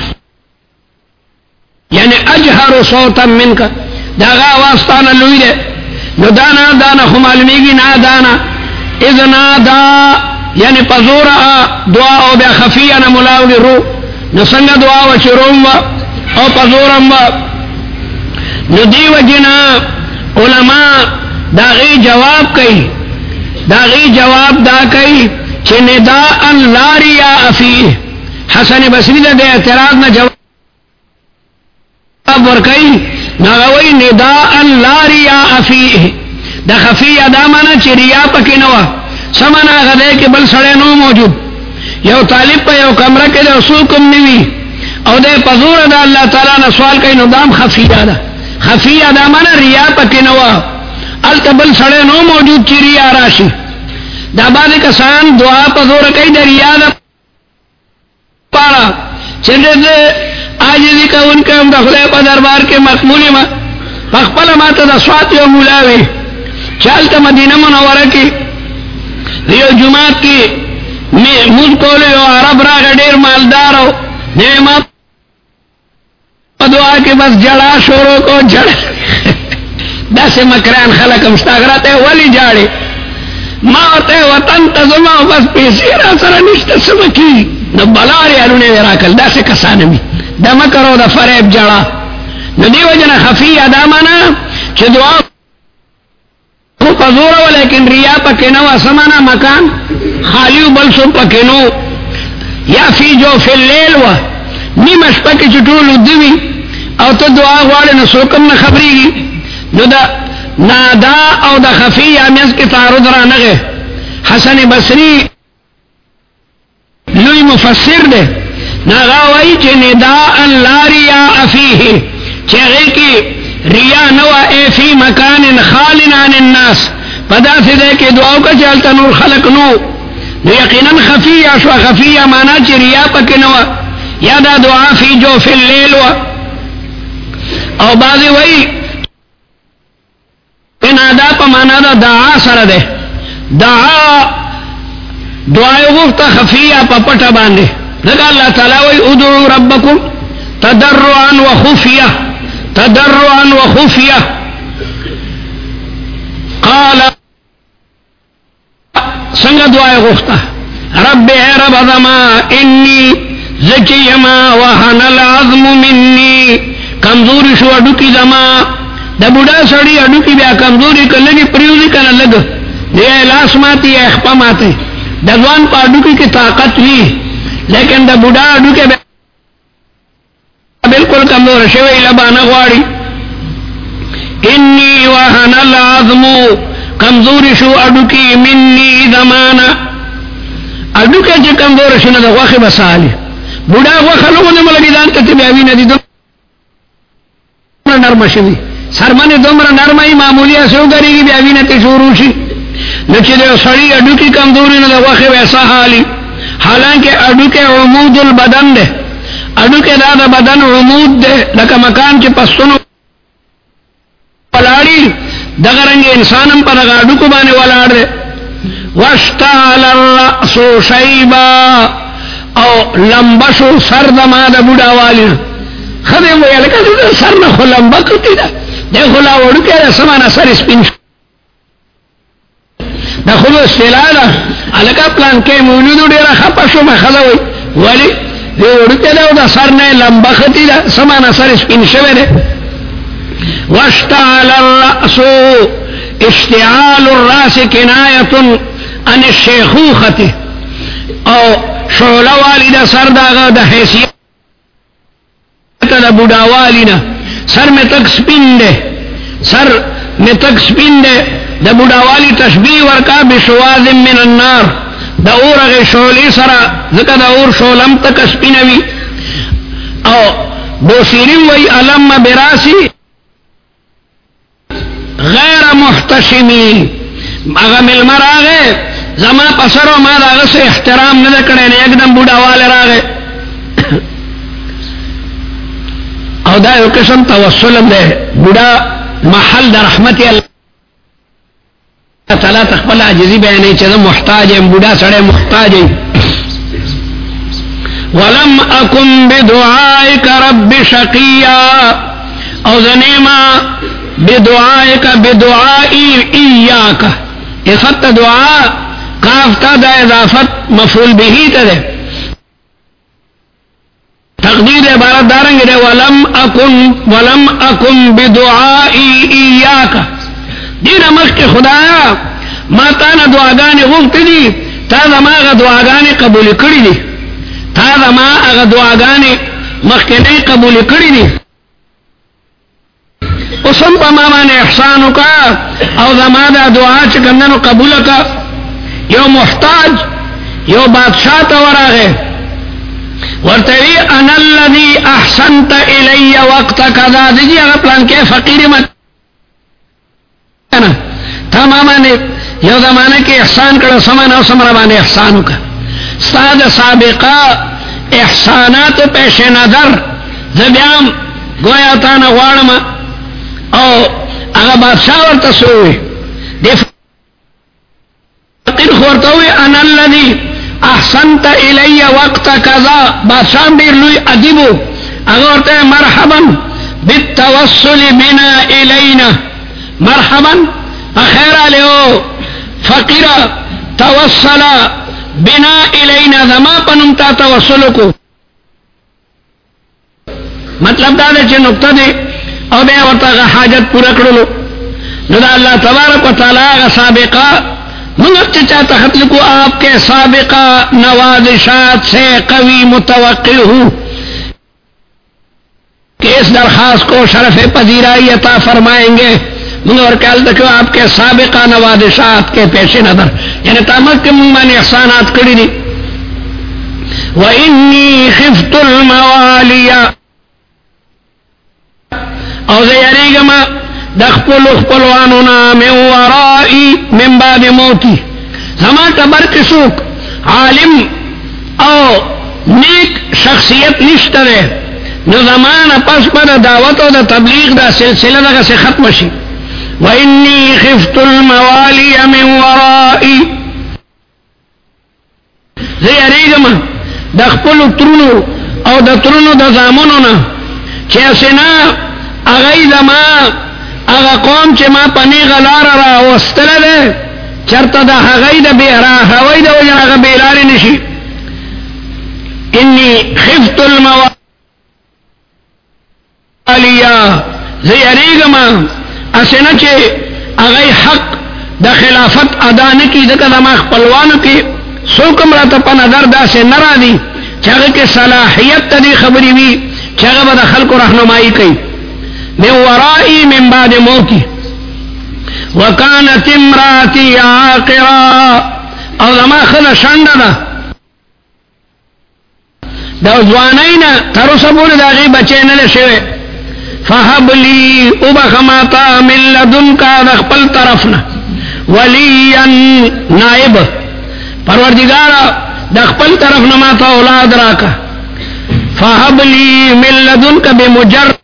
یعنی اجہر صوتا منکا داغا واسطانا لوی دے نو دانا دانا خمالمیگی نا دانا اذنا دا یعنی پزورا دعا او بیا خفیہ نا ملاوگی رو نو سنگا دعا و چی روم و او پزورم و نو دیو جنا علماء داغی جواب کئی داغی جواب دا کئی چی نداء لا ریاء فیہ حسن بصری دے اعتراض نا جواب ورکی نغوی نداء لا ریاء فیہ دا خفیہ دا مانا چی ریاء پکی نوا سمنا غدے کے بل سڑے نو موجود یو طالب پا یو کمرہ کے دے رسول کم نوی او دے پزور دا اللہ تعالیٰ نا سوال کئی نو دام خفیہ دا خفیہ دا مانا ریاء پکی نوا التا بل سڑے نو موجود چی ریاء راشی دا بعد کسان دعا پزور کئی دا ریاء دا پارا چلے دے آجزی کا ان کا دخلے پا دربار کے مقبولی ما پخپل ما تا دا سوات یو مولاوی چالتا مدینہ منورہ کی یو جماعت کی ملک کولو یو عرب راگ دیر مالدارو نیما دعا کے بس جڑا شورو کو جڑ دا سے مکران خلق مستاغراتے ولی جاڑے ما ہوتے وطن تزما بس پیسی را سر نشتا سمکی نو بلاری علونے وراکل دا سے کسانمی دا مکرو دا فریب جڑا نو دیو جنا خفیہ دا مانا چھ دعا کو پزورو لیکن ریا پکنو اسمانا مکان خالیو بلسو پکنو یا فی جو فی اللیل و نیمش پکی چٹولو دوی او تو دعا غوالے نسوکم نخبری گی نو دا نادا او دا خفیہ میز کی تعرض را نگے حسن بصری لوی مفسر دے ناغاوئی چی نداء لا ریاء فیہ چیغے کی ریا نوا اے فی مکان خالن عن الناس پدا سے دے کے دعاو کا چالتا نور خلق نو نو یقیناً خفیہ شو خفیہ مانا چی ریا پک نوا یا دا دعا فی جو فی اللیل و او بازی وئی نادا پا مانا دا دعا سر دے دعا دعای غفتا خفیہ پا پٹا باندے لگا اللہ تعالیٰ وی ادعو ربکم تدرعا و خفیہ تدرعا و خفیہ قال سنگ دعای غفتا رب اے رب ذما انی زکیما وحن العظم منی کمزوری شو اڈو کی زما دا بوڑا سڑی اڈو کی بیا کمزوری کر لگی پریوزی کنا لگ دے لاس ماتی اخپا ماتے دا دوان پا اڈو کی طاقت وی لیکن دا بوڑا اڈو کے بالکل کمزور شوی لبانا غواری انی وحن العظم کمزوری شو اڈو کی منی زمانا اڈو کے چی کمزور شو نا دا غوخ بسالی بوڑا غوخ لوگو نے ملگی دانتا تبیاوی ندی دو نرم شوی سرمن دمرا نرمائی معمولی اسو گری گی بیاوی نتی شروع شی نچی دے سڑی اڈو کی کمزوری نا دا غوخ ویسا حالی حالانکہ اڈو کے عمود البدن دے اڈو کے دادا بدن عمود دے لکا مکان کے پستنو ولاڑی دغرنگ انسانم پر اگا اڈو کو بانے ولاڑ دے واشتعل الرأس شیبا او لمبشو سر دما دا بوڑا والی خدم وی لکا دا سر نخو لمبا کتی دا دے خلا وڑو کے دا سمانا سر اسپین دا خود اصطلاح دا الکا پلان کې مولودو ډیره خپه شو ما خدا وای ولی دی ورته دا د سر نه لمبه ختی دا سمانه سر سپین شوی دی. واشتعل الرأس اشتعال الراس کنایه عن الشیخوخه او شعله والی دا سر داغه د حیثیت دا بوډاوالینا سر میں تک سپین دے سر میں تک سپین دے دا بوډاوالی تشبیه ورکا بشواذ من النار دا اور اغه شعلی سرا ذکر دا اور شعلم تک سپینوی او بوسیری وی علم براسی غیر محتشمی اغا ملمر آگے زما پسرو ما دا اغا سے احترام نہ کرے نے ایک دم بوډاوال راگے او دا یو قسم توسل دے بوډا محل د رحمت الله تعالی تخبل عجزی بیانی چیزا محتاج ہے بوډا سڑے محتاج ہے. ولم اکن بدعائک رب شقیا او زنیما بدعائک بدعائی ایاک اخت دعا کافتا دا اضافت مفعول بہی تا دے تقدیر عبارت دارنگی دے ولم اکن ولم اکن بدعائی ایاک دین مخ کے خدایا ما تانا دعاگانی غفت دی تا زما اغا دعاگانی قبول کری دی تا زما اغا دعاگانی مخ کے نئی قبول کری دی اسم پا مامانے احسانو کا او زما دا دعا چکندنو قبول کا یو محتاج یو بادشاہ تورا گئے ورتوی انا الذی احسنت الی وقت کذا دیجی اگر پلان کے فقیر مت تا مامانے یو زمانے کے احسان کرو سمانا و سمربانے احسانو کا استاد سابقہ احسانات پیش نظر زبیام گویا تانا غوارما او اگر بادشاہ ورطا سوئے دی فقیر خورتوی انا الذی احسنت الی وقت کذا بادشاہ دیر لوی ادیبو اگر ورطا مرحبا بالتوصل بنا الینا مرحبا اخیر علیو فقیر توصل بنا الینا زما پنمتا توصلو کو مطلب دا دے چھے نکتہ دے او دے ورطا غا حاجت پورا کرلو ندا اللہ تبارک و تعالیٰ غا سابقہ منگت چاہتا خط لکو آپ کے سابقہ نوازشات سے قوی متوقع ہوں کہ اس درخواست کو شرف پذیرائی عطا فرمائیں گے اور کہل تکو آپ کے سابقہ نوازشات کے پیش نظر یعنی تامک کے منگمان احسانات کری دی وَإِنِّي خِفْتُ الْمَوَالِيَ او زیریگما دخپل اخپلوانونا من ورائی من بعد موتی زمان تبر کسوک عالم او نیک شخصیت نشترے نو زمان پس پر دعوت و دا تبلیغ دا سلسلہ دا سے ختم شی وَإِنِّي خِفْتُ الْمَوَالِيَ مِنْ وَرَائِي زیریگما دخپل ترونو او دا ترونو دا زامنونا چیسنا اغی زما اغا قوم چه ما پنی غلار را وستل ده چرتا دا اغی دا بیرا خوی دا وجن اغا بیلار نشی انی خفت الموالیا زیریگما اسنا چه اغی حق دا خلافت ادا نکی دکا دا ما خپلوانو کی سوکم را تا پا نظر دا سے نرا دی چاگه که صلاحیت تا دی خبری وی چاگه با دا خلق رحنمائی کئی من ورائی من بعد موتی وکانت امراتی عاقرا او زما خدا شند دا دا زوانینا ترسا بولی دا غی بچے نلے شوے فحب لی ابخماتا من لدن کا دخپل طرفنا ولیا نائب پروردگارا دخپل طرفنا ماتا اولاد راکا فحب لی من لدن کا بمجرد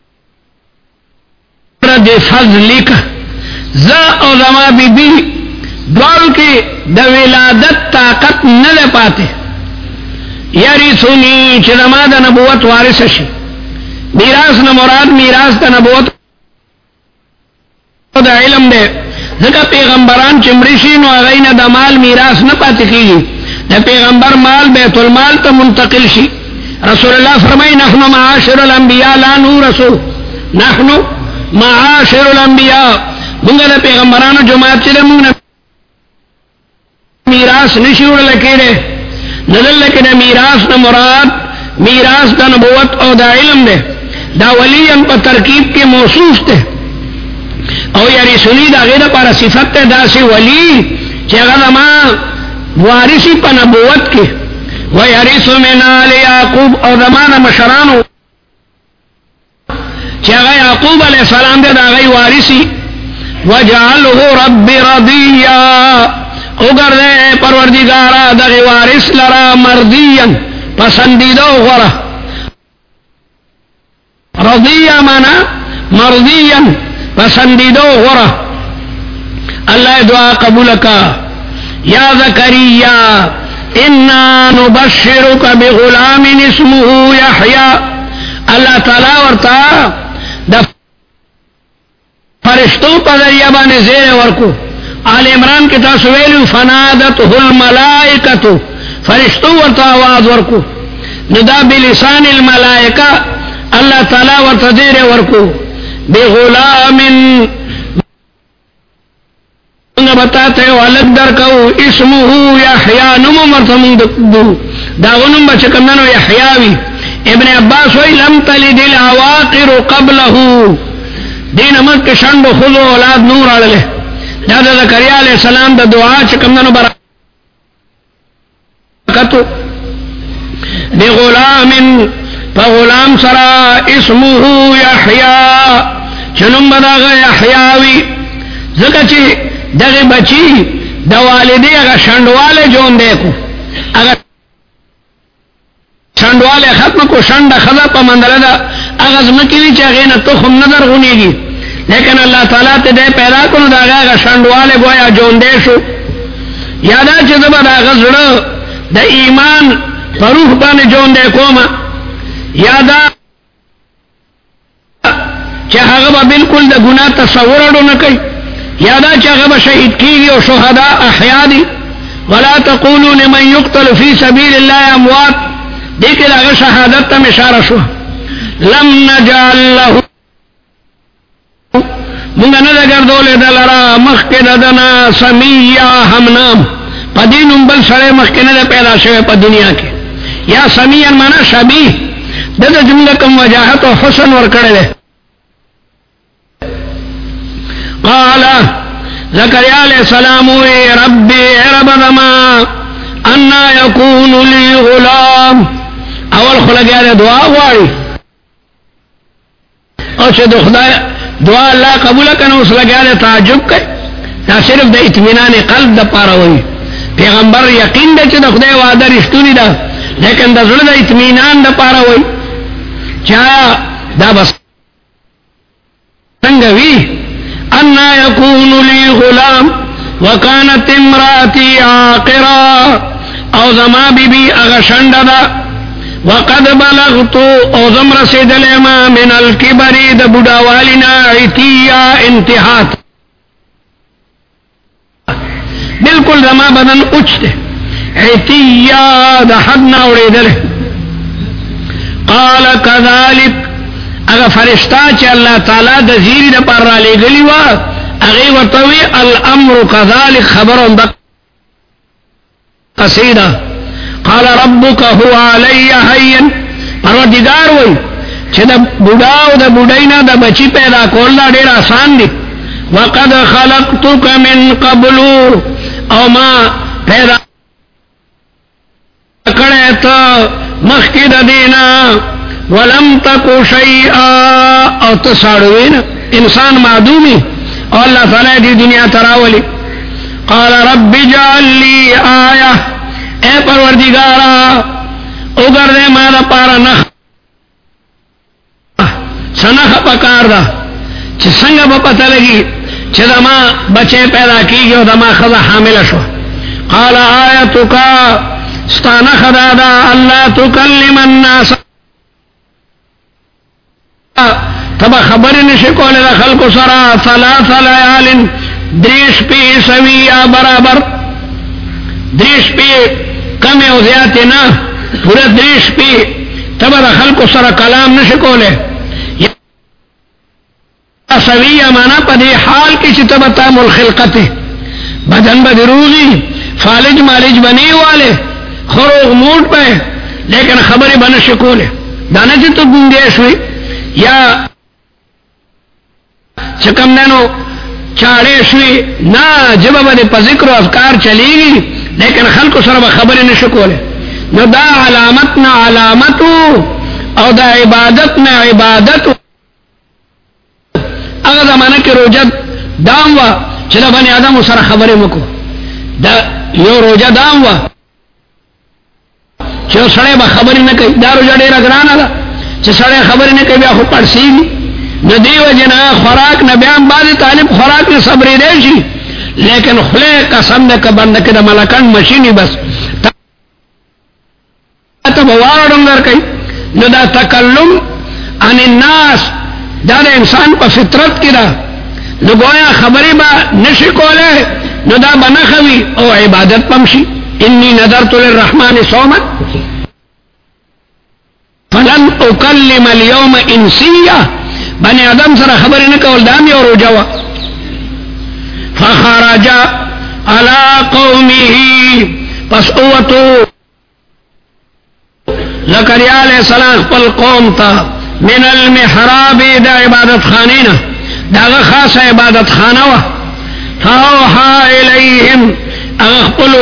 د فضلک ز او زما بی بی دوال کی د ولادت طاقت نه پاتے یریثنی چې زما د نبوت وارث شي میراث نه مراد میراث د نبوت د علم دی ځکه پیغمبران چې مړي شي نو هغوی نه د مال میراث نه پاتې کېږي، د پیغمبر مال بیت المال ته منتقل شي. رسول الله فرمایي نحن معاشر الانبیاء لا نورث، نحن معاشر الانبیاء، موږ د پیغمبرانو جماعت چې موږ نه میراث نشي وړل کېږي. نه دلته د میراث نه مراد میراث د نبوت او د علم دی. دا ولیم په ترکیب کې موصوف دی او یاري سنی دا غیر لپاره صفت ده داسې ولی چې هغه ما وارثي په نبوت کې و یارث من آل یعقوب او زمانه مشرانو چې هغه یعقوب علیه السلام دی دا غي وارثي. وجعله رب رضیا، وګرځه پروردگارا دغه وارث لرا مرضیا پسندیده غره. رضیا معنا مرضیا پسندیده غره. الله دعا قبول کا. یا زکریا انا نبشرک بغلام اسمه یحیی. الله تعالی ورتا د فرشتو په ذریعہ باندې زیر ورکو. آل عمران کې تاسو ویلو فنادته الملائکه، فرشتو ورته आवाज ورکو. ندا بلسان الملائکه الله تعالی ورته زیر ورکو. بغلام موږ بتاته ولد درکو اسمه یحیی، نوم ورته موږ دو دا ونوم بچ کمنو یحیی. ابن عباس وی لم تلد العواقر قبله، دین مکه شند خذ اولاد نور اړله. دا د زکریا علیہ السلام د دعا چې کمنو برکتو. بغلام فغلام سرا اسمه یحیی، چنم بداغه یحیاوی. ځکه چې دغه بچی د والدې هغه شندواله جون دی کو، هغه شندواله ختم کو. شنده خدا په مندره دا هغه زمکوي چې هغه نه تخم نظر غونیږي، لیکن الله تعالی ته دې پیدا کړو دا هغه شندواله گویا جون دی شو. یادا چې زبر هغه زړه د ایمان پروح باندې جون دی کومه. یادا چې هغه بالکل د ګناه تصور اډو نه کوي. یادا چې هغه شهید کیږي او شهدا احیا دي. ولا تقولوا لمن يقتل في سبيل الله اموات، دې کې هغه شهادت ته اشاره شو. لم نجعل له، مونږ نه ګرځولې دلرا مخکې ددنا سمیا همنام، پدینم بل سره مخکې نه پیدا شوی په دنیا کې. یا سمیا معنا شبیه، دغه جمله کوم وجاهت او حسن ور کړل. قال زكريا عليه السلام ربي رب ما ان يكون لي غلام. اول خلګه دعا غواړي او چې د خدای دعا الله قبول کړي اوس لګیا تعجب کوي. دا صرف د اطمینان قلب د پاره وایي. پیغمبر یقین دی چې د خدای وعده رښتونی ده، لیکن د زړه د اطمینان د پاره وایي. چا دا بس څنګه وی ان يكون لي غلام وكانت امراتي عاقرا، او زما بی بی اغشنده وقد بلغت او زم رسیدل ما من الكبر د بډاوالنا عتیا انتهات، بالکل زما بدن اوچته عتیا د حد نه اوریدل. قال كذلك، اغه فرشتہ چې الله تعالی د زیری د پر را لګلی و هغه ورته وی الامر كذلك خبرون د قصیده. قال ربك هو علی هین، پروردگار وای چې د بوډا او د بوډاینا د بچی پیدا کول دا ډیر آسان دي. وقد خلقتك من قبل، او ما پیدا کړه ته مخکې د دینا. ولم تکو شیئا، او تساړوین انسان معدومی او الله تعالی دې دنیا تراولی. قال رب اجعل لي آیه، اے پروردگارا وګرځه ما د پاره نه سنخ پکار دا چې څنګه به پته لګي چې زما بچي پیدا کیږي او زما خزه حامل شو. قال آیتک ستانه خدا دا الله تکلم الناس، تبا خبر نشي کوله خلق سرا ثلاث ليال دریش پی سویا برابر، دریش پی کم او زیات نه، پورا دریش پی تبا دا خلق سره کلام نشکولے. سویا مانا پا دی حال کی چی تبا تامل خلقتی بدن با دروغی فالج مالج بنی والے خروغ موٹ پہ لیکن خبری بنا شکولے دانا چی تو گنگے شوی یا چکم نینو چاڑے شوی نا جب با دی پا ذکر و افکار چلی گی لیکن خلق سر با خبری نشکولے. نو دا علامت نا علامتو او دا عبادت نا عبادتو. اگر زمانہ کی روجہ دام وا چلا بنی آدم سر خبریں مکو دا یو روجہ دام وا چو سڑے با خبری نہ کئی دا روجہ ڈیرہ گرانا دا چو سڑے خبری نہ کئی بیا خود پڑسی گی نہ دیو جنا خوراک نہ بیان بعض طالب خوراک نے صبری دیشی لیکن خلے قسم دے کا بند کے دا ملکن مشینی بس تا بوارا ڈنگر کئی نو دا تکلم عن الناس دا دا انسان پا فطرت کی دا نو گویا خبری با نشی کولے نو دا با نخوی او عبادت پمشی. انی نذرت للرحمن صوما فلن اکلم اليوم انسیا بنی آدم سر خبری نکول دامی اور روجوا. فخرج علی قومه پس اوتو زکریا علیہ السلام پل قوم تا من المحراب دا عبادت خانینا دا خاص عبادت خانوا فاوحا الیہم اغفلو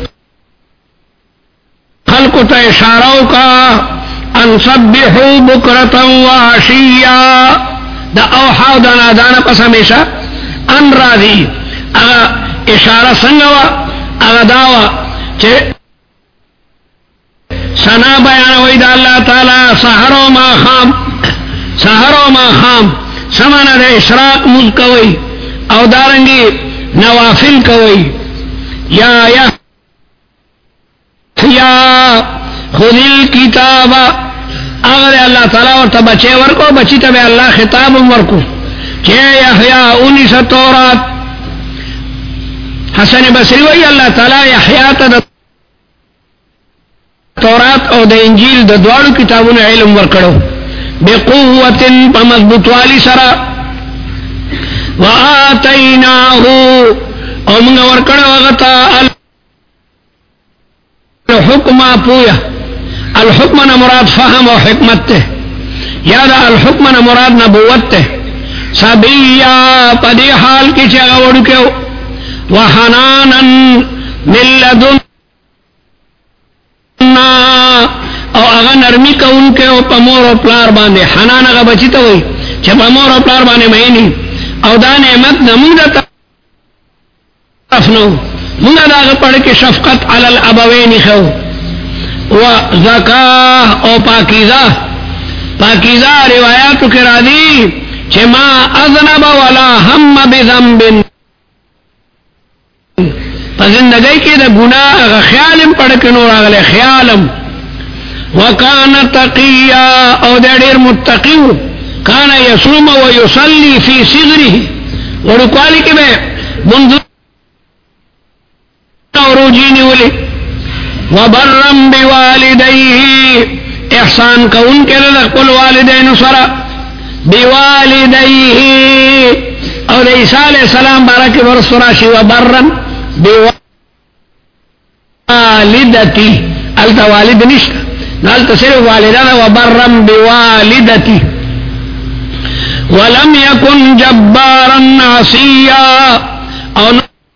خلقو تا اشارو کا ان سبحو بکرتا و عشیا دا اوحا دا نادانا پس ہمیشہ ان راضی اغا اشارہ سنگوا اغا داوا چھے سنا بیان وید اللہ تعالی سحر و ما خام سحر و ما خام سمانا دے اشراق مز کوئی او دارنگی نوافل کوئی یا یا یا خذل کتاب اگر اللہ تعالی ورطا بچے ورکو بچی تب اللہ خطاب ورکو چے یحیاء انیس تورات حسن بصری وی اللہ تعالی یحیاء تا تورات او د انجیل د دوالو کتابونو علم ورکړو بقوت بمضبوط والی سرا وآتیناه او موږ ورکړو غتا الحکم پویا. الحکم نه مراد فهم او حکمت ته یا دا الحکم نه مراد نبوت ته. صبیا پدې حال کې چې هغه ورکو وحنانا من لدن او اغا نرمی کا ان کے او پمور او پلار باندے حنان اغا بچی تا ہوئی چھ پمور او پلار باندے مہینی او دا نعمت نمون دا طرف نو منگا دا اغا پڑھ کے شفقت علی الابوین خو و زکاہ او پاکیزہ پاکیزہ روایاتو کرا دی چھ ما اذنب ولا ہم بذنب زندگی کی دا گناہ خیالم پڑھ کے نور آگلے خیالم وکان تقیا او دا دیر متقیو کان یصوم و یصلی فی صغره ورکوالی کے بے منذ روجینی ولی وبرم بوالدیه احسان کا ان کے رزق قل والدین سرا بوالدیه اور عیسیٰ علیہ السلام بارک ورس راشی وبرم بوالدتی التا والد نشتا نالتا صرف والدانا وبرم بوالدتی ولم يكن جبارا عصيا او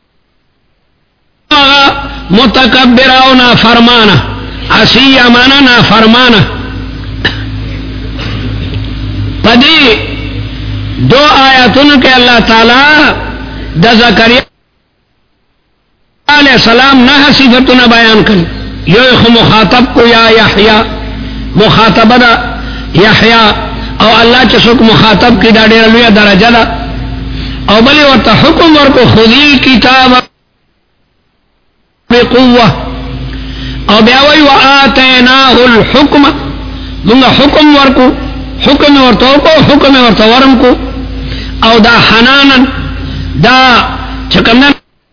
متکبرا او نافرمانا عصيا مانا نافرمانا پدی دو آیاتن کے اللہ تعالی دا زکریا علیہ السلام نہ صفتنا بیان کر یو مخاطب کو یا یحییٰ مخاطب دا یحییٰ او اللہ چسک مخاطب کی دا دیر لویا درجہ دا او بلی ورطا حکم ورکو خذی کتاب بقوة او بیاوی و آتیناہ الحکم منگا حکم ورکو حکم ورطا کو حکم ورطا ورم کو او دا حنانا دا چکمدن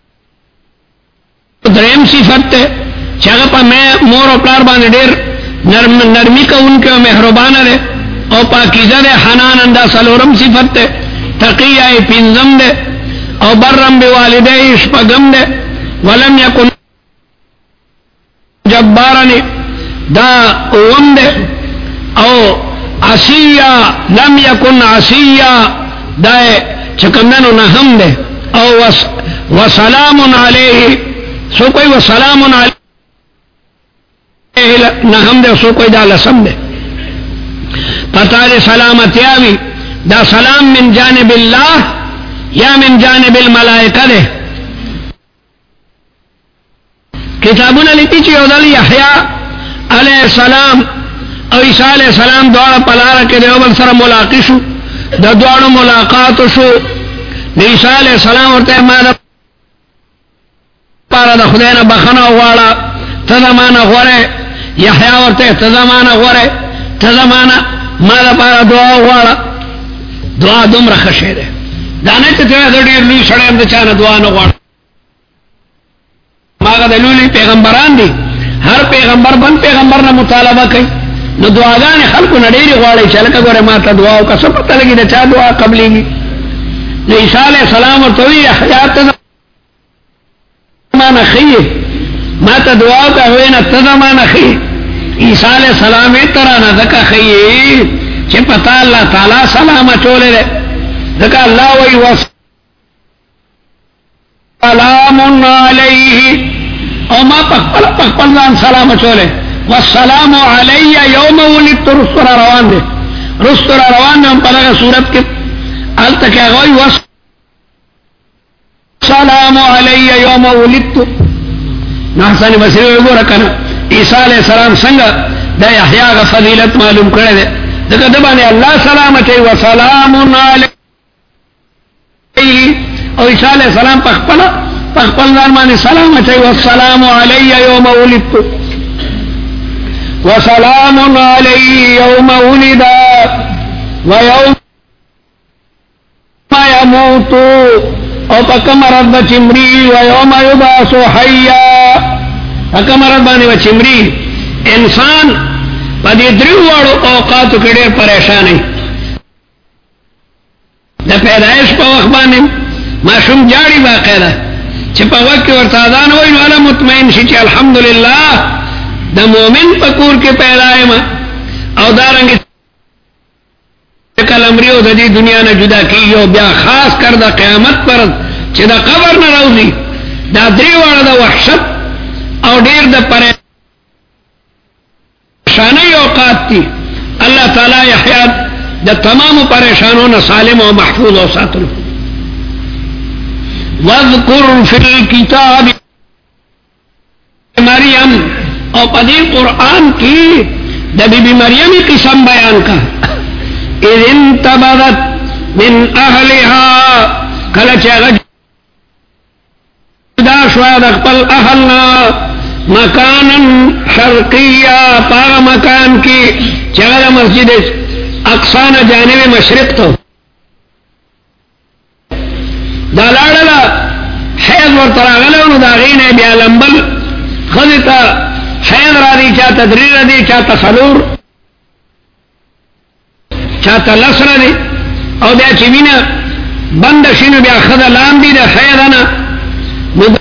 دریم صفت تے چاگا پا میں مور و پلار باندې ډیر نرم نرمی کا ان کے مہربان دے او پاکیزہ دے حنان اندا سلورم صفت تے تقیہ پنزم دے او برم بوالدے شپگم دے ولم یکن جبارانی دا اوم دے او عصیہ لم یکن عصیہ دا چکمدنو نہم دے او وسلام علیہ سو کوئی وسلام علیہ نہم دے سو کوئی دا لسم دے پتا دے سلامتی آوی دا سلام من جانب اللہ یا من جانب الملائکہ دے کتابونا لکی چی اوزل یحیاء علیہ السلام او عیسیٰ علیہ السلام دوارا پلارا کے دیوبل سر ملاقی شو دا دوارا ملاقات شو عیسیٰ علیہ السلام ورطے مادا پارا دا خدینا بخنا غوارا تزمانا غورے یحیاء ورطے تزمانا غورے تزمانا مادا پارا دعا غوارا دعا دم رخشے دے دانے تیوے دیر لوی سڑیم دا چانا دعا نغوارا ماغا دا لولی پیغمبران دی ہر پیغمبر بند پیغمبر نا مطالبہ کئی نو دعاگان خلقو نڈیری غواری چلکا گورے ماتا دعاو کا سب پتہ لگی دا چا دعا قبلی گی نو عیسیٰ علیہ السلام ورطوی حیات تزمانا خیئے ماتا دعاو کا ہوئینا تزمانا خیئے عیسیٰ علیہ السلام ترانا دکا خیئے چھ پتا اللہ تعالی سلامہ چولے دے دکا اللہ وی وسلام علیہ او ما پخپل پخپل دان سلامہ چولے والسلام علی یوم ولدت رستر روان دے رستر روان دے ہم پلگا صورت کے آلتا کیا گوئی والسلام علی یوم ولدت نحسانی بصیری گو رکنا عیسیٰ علیہ السلام سنگا دا یحیاء کا فضیلت معلوم کرے دے دکا دبانے اللہ سلامتی وسلام علی او عیسیٰ علیہ السلام پخپلا پخپل دارمانی سلامتی والسلام علی یوم ولدت وسلام علی یوم ولد ویوم یموت او پکمرد بچمری ویوم یبعث حیا پکمرد بانی بچمری انسان پا دی دریوارو اوقاتو کڑیر پریشانی دا پیدایش پا وقت بانی معشوم جاڑی باقیدہ چھ پا وقت کی ورطادان ہوئی نو علا مطمئن شی چھ الحمدللہ دا مومن پکور کے پیدائے ما او دارنگی کل امریو دا دی دنیا نا جدا کیو بیا خاص کر دا قیامت پر چھ دا قبر نا روزی دا دریوار دا وحشت او دیر دا پریشانی اوقات تی اللہ تعالی یحیاء دا تمام پریشانوں نا سالم و محفوظ و ساتل وَذْكُرْ فِي الْكِتَابِ مریم اور قدیم قرآن کی دا بی بی مریمی قسم بیان کا اذ انتبذت من اہلها کلچ جدا شواد اقبل اہلنا مکانا شرقیہ پاغ مکان کی چغل مسجد اقصان جانب مشرق تو دا لاڑلا حیض ورطراغلونو دا غین بیا لمبل خذتا حیض را دی چاہتا دری را دی چاہتا خلور چاہتا لس را دی او بیا چی بینا بند شنو بیا خذ لام دی دا حیضنا